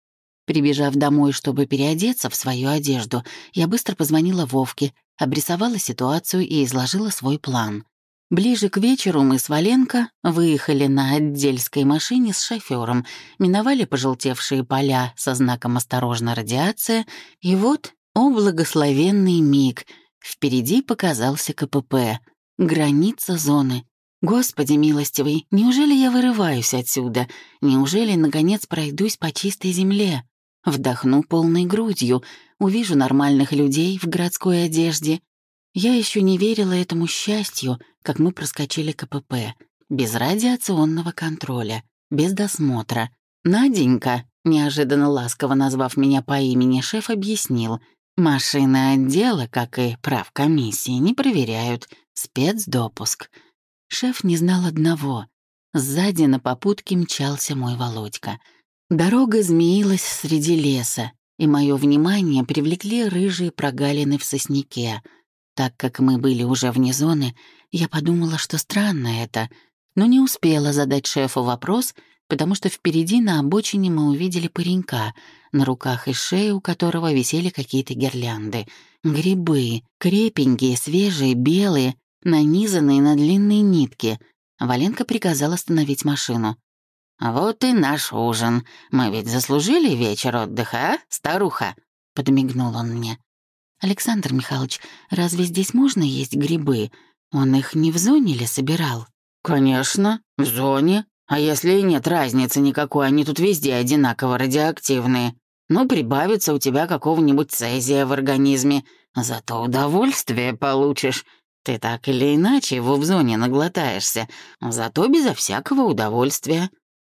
Прибежав домой, чтобы переодеться в свою одежду, я быстро позвонила Вовке, обрисовала ситуацию и изложила свой план. Ближе к вечеру мы с Валенко выехали на отдельской машине с шофёром, миновали пожелтевшие поля со знаком «Осторожно, радиация», и вот, о благословенный миг, впереди показался КПП, граница зоны. Господи милостивый, неужели я вырываюсь отсюда? Неужели, наконец, пройдусь по чистой земле? Вдохну полной грудью, увижу нормальных людей в городской одежде. Я еще не верила этому счастью, как мы проскочили КПП, без радиационного контроля, без досмотра. «Наденька», неожиданно ласково назвав меня по имени, шеф объяснил, машины отдела, как и правкомиссии, не проверяют, спецдопуск. Шеф не знал одного. Сзади на попутке мчался мой Володька. Дорога змеилась среди леса, и мое внимание привлекли рыжие прогалины в сосняке. Так как мы были уже вне зоны, я подумала, что странно это, но не успела задать шефу вопрос, потому что впереди на обочине мы увидели паренька, на руках и шее у которого висели какие-то гирлянды. Грибы, крепенькие, свежие, белые, нанизанные на длинные нитки. Валенко приказал остановить машину. «Вот и наш ужин. Мы ведь заслужили вечер отдыха, а, старуха?» — подмигнул он мне. «Александр Михайлович, разве здесь можно есть грибы? Он их не в зоне ли собирал?» «Конечно, в зоне. А если и нет разницы никакой, они тут везде одинаково радиоактивные. Ну, прибавится у тебя какого-нибудь цезия в организме. Зато удовольствие получишь. Ты так или иначе его в зоне наглотаешься, зато безо всякого удовольствия».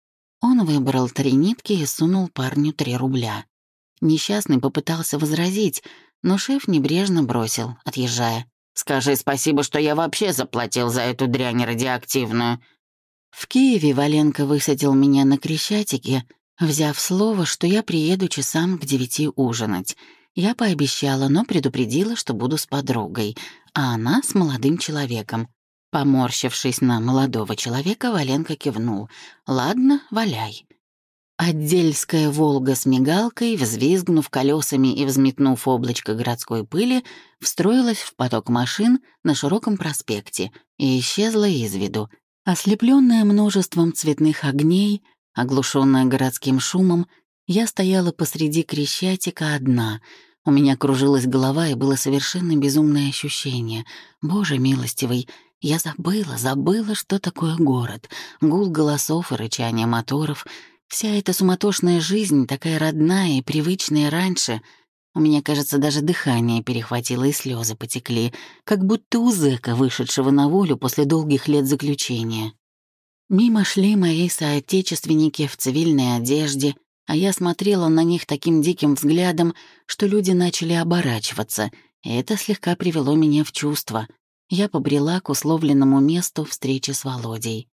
Он выбрал 3 нитки и сунул парню 3 рубля. Несчастный попытался возразить, но шеф небрежно бросил, отъезжая. «Скажи спасибо, что я вообще заплатил за эту дрянь радиоактивную». В Киеве Валенко высадил меня на Крещатике, взяв слово, что я приеду часам к 9 ужинать. Я пообещала, но предупредила, что буду с подругой, а она с молодым человеком. Поморщившись на молодого человека, Валенко кивнул. «Ладно, валяй». Отдельская «Волга» с мигалкой, взвизгнув колесами и взметнув облачко городской пыли, встроилась в поток машин на широком проспекте и исчезла из виду. Ослепленная множеством цветных огней, оглушенная городским шумом, я стояла посреди Крещатика одна. У меня кружилась голова, и было совершенно безумное ощущение. Боже милостивый, я забыла, что такое город. Гул голосов и рычание моторов. Вся эта суматошная жизнь, такая родная и привычная раньше. У меня, кажется, даже дыхание перехватило и слезы потекли, как будто у зэка, вышедшего на волю после долгих лет заключения. Мимо шли мои соотечественники в цивильной одежде, а я смотрела на них таким диким взглядом, что люди начали оборачиваться, и это слегка привело меня в чувство. Я побрела к условленному месту встречи с Володей.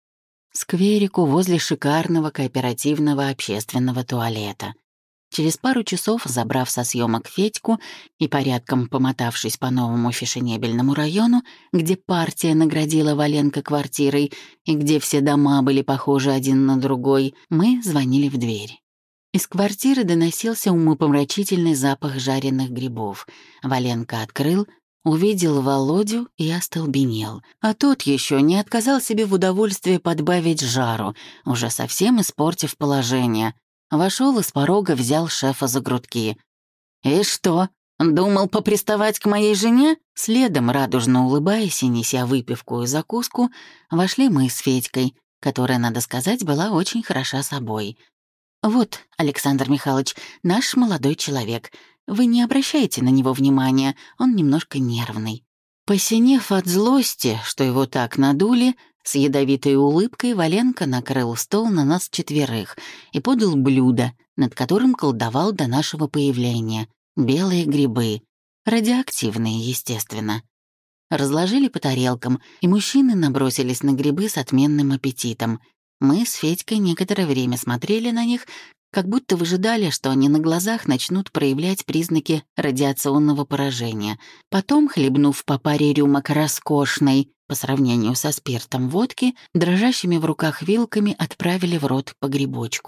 Скверику возле шикарного кооперативного общественного туалета. Через пару часов, забрав со съемок Федьку и порядком помотавшись по новому фешенебельному району, где партия наградила Валенко квартирой и где все дома были похожи один на другой, мы звонили в дверь. Из квартиры доносился умопомрачительный запах жареных грибов. Валенко открыл, увидел Володю и остолбенел. А тот еще не отказал себе в удовольствии подбавить жару, уже совсем испортив положение. Вошел и с порога взял шефа за грудки. «И что, думал поприставать к моей жене?» Следом, радужно улыбаясь и неся выпивку и закуску, вошли мы с Федькой, которая, надо сказать, была очень хороша собой. «Вот, Александр Михайлович, наш молодой человек. Вы не обращайте на него внимания, он немножко нервный». Посинев от злости, что его так надули, с ядовитой улыбкой Валенко накрыл стол на нас 4 и подал блюдо, над которым колдовал до нашего появления. Белые грибы. Радиоактивные, естественно. Разложили по тарелкам, и мужчины набросились на грибы с отменным аппетитом. Мы с Федькой некоторое время смотрели на них, как будто выжидали, что они на глазах начнут проявлять признаки радиационного поражения. Потом, хлебнув по паре рюмок роскошной, по сравнению со спиртом водки, дрожащими в руках вилками отправили в рот по грибочку.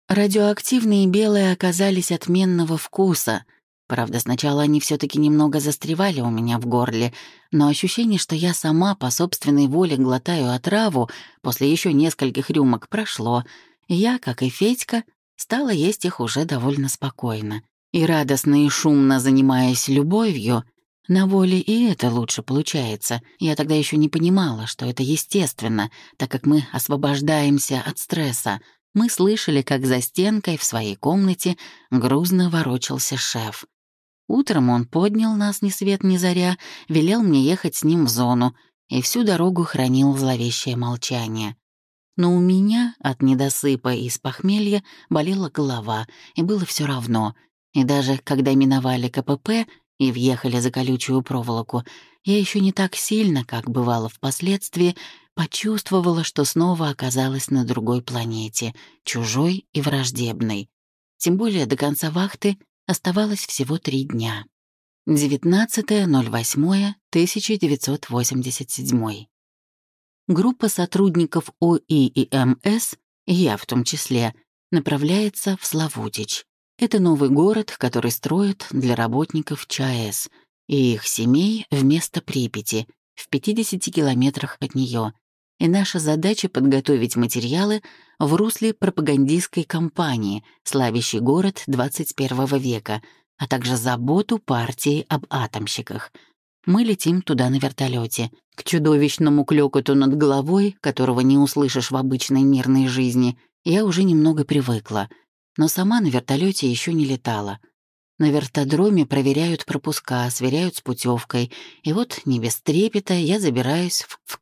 Радиоактивные белые оказались отменного вкуса. Правда, сначала они все таки немного застревали у меня в горле, но ощущение, что я сама по собственной воле глотаю отраву, после еще нескольких рюмок прошло. И я, как и Федька, стала есть их уже довольно спокойно. И радостно и шумно занимаясь любовью, на воле и это лучше получается. Я тогда еще не понимала, что это естественно, так как мы освобождаемся от стресса. Мы слышали, как за стенкой в своей комнате грузно ворочался шеф. Утром он поднял нас ни свет ни заря, велел мне ехать с ним в зону и всю дорогу хранил зловещее молчание. Но у меня от недосыпа и с похмелья болела голова, и было все равно. И даже когда миновали КПП и въехали за колючую проволоку, я еще не так сильно, как бывало впоследствии, почувствовала, что снова оказалась на другой планете, чужой и враждебной. Тем более до конца вахты оставалось всего 3 дня. 19.08.1987. Группа сотрудников ОИ и МС, я в том числе, направляется в Славутич. Это новый город, который строят для работников ЧАЭС и их семей вместо Припяти, в 50 километрах от нее. И наша задача — подготовить материалы в русле пропагандистской кампании, славящей город 21 века, а также заботу партии об атомщиках. Мы летим туда на вертолете. К чудовищному клёкоту над головой, которого не услышишь в обычной мирной жизни, я уже немного привыкла, но сама на вертолете еще не летала. На вертодроме проверяют пропуска, сверяют с путевкой, и вот не без трепета я забираюсь в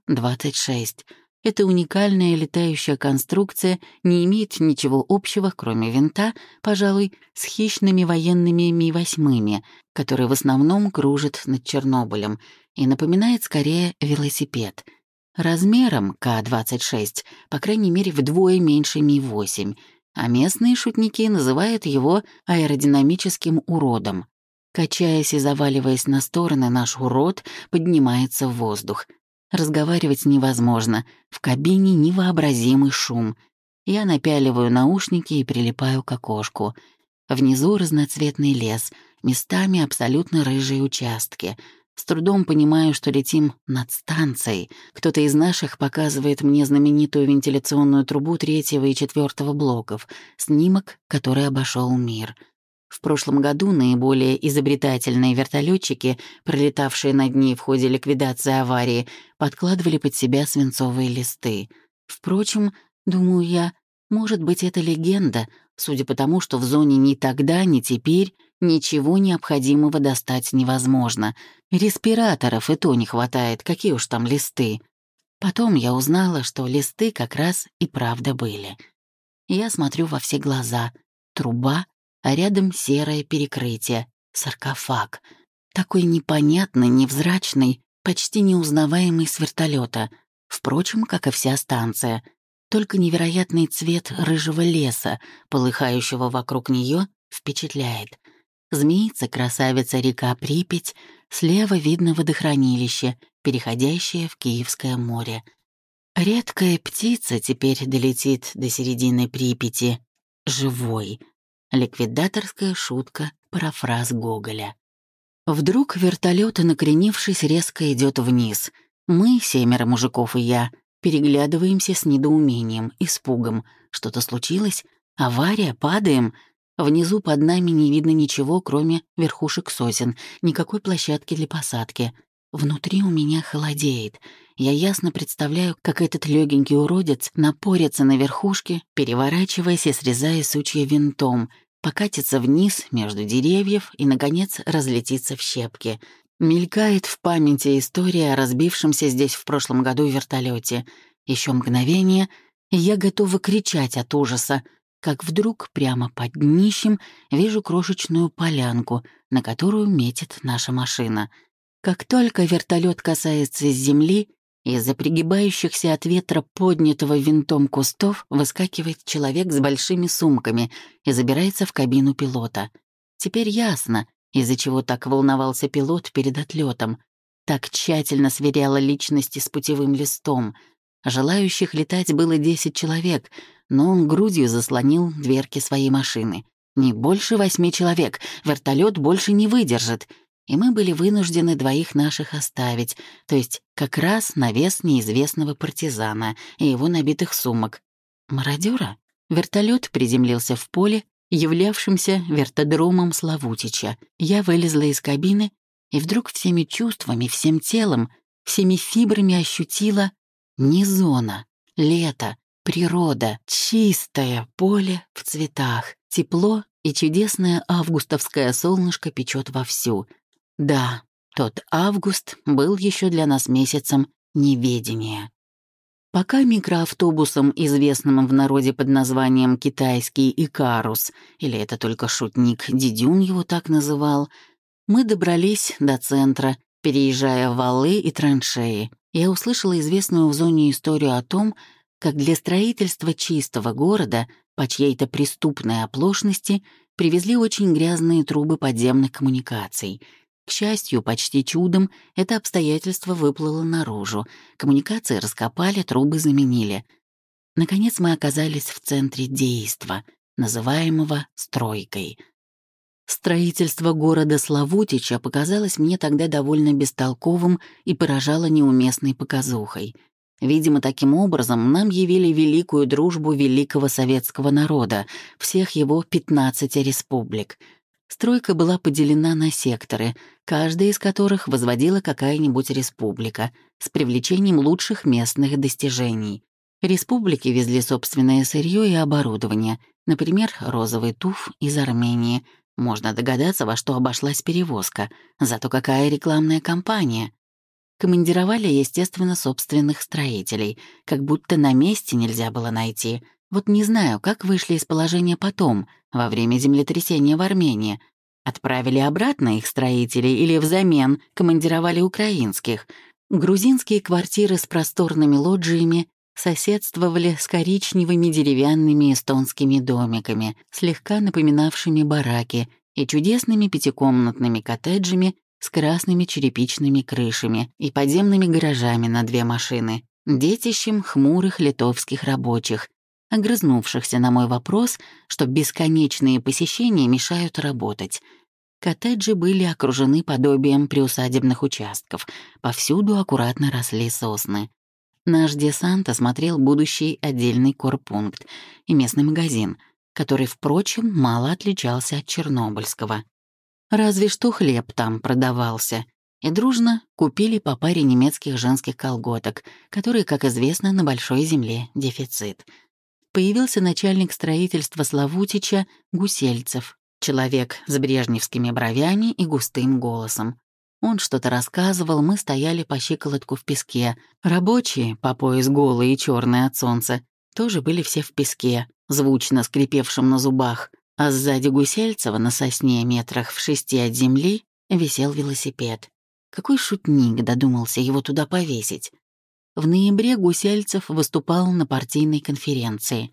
К-26. Эта уникальная летающая конструкция не имеет ничего общего, кроме винта, пожалуй, с хищными военными Ми-8, которые в основном кружат над Чернобылем, и напоминает скорее велосипед. Размером К-26, по крайней мере, вдвое меньше Ми-8, а местные шутники называют его аэродинамическим уродом. Качаясь и заваливаясь на стороны, наш урод поднимается в воздух. Разговаривать невозможно, в кабине невообразимый шум. Я напяливаю наушники и прилипаю к окошку. Внизу разноцветный лес, местами абсолютно рыжие участки. С трудом понимаю, что летим над станцией. Кто-то из наших показывает мне знаменитую вентиляционную трубу 3-го и 4-го блоков, снимок, который обошел мир. В прошлом году наиболее изобретательные вертолетчики, пролетавшие над ней в ходе ликвидации аварии, подкладывали под себя свинцовые листы. Впрочем, думаю я, может быть, это легенда, судя по тому, что в зоне ни тогда, ни теперь ничего необходимого достать невозможно. Респираторов и то не хватает, какие уж там листы. Потом я узнала, что листы как раз и правда были. Я смотрю во все глаза. Труба, а рядом серое перекрытие, саркофаг. Такой непонятный, невзрачный, почти неузнаваемый с вертолета. Впрочем, как и вся станция. Только невероятный цвет рыжего леса, полыхающего вокруг нее, впечатляет. Змеится красавица река Припять, слева видно водохранилище, переходящее в Киевское море. Редкая птица теперь долетит до середины Припяти. Живой. Ликвидаторская шутка, парафраз Гоголя. Вдруг вертолет, накренившись, резко идет вниз. Мы, 7 мужиков и я, переглядываемся с недоумением, испугом. Что-то случилось? Авария? Падаем? Внизу под нами не видно ничего, кроме верхушек сосен, никакой площадки для посадки. Внутри у меня холодеет. Я ясно представляю, как этот легенький уродец напорится на верхушке, переворачиваясь и срезая сучья винтом, покатится вниз между деревьев и, наконец, разлетится в щепки. Мелькает в памяти история о разбившемся здесь в прошлом году вертолете. Еще мгновение, и я готова кричать от ужаса, как вдруг прямо под днищем вижу крошечную полянку, на которую метит наша машина. Как только вертолет касается земли, из-за пригибающихся от ветра поднятого винтом кустов выскакивает человек с большими сумками и забирается в кабину пилота. Теперь ясно, из-за чего так волновался пилот перед отлетом. Так тщательно сверяла личности с путевым листом. Желающих летать было 10 человек, но он грудью заслонил дверки своей машины. Не больше 8 человек, вертолет больше не выдержит. И мы были вынуждены 2 наших оставить, то есть как раз на вес неизвестного партизана и его набитых сумок. Мародера? Вертолет приземлился в поле, являвшемся вертодромом Славутича. Я вылезла из кабины и вдруг всеми чувствами, всем телом, всеми фибрами ощутила не зона, лето, природа, чистое поле в цветах, тепло и чудесное августовское солнышко печет вовсю. Да, тот август был еще для нас месяцем неведения. Пока микроавтобусом, известным в народе под названием «Китайский Икарус», или это только шутник Дидюн его так называл, мы добрались до центра, переезжая валы и траншеи. Я услышала известную в зоне историю о том, как для строительства чистого города по чьей-то преступной оплошности привезли очень грязные трубы подземных коммуникаций. К счастью, почти чудом, это обстоятельство выплыло наружу. Коммуникации раскопали, трубы заменили. Наконец мы оказались в центре действа, называемого «стройкой». Строительство города Славутича показалось мне тогда довольно бестолковым и поражало неуместной показухой. Видимо, таким образом нам явили великую дружбу великого советского народа, всех его 15 республик. Стройка была поделена на секторы, каждая из которых возводила какая-нибудь республика с привлечением лучших местных достижений. Республики везли собственное сырье и оборудование, например, розовый туф из Армении. Можно догадаться, во что обошлась перевозка, зато какая рекламная кампания. Командировали, естественно, собственных строителей, как будто на месте нельзя было найти. Вот не знаю, как вышли из положения потом, во время землетрясения в Армении. Отправили обратно их строителей или взамен командировали украинских. Грузинские квартиры с просторными лоджиями соседствовали с коричневыми деревянными эстонскими домиками, слегка напоминавшими бараки, и чудесными пятикомнатными коттеджами с красными черепичными крышами и подземными гаражами на 2 машины, детищем хмурых литовских рабочих, огрызнувшихся на мой вопрос, что бесконечные посещения мешают работать. Коттеджи были окружены подобием приусадебных участков, повсюду аккуратно росли сосны. Наш десант осмотрел будущий отдельный корпункт и местный магазин, который, впрочем, мало отличался от чернобыльского. Разве что хлеб там продавался, и дружно купили по паре немецких женских колготок, которые, как известно, на большой земле дефицит. Появился начальник строительства Славутича Гусельцев, человек с брежневскими бровями и густым голосом. Он что-то рассказывал, мы стояли по щиколотку в песке. Рабочие, по пояс голые и черные от солнца, тоже были все в песке, звучно скрипевшим на зубах, а сзади Гусельцева на сосне метрах в 6 от земли висел велосипед. Какой шутник додумался его туда повесить? В ноябре Гусельцев выступал на партийной конференции.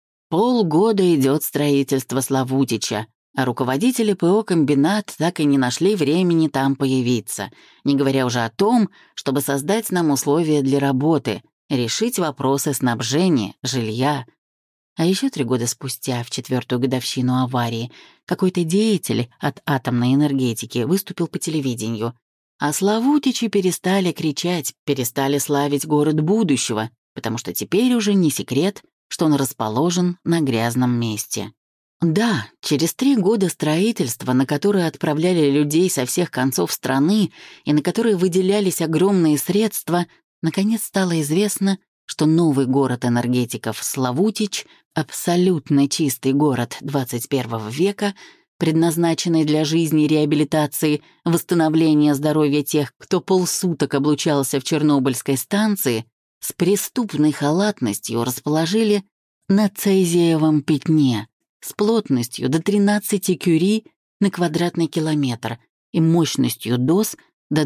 Полгода идет строительство Славутича, а руководители ПО «Комбинат» так и не нашли времени там появиться, не говоря уже о том, чтобы создать нам условия для работы, решить вопросы снабжения, жилья. А еще 3 года спустя, в 4-ю годовщину аварии, какой-то деятель от атомной энергетики выступил по телевидению. А Славутичи перестали кричать, перестали славить город будущего, потому что теперь уже не секрет, что он расположен на грязном месте. Да, через 3 года строительства, на которое отправляли людей со всех концов страны и на которые выделялись огромные средства, наконец стало известно, что новый город энергетиков Славутич, абсолютно чистый город 21 века, предназначенный для жизни и реабилитации, восстановления здоровья тех, кто полсуток облучался в Чернобыльской станции, с преступной халатностью расположили на цезиевом пятне с плотностью до 13 кюри на квадратный километр и мощностью доз до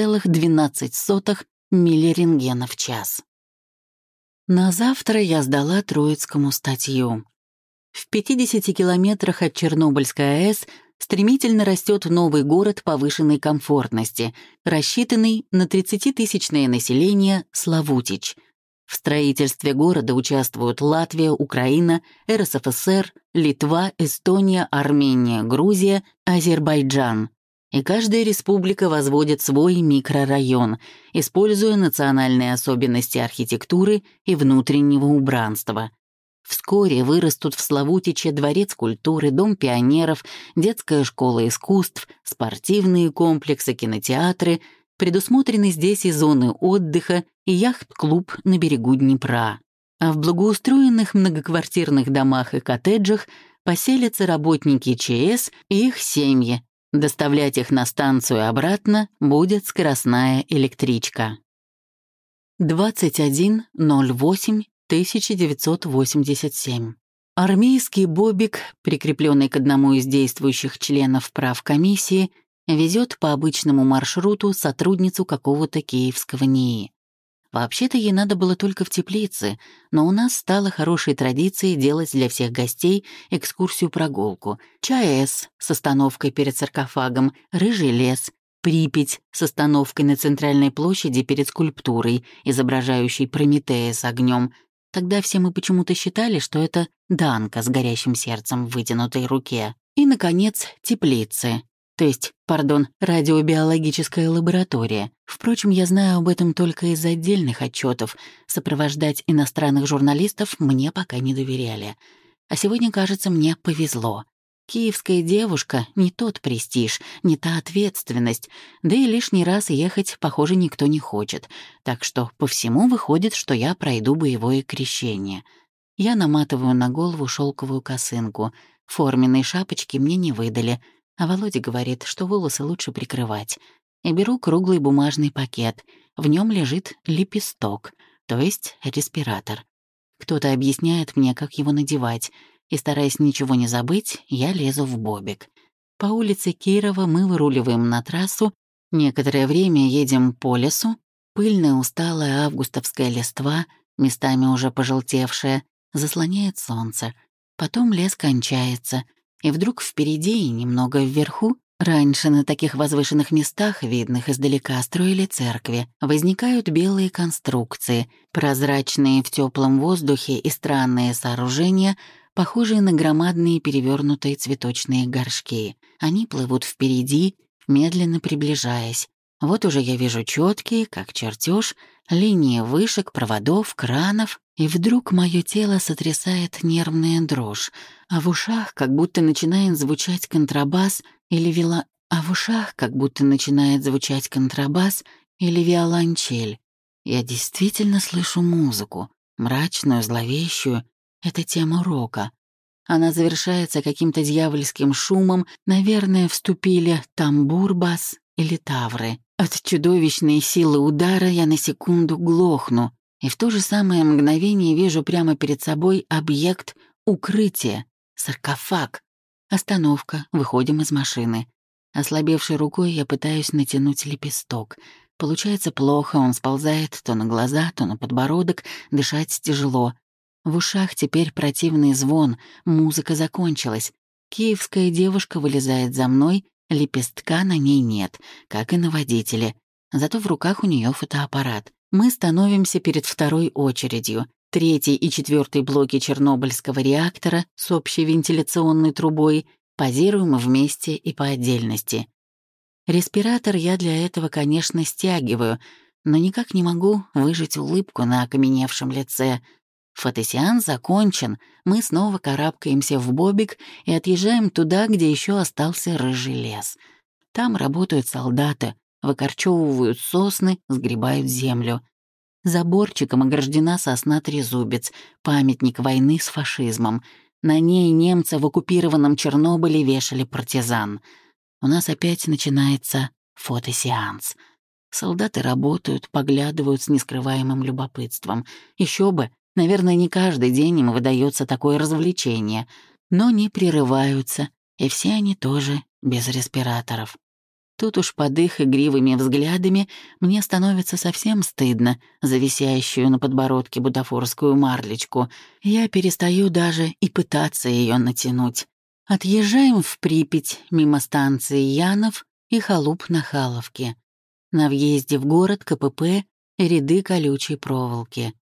0,12 миллирентгена в час. На завтра я сдала Троицкому статью. В 50 километрах от Чернобыльской АЭС стремительно растет новый город повышенной комфортности, рассчитанный на 30-тысячное население Славутич. В строительстве города участвуют Латвия, Украина, РСФСР, Литва, Эстония, Армения, Грузия, Азербайджан. И каждая республика возводит свой микрорайон, используя национальные особенности архитектуры и внутреннего убранства. Вскоре вырастут в Славутиче дворец культуры, дом пионеров, детская школа искусств, спортивные комплексы, кинотеатры. Предусмотрены здесь и зоны отдыха, и яхт-клуб на берегу Днепра. А в благоустроенных многоквартирных домах и коттеджах поселятся работники ЧС и их семьи. Доставлять их на станцию и обратно будет скоростная электричка. 21.08.1987. Армейский бобик, прикрепленный к одному из действующих членов правкомиссии, везет по обычному маршруту сотрудницу какого-то киевского НИИ. Вообще-то ей надо было только в теплице, но у нас стало хорошей традицией делать для всех гостей экскурсию-прогулку. ЧАЭС с остановкой перед саркофагом, Рыжий лес, Припять с остановкой на центральной площади перед скульптурой, изображающей Прометея с огнем. Тогда все мы почему-то считали, что это Данка с горящим сердцем в вытянутой руке. И, наконец, теплицы. То есть, радиобиологическая лаборатория. Впрочем, я знаю об этом только из отдельных отчетов. Сопровождать иностранных журналистов мне пока не доверяли. А сегодня, кажется, мне повезло. Киевская девушка — не тот престиж, не та ответственность, да и лишний раз ехать, похоже, никто не хочет. Так что по всему выходит, что я пройду боевое крещение. Я наматываю на голову шелковую косынку. Форменной шапочки мне не выдали, а Володя говорит, что волосы лучше прикрывать. И беру круглый бумажный пакет. В нем лежит лепесток, то есть респиратор. Кто-то объясняет мне, как его надевать, и, стараясь ничего не забыть, я лезу в бобик. По улице Кирова мы выруливаем на трассу, некоторое время едем по лесу, пыльная усталая августовская листва, местами уже пожелтевшая, заслоняет солнце. Потом лес кончается, и вдруг впереди и немного вверху, раньше на таких возвышенных местах, видных издалека, строили церкви, возникают белые конструкции, прозрачные в теплом воздухе и странные сооружения, похожие на громадные перевернутые цветочные горшки. Они плывут впереди, медленно приближаясь. Вот уже я вижу четкие, как чертеж, линии вышек, проводов, кранов, и вдруг мое тело сотрясает нервная дрожь, а в ушах как будто начинает звучать контрабас или виолончель. Я действительно слышу музыку, мрачную, зловещую. Это тема рока. Она завершается каким-то дьявольским шумом, наверное, вступили тамбур-бас или тавры. От чудовищной силы удара я на секунду глохну, и в то же самое мгновение вижу прямо перед собой объект укрытия — саркофаг. Остановка, выходим из машины. Ослабевшей рукой я пытаюсь натянуть лепесток. Получается плохо, он сползает то на глаза, то на подбородок, дышать тяжело. В ушах теперь противный звон, музыка закончилась. Киевская девушка вылезает за мной, лепестка на ней нет, как и на водителе. Зато в руках у нее фотоаппарат. Мы становимся перед второй очередью. Третий и четвертый блоки Чернобыльского реактора с общей вентиляционной трубой, позируем вместе и по отдельности. Респиратор я для этого, конечно, стягиваю, но никак не могу выжать улыбку на окаменевшем лице. Фотосеанс закончен, мы снова карабкаемся в бобик и отъезжаем туда, где еще остался рыжий лес. Там работают солдаты, выкорчевывают сосны, сгребают землю. Заборчиком ограждена сосна-трезубец, памятник войны с фашизмом. На ней немцы в оккупированном Чернобыле вешали партизан. У нас опять начинается фотосеанс. Солдаты работают, поглядывают с нескрываемым любопытством. Еще бы, наверное, не каждый день им выдается такое развлечение, но не прерываются, и все они тоже без респираторов. Тут уж под их игривыми взглядами мне становится совсем стыдно за висящую на подбородке бутафорскую марлечку. Я перестаю даже и пытаться ее натянуть. Отъезжаем в Припять мимо станции Янов и халуп на Халовке. На въезде в город КПП и ряды колючей проволоки.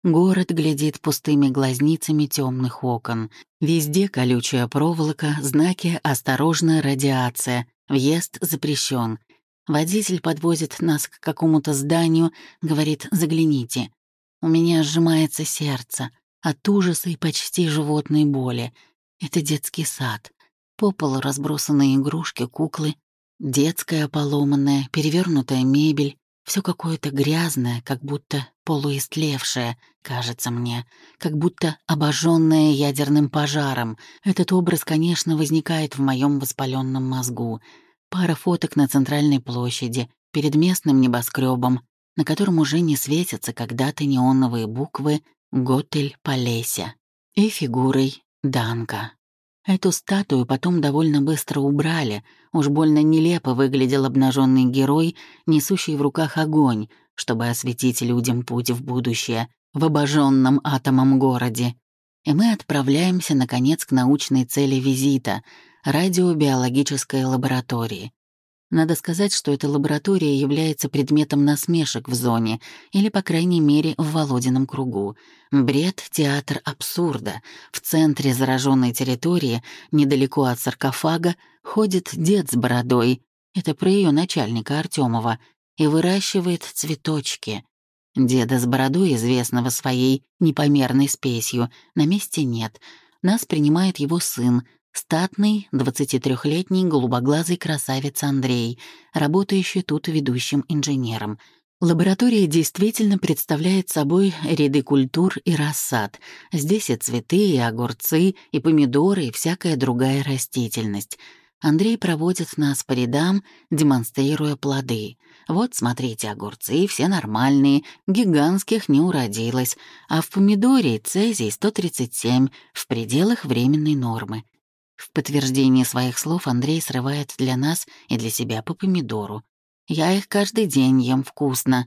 Город глядит пустыми глазницами темных окон. Везде колючая проволока, знаки «Осторожная радиация», «Въезд запрещен». Водитель подвозит нас к какому-то зданию, говорит «Загляните». У меня сжимается сердце от ужаса и почти животной боли. Это детский сад. По полу разбросаны игрушки, куклы, детская поломанная, перевернутая мебель. Все какое-то грязное, как будто полуистлевшее, кажется мне, как будто обожженное ядерным пожаром. Этот образ, конечно, возникает в моем воспаленном мозгу. Пара фоток на центральной площади, перед местным небоскребом, на котором уже не светятся когда-то неоновые буквы «Готель Полеся» и фигурой Данка. Эту статую потом довольно быстро убрали. Уж больно нелепо выглядел обнаженный герой, несущий в руках огонь, чтобы осветить людям путь в будущее в обожженном атомом городе. И мы отправляемся, наконец, к научной цели визита — радиобиологической лаборатории. Надо сказать, что эта лаборатория является предметом насмешек в зоне, или, по крайней мере, в Володином кругу. Бред — театр абсурда. В центре зараженной территории, недалеко от саркофага, ходит дед с бородой, это про ее начальника Артемова, и выращивает цветочки. Деда с бородой, известного своей непомерной спесью, на месте нет. Нас принимает его сын, статный, 23-летний голубоглазый красавец Андрей, работающий тут ведущим инженером. Лаборатория действительно представляет собой ряды культур и рассад. Здесь и цветы, и огурцы, и помидоры, и всякая другая растительность. Андрей проводит нас по рядам, демонстрируя плоды. Вот, смотрите, огурцы все нормальные, гигантских не уродилось, а в помидоре цезий 137 в пределах временной нормы. В подтверждение своих слов Андрей срывает для нас и для себя по помидору. Я их каждый день ем вкусно.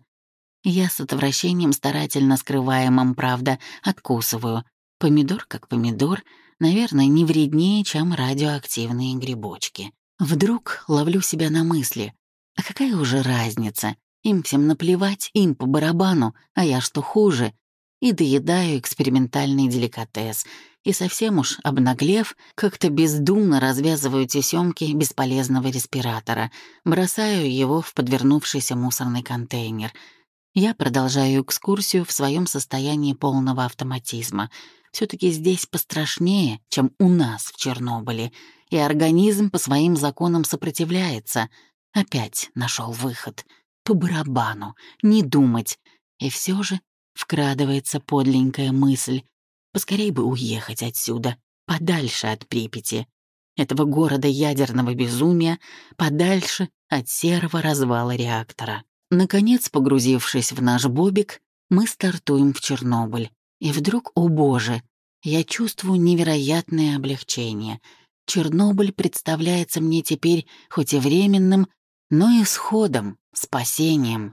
Я с отвращением, старательно скрываемым, правда, откусываю. Помидор как помидор, наверное, не вреднее, чем радиоактивные грибочки. Вдруг ловлю себя на мысли. А какая уже разница? Им всем наплевать, им по барабану, а я что хуже? И доедаю экспериментальный деликатес. И совсем уж обнаглев, как-то бездумно развязываю тесёмки бесполезного респиратора, бросаю его в подвернувшийся мусорный контейнер. Я продолжаю экскурсию в своем состоянии полного автоматизма. все таки здесь пострашнее, чем у нас в Чернобыле, и организм по своим законам сопротивляется. Опять нашел выход. По барабану, не думать. И все же вкрадывается подленькая мысль. Поскорей бы уехать отсюда, подальше от Припяти, этого города ядерного безумия, подальше от серого развала реактора. Наконец, погрузившись в наш бобик, мы стартуем в Чернобыль. И вдруг, о боже, я чувствую невероятное облегчение. Чернобыль представляется мне теперь хоть и временным, но исходом, спасением.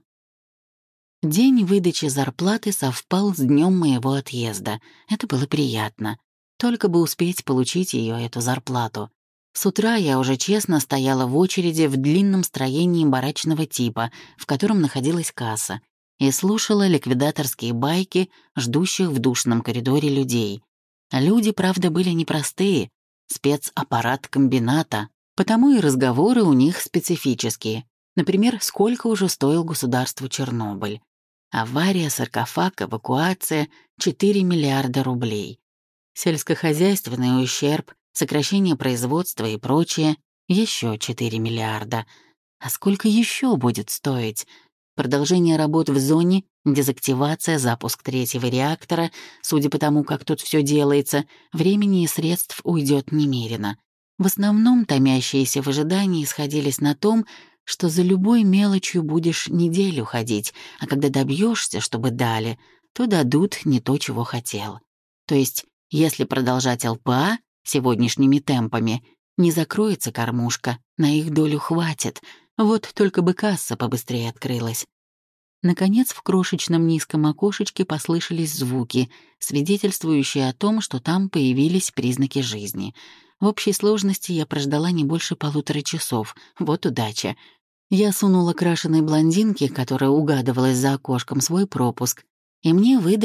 День выдачи зарплаты совпал с днем моего отъезда. Это было приятно. Только бы успеть получить ее, эту зарплату. С утра я уже честно стояла в очереди в длинном строении барачного типа, в котором находилась касса, и слушала ликвидаторские байки ждущих в душном коридоре людей. Люди, правда, были непростые, спецаппарат комбината, потому и разговоры у них специфические. Например, сколько уже стоил государству Чернобыль. Авария, саркофаг, эвакуация — 4 миллиарда рублей. Сельскохозяйственный ущерб, сокращение производства и прочее — еще 4 миллиарда. А сколько еще будет стоить? Продолжение работ в зоне, дезактивация, запуск третьего реактора, судя по тому, как тут все делается, времени и средств уйдет немерено. В основном томящиеся в ожидании сходились на том, что за любой мелочью будешь неделю ходить, а когда добьешься, чтобы дали, то дадут не то, чего хотел. То есть, если продолжать ЛПА сегодняшними темпами, не закроется кормушка, на их долю хватит, вот только бы касса побыстрее открылась. Наконец, в крошечном низком окошечке послышались звуки, свидетельствующие о том, что там появились признаки жизни. В общей сложности я прождала не больше 1,5 часов. Вот удача. Я сунула крашеной блондинке, которая угадывалась за окошком, свой пропуск, и мне выдали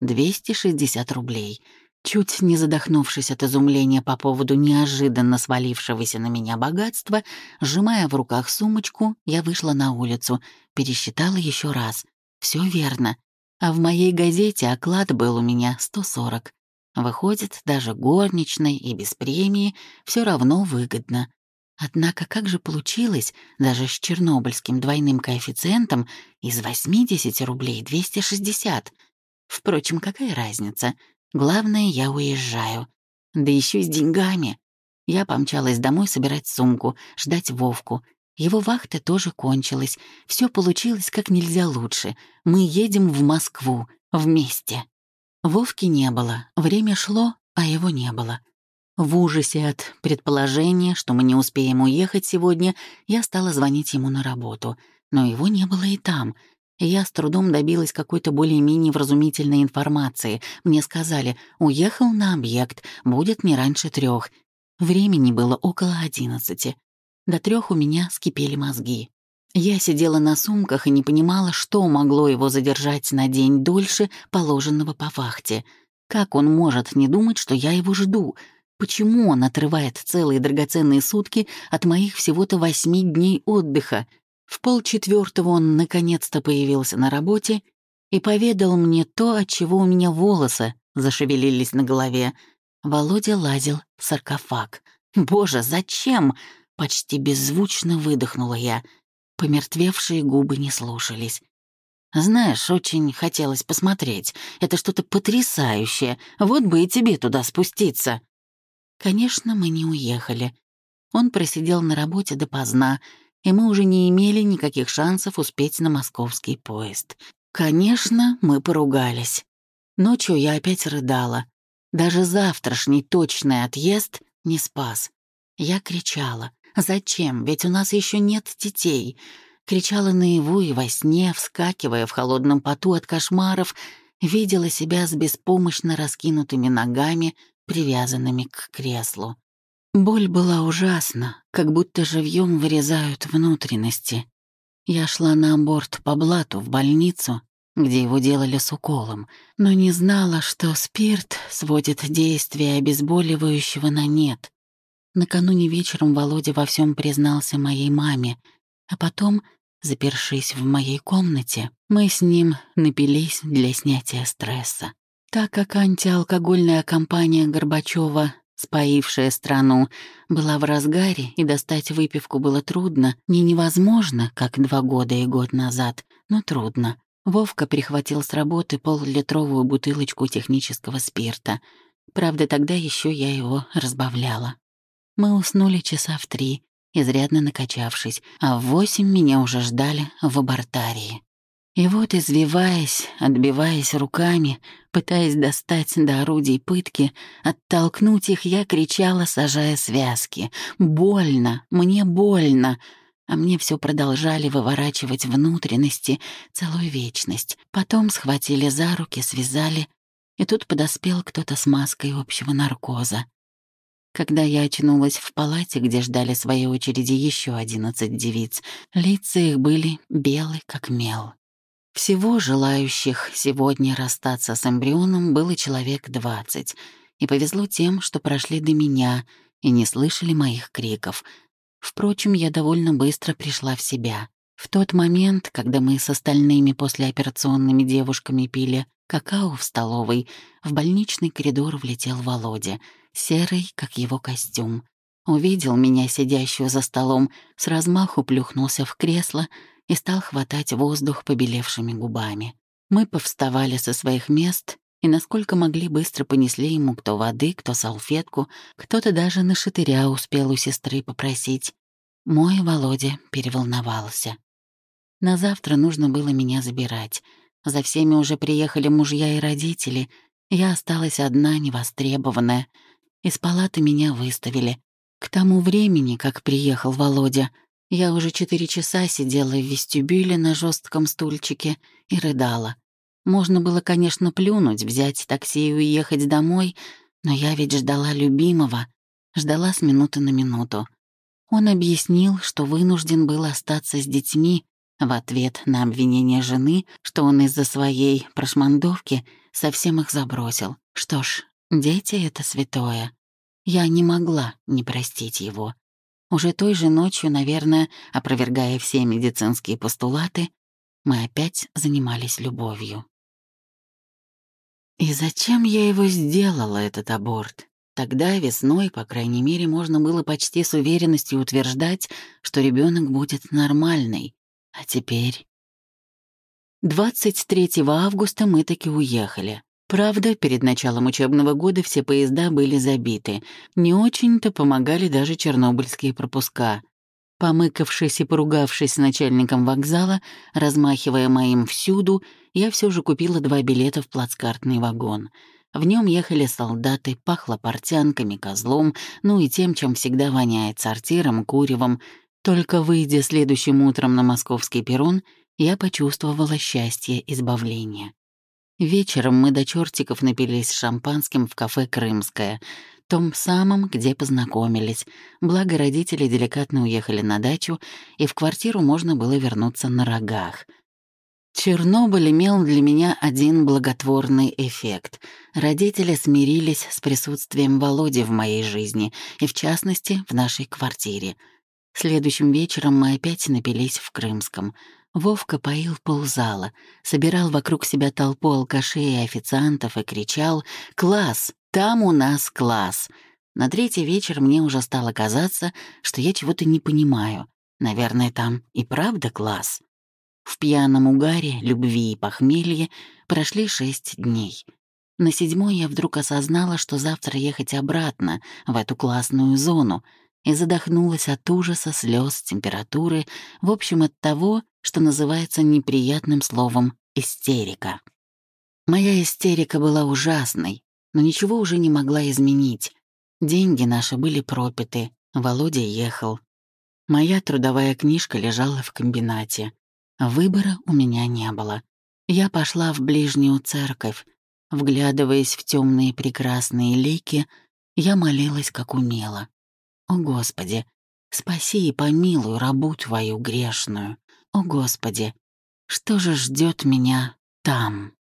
260 рублей. Чуть не задохнувшись от изумления по поводу неожиданно свалившегося на меня богатства, сжимая в руках сумочку, я вышла на улицу, пересчитала еще раз. Все верно. А в моей газете оклад был у меня 140. Выходит, даже горничной и без премии все равно выгодно. Однако как же получилось, даже с чернобыльским двойным коэффициентом, из 80 рублей 260? Впрочем, какая разница? Главное, я уезжаю. Да еще с деньгами. Я помчалась домой собирать сумку, ждать Вовку. Его вахта тоже кончилась. Все получилось как нельзя лучше. Мы едем в Москву. Вместе. Вовки не было. Время шло, а его не было. В ужасе от предположения, что мы не успеем уехать сегодня, я стала звонить ему на работу. Но его не было и там. И я с трудом добилась какой-то более-менее вразумительной информации. Мне сказали, уехал на объект, будет не раньше 3. Времени было около 11. До 3 у меня скипели мозги. Я сидела на сумках и не понимала, что могло его задержать на день дольше положенного по вахте. Как он может не думать, что я его жду? Почему он отрывает целые драгоценные сутки от моих всего-то 8 дней отдыха? В 3:30 он наконец-то появился на работе и поведал мне то, от чего у меня волосы зашевелились на голове. Володя лазил в саркофаг. «Боже, зачем?» — почти беззвучно выдохнула я. Помертвевшие губы не слушались. «Знаешь, очень хотелось посмотреть. Это что-то потрясающее. Вот бы и тебе туда спуститься». Конечно, мы не уехали. Он просидел на работе допоздна, и мы уже не имели никаких шансов успеть на московский поезд. Конечно, мы поругались. Ночью я опять рыдала. Даже завтрашний точный отъезд не спас. Я кричала. «Зачем? Ведь у нас еще нет детей». Кричала наяву и во сне, вскакивая в холодном поту от кошмаров, видела себя с беспомощно раскинутыми ногами, привязанными к креслу. Боль была ужасна, как будто живьем вырезают внутренности. Я шла на аборт по блату в больницу, где его делали с уколом, но не знала, что спирт сводит действие обезболивающего на нет. Накануне вечером Володя во всем признался моей маме, а потом, запершись в моей комнате, мы с ним напились для снятия стресса. Так как антиалкогольная кампания Горбачева, споившая страну, была в разгаре, и достать выпивку было трудно, не невозможно, как 2 года и год назад, но трудно. Вовка прихватил с работы 0,5-литровую бутылочку технического спирта. Правда, тогда еще я его разбавляла. Мы уснули часа в 3, изрядно накачавшись, а в 8 меня уже ждали в абортарии. И вот, извиваясь, отбиваясь руками, пытаясь достать до орудий пытки, оттолкнуть их, я кричала, сажая связки. «Больно! Мне больно!» А мне все продолжали выворачивать внутренности целую вечность. Потом схватили за руки, связали, и тут подоспел кто-то с маской общего наркоза. Когда я очнулась в палате, где ждали своей очереди еще 11 девиц, лица их были белы, как мел. Всего желающих сегодня расстаться с эмбрионом было человек 20, и повезло тем, что прошли до меня и не слышали моих криков. Впрочем, я довольно быстро пришла в себя. В тот момент, когда мы с остальными послеоперационными девушками пили какао в столовой, в больничный коридор влетел Володя, серый, как его костюм. Увидел меня, сидящую за столом, с размаху плюхнулся в кресло и стал хватать воздух побелевшими губами. Мы повставали со своих мест и, насколько могли, быстро понесли ему кто воды, кто салфетку, кто-то даже на шатыря успел у сестры попросить. Мой Володя переволновался. На завтра нужно было меня забирать. За всеми уже приехали мужья и родители. Я осталась одна, невостребованная. Из палаты меня выставили. К тому времени, как приехал Володя, я уже 4 часа сидела в вестибюле на жестком стульчике и рыдала. Можно было, конечно, плюнуть, взять такси и уехать домой, но я ведь ждала любимого, ждала с минуты на минуту. Он объяснил, что вынужден был остаться с детьми в ответ на обвинение жены, что он из-за своей прошмандовки совсем их забросил. Что ж, дети — это святое. Я не могла не простить его. Уже той же ночью, наверное, опровергая все медицинские постулаты, мы опять занимались любовью. И зачем я его сделала, этот аборт? Тогда, весной, по крайней мере, можно было почти с уверенностью утверждать, что ребенок будет нормальный. А теперь... 23 августа мы таки уехали. Правда, перед началом учебного года все поезда были забиты. Не очень-то помогали даже чернобыльские пропуска. Помыкавшись и поругавшись с начальником вокзала, размахивая моим всюду, я все же купила 2 билета в плацкартный вагон. В нем ехали солдаты, пахло портянками, козлом, ну и тем, чем всегда воняет, сортиром, куревом. Только выйдя следующим утром на московский перрон, я почувствовала счастье избавления. Вечером мы до чертиков напились шампанским в кафе «Крымское», том самом, где познакомились. Благо, родители деликатно уехали на дачу, и в квартиру можно было вернуться на рогах. Чернобыль имел для меня один благотворный эффект. Родители смирились с присутствием Володи в моей жизни, и, в частности, в нашей квартире. Следующим вечером мы опять напились в Крымском. Вовка поил ползала, собирал вокруг себя толпу алкашей и официантов и кричал: «Класс! Там у нас класс!». На третий вечер мне уже стало казаться, что я чего-то не понимаю. Наверное, там и правда класс. В пьяном угаре, любви и похмелье прошли 6 дней. На 7-й я вдруг осознала, что завтра ехать обратно, в эту классную зону, и задохнулась от ужаса, слез, температуры, в общем, от того, что называется неприятным словом «истерика». Моя истерика была ужасной, но ничего уже не могла изменить. Деньги наши были пропиты, Володя ехал. Моя трудовая книжка лежала в комбинате. Выбора у меня не было. Я пошла в ближнюю церковь. Вглядываясь в темные прекрасные лики, я молилась, как умела. «О, Господи, спаси и помилуй рабу Твою грешную. О, Господи, что же ждет меня там?»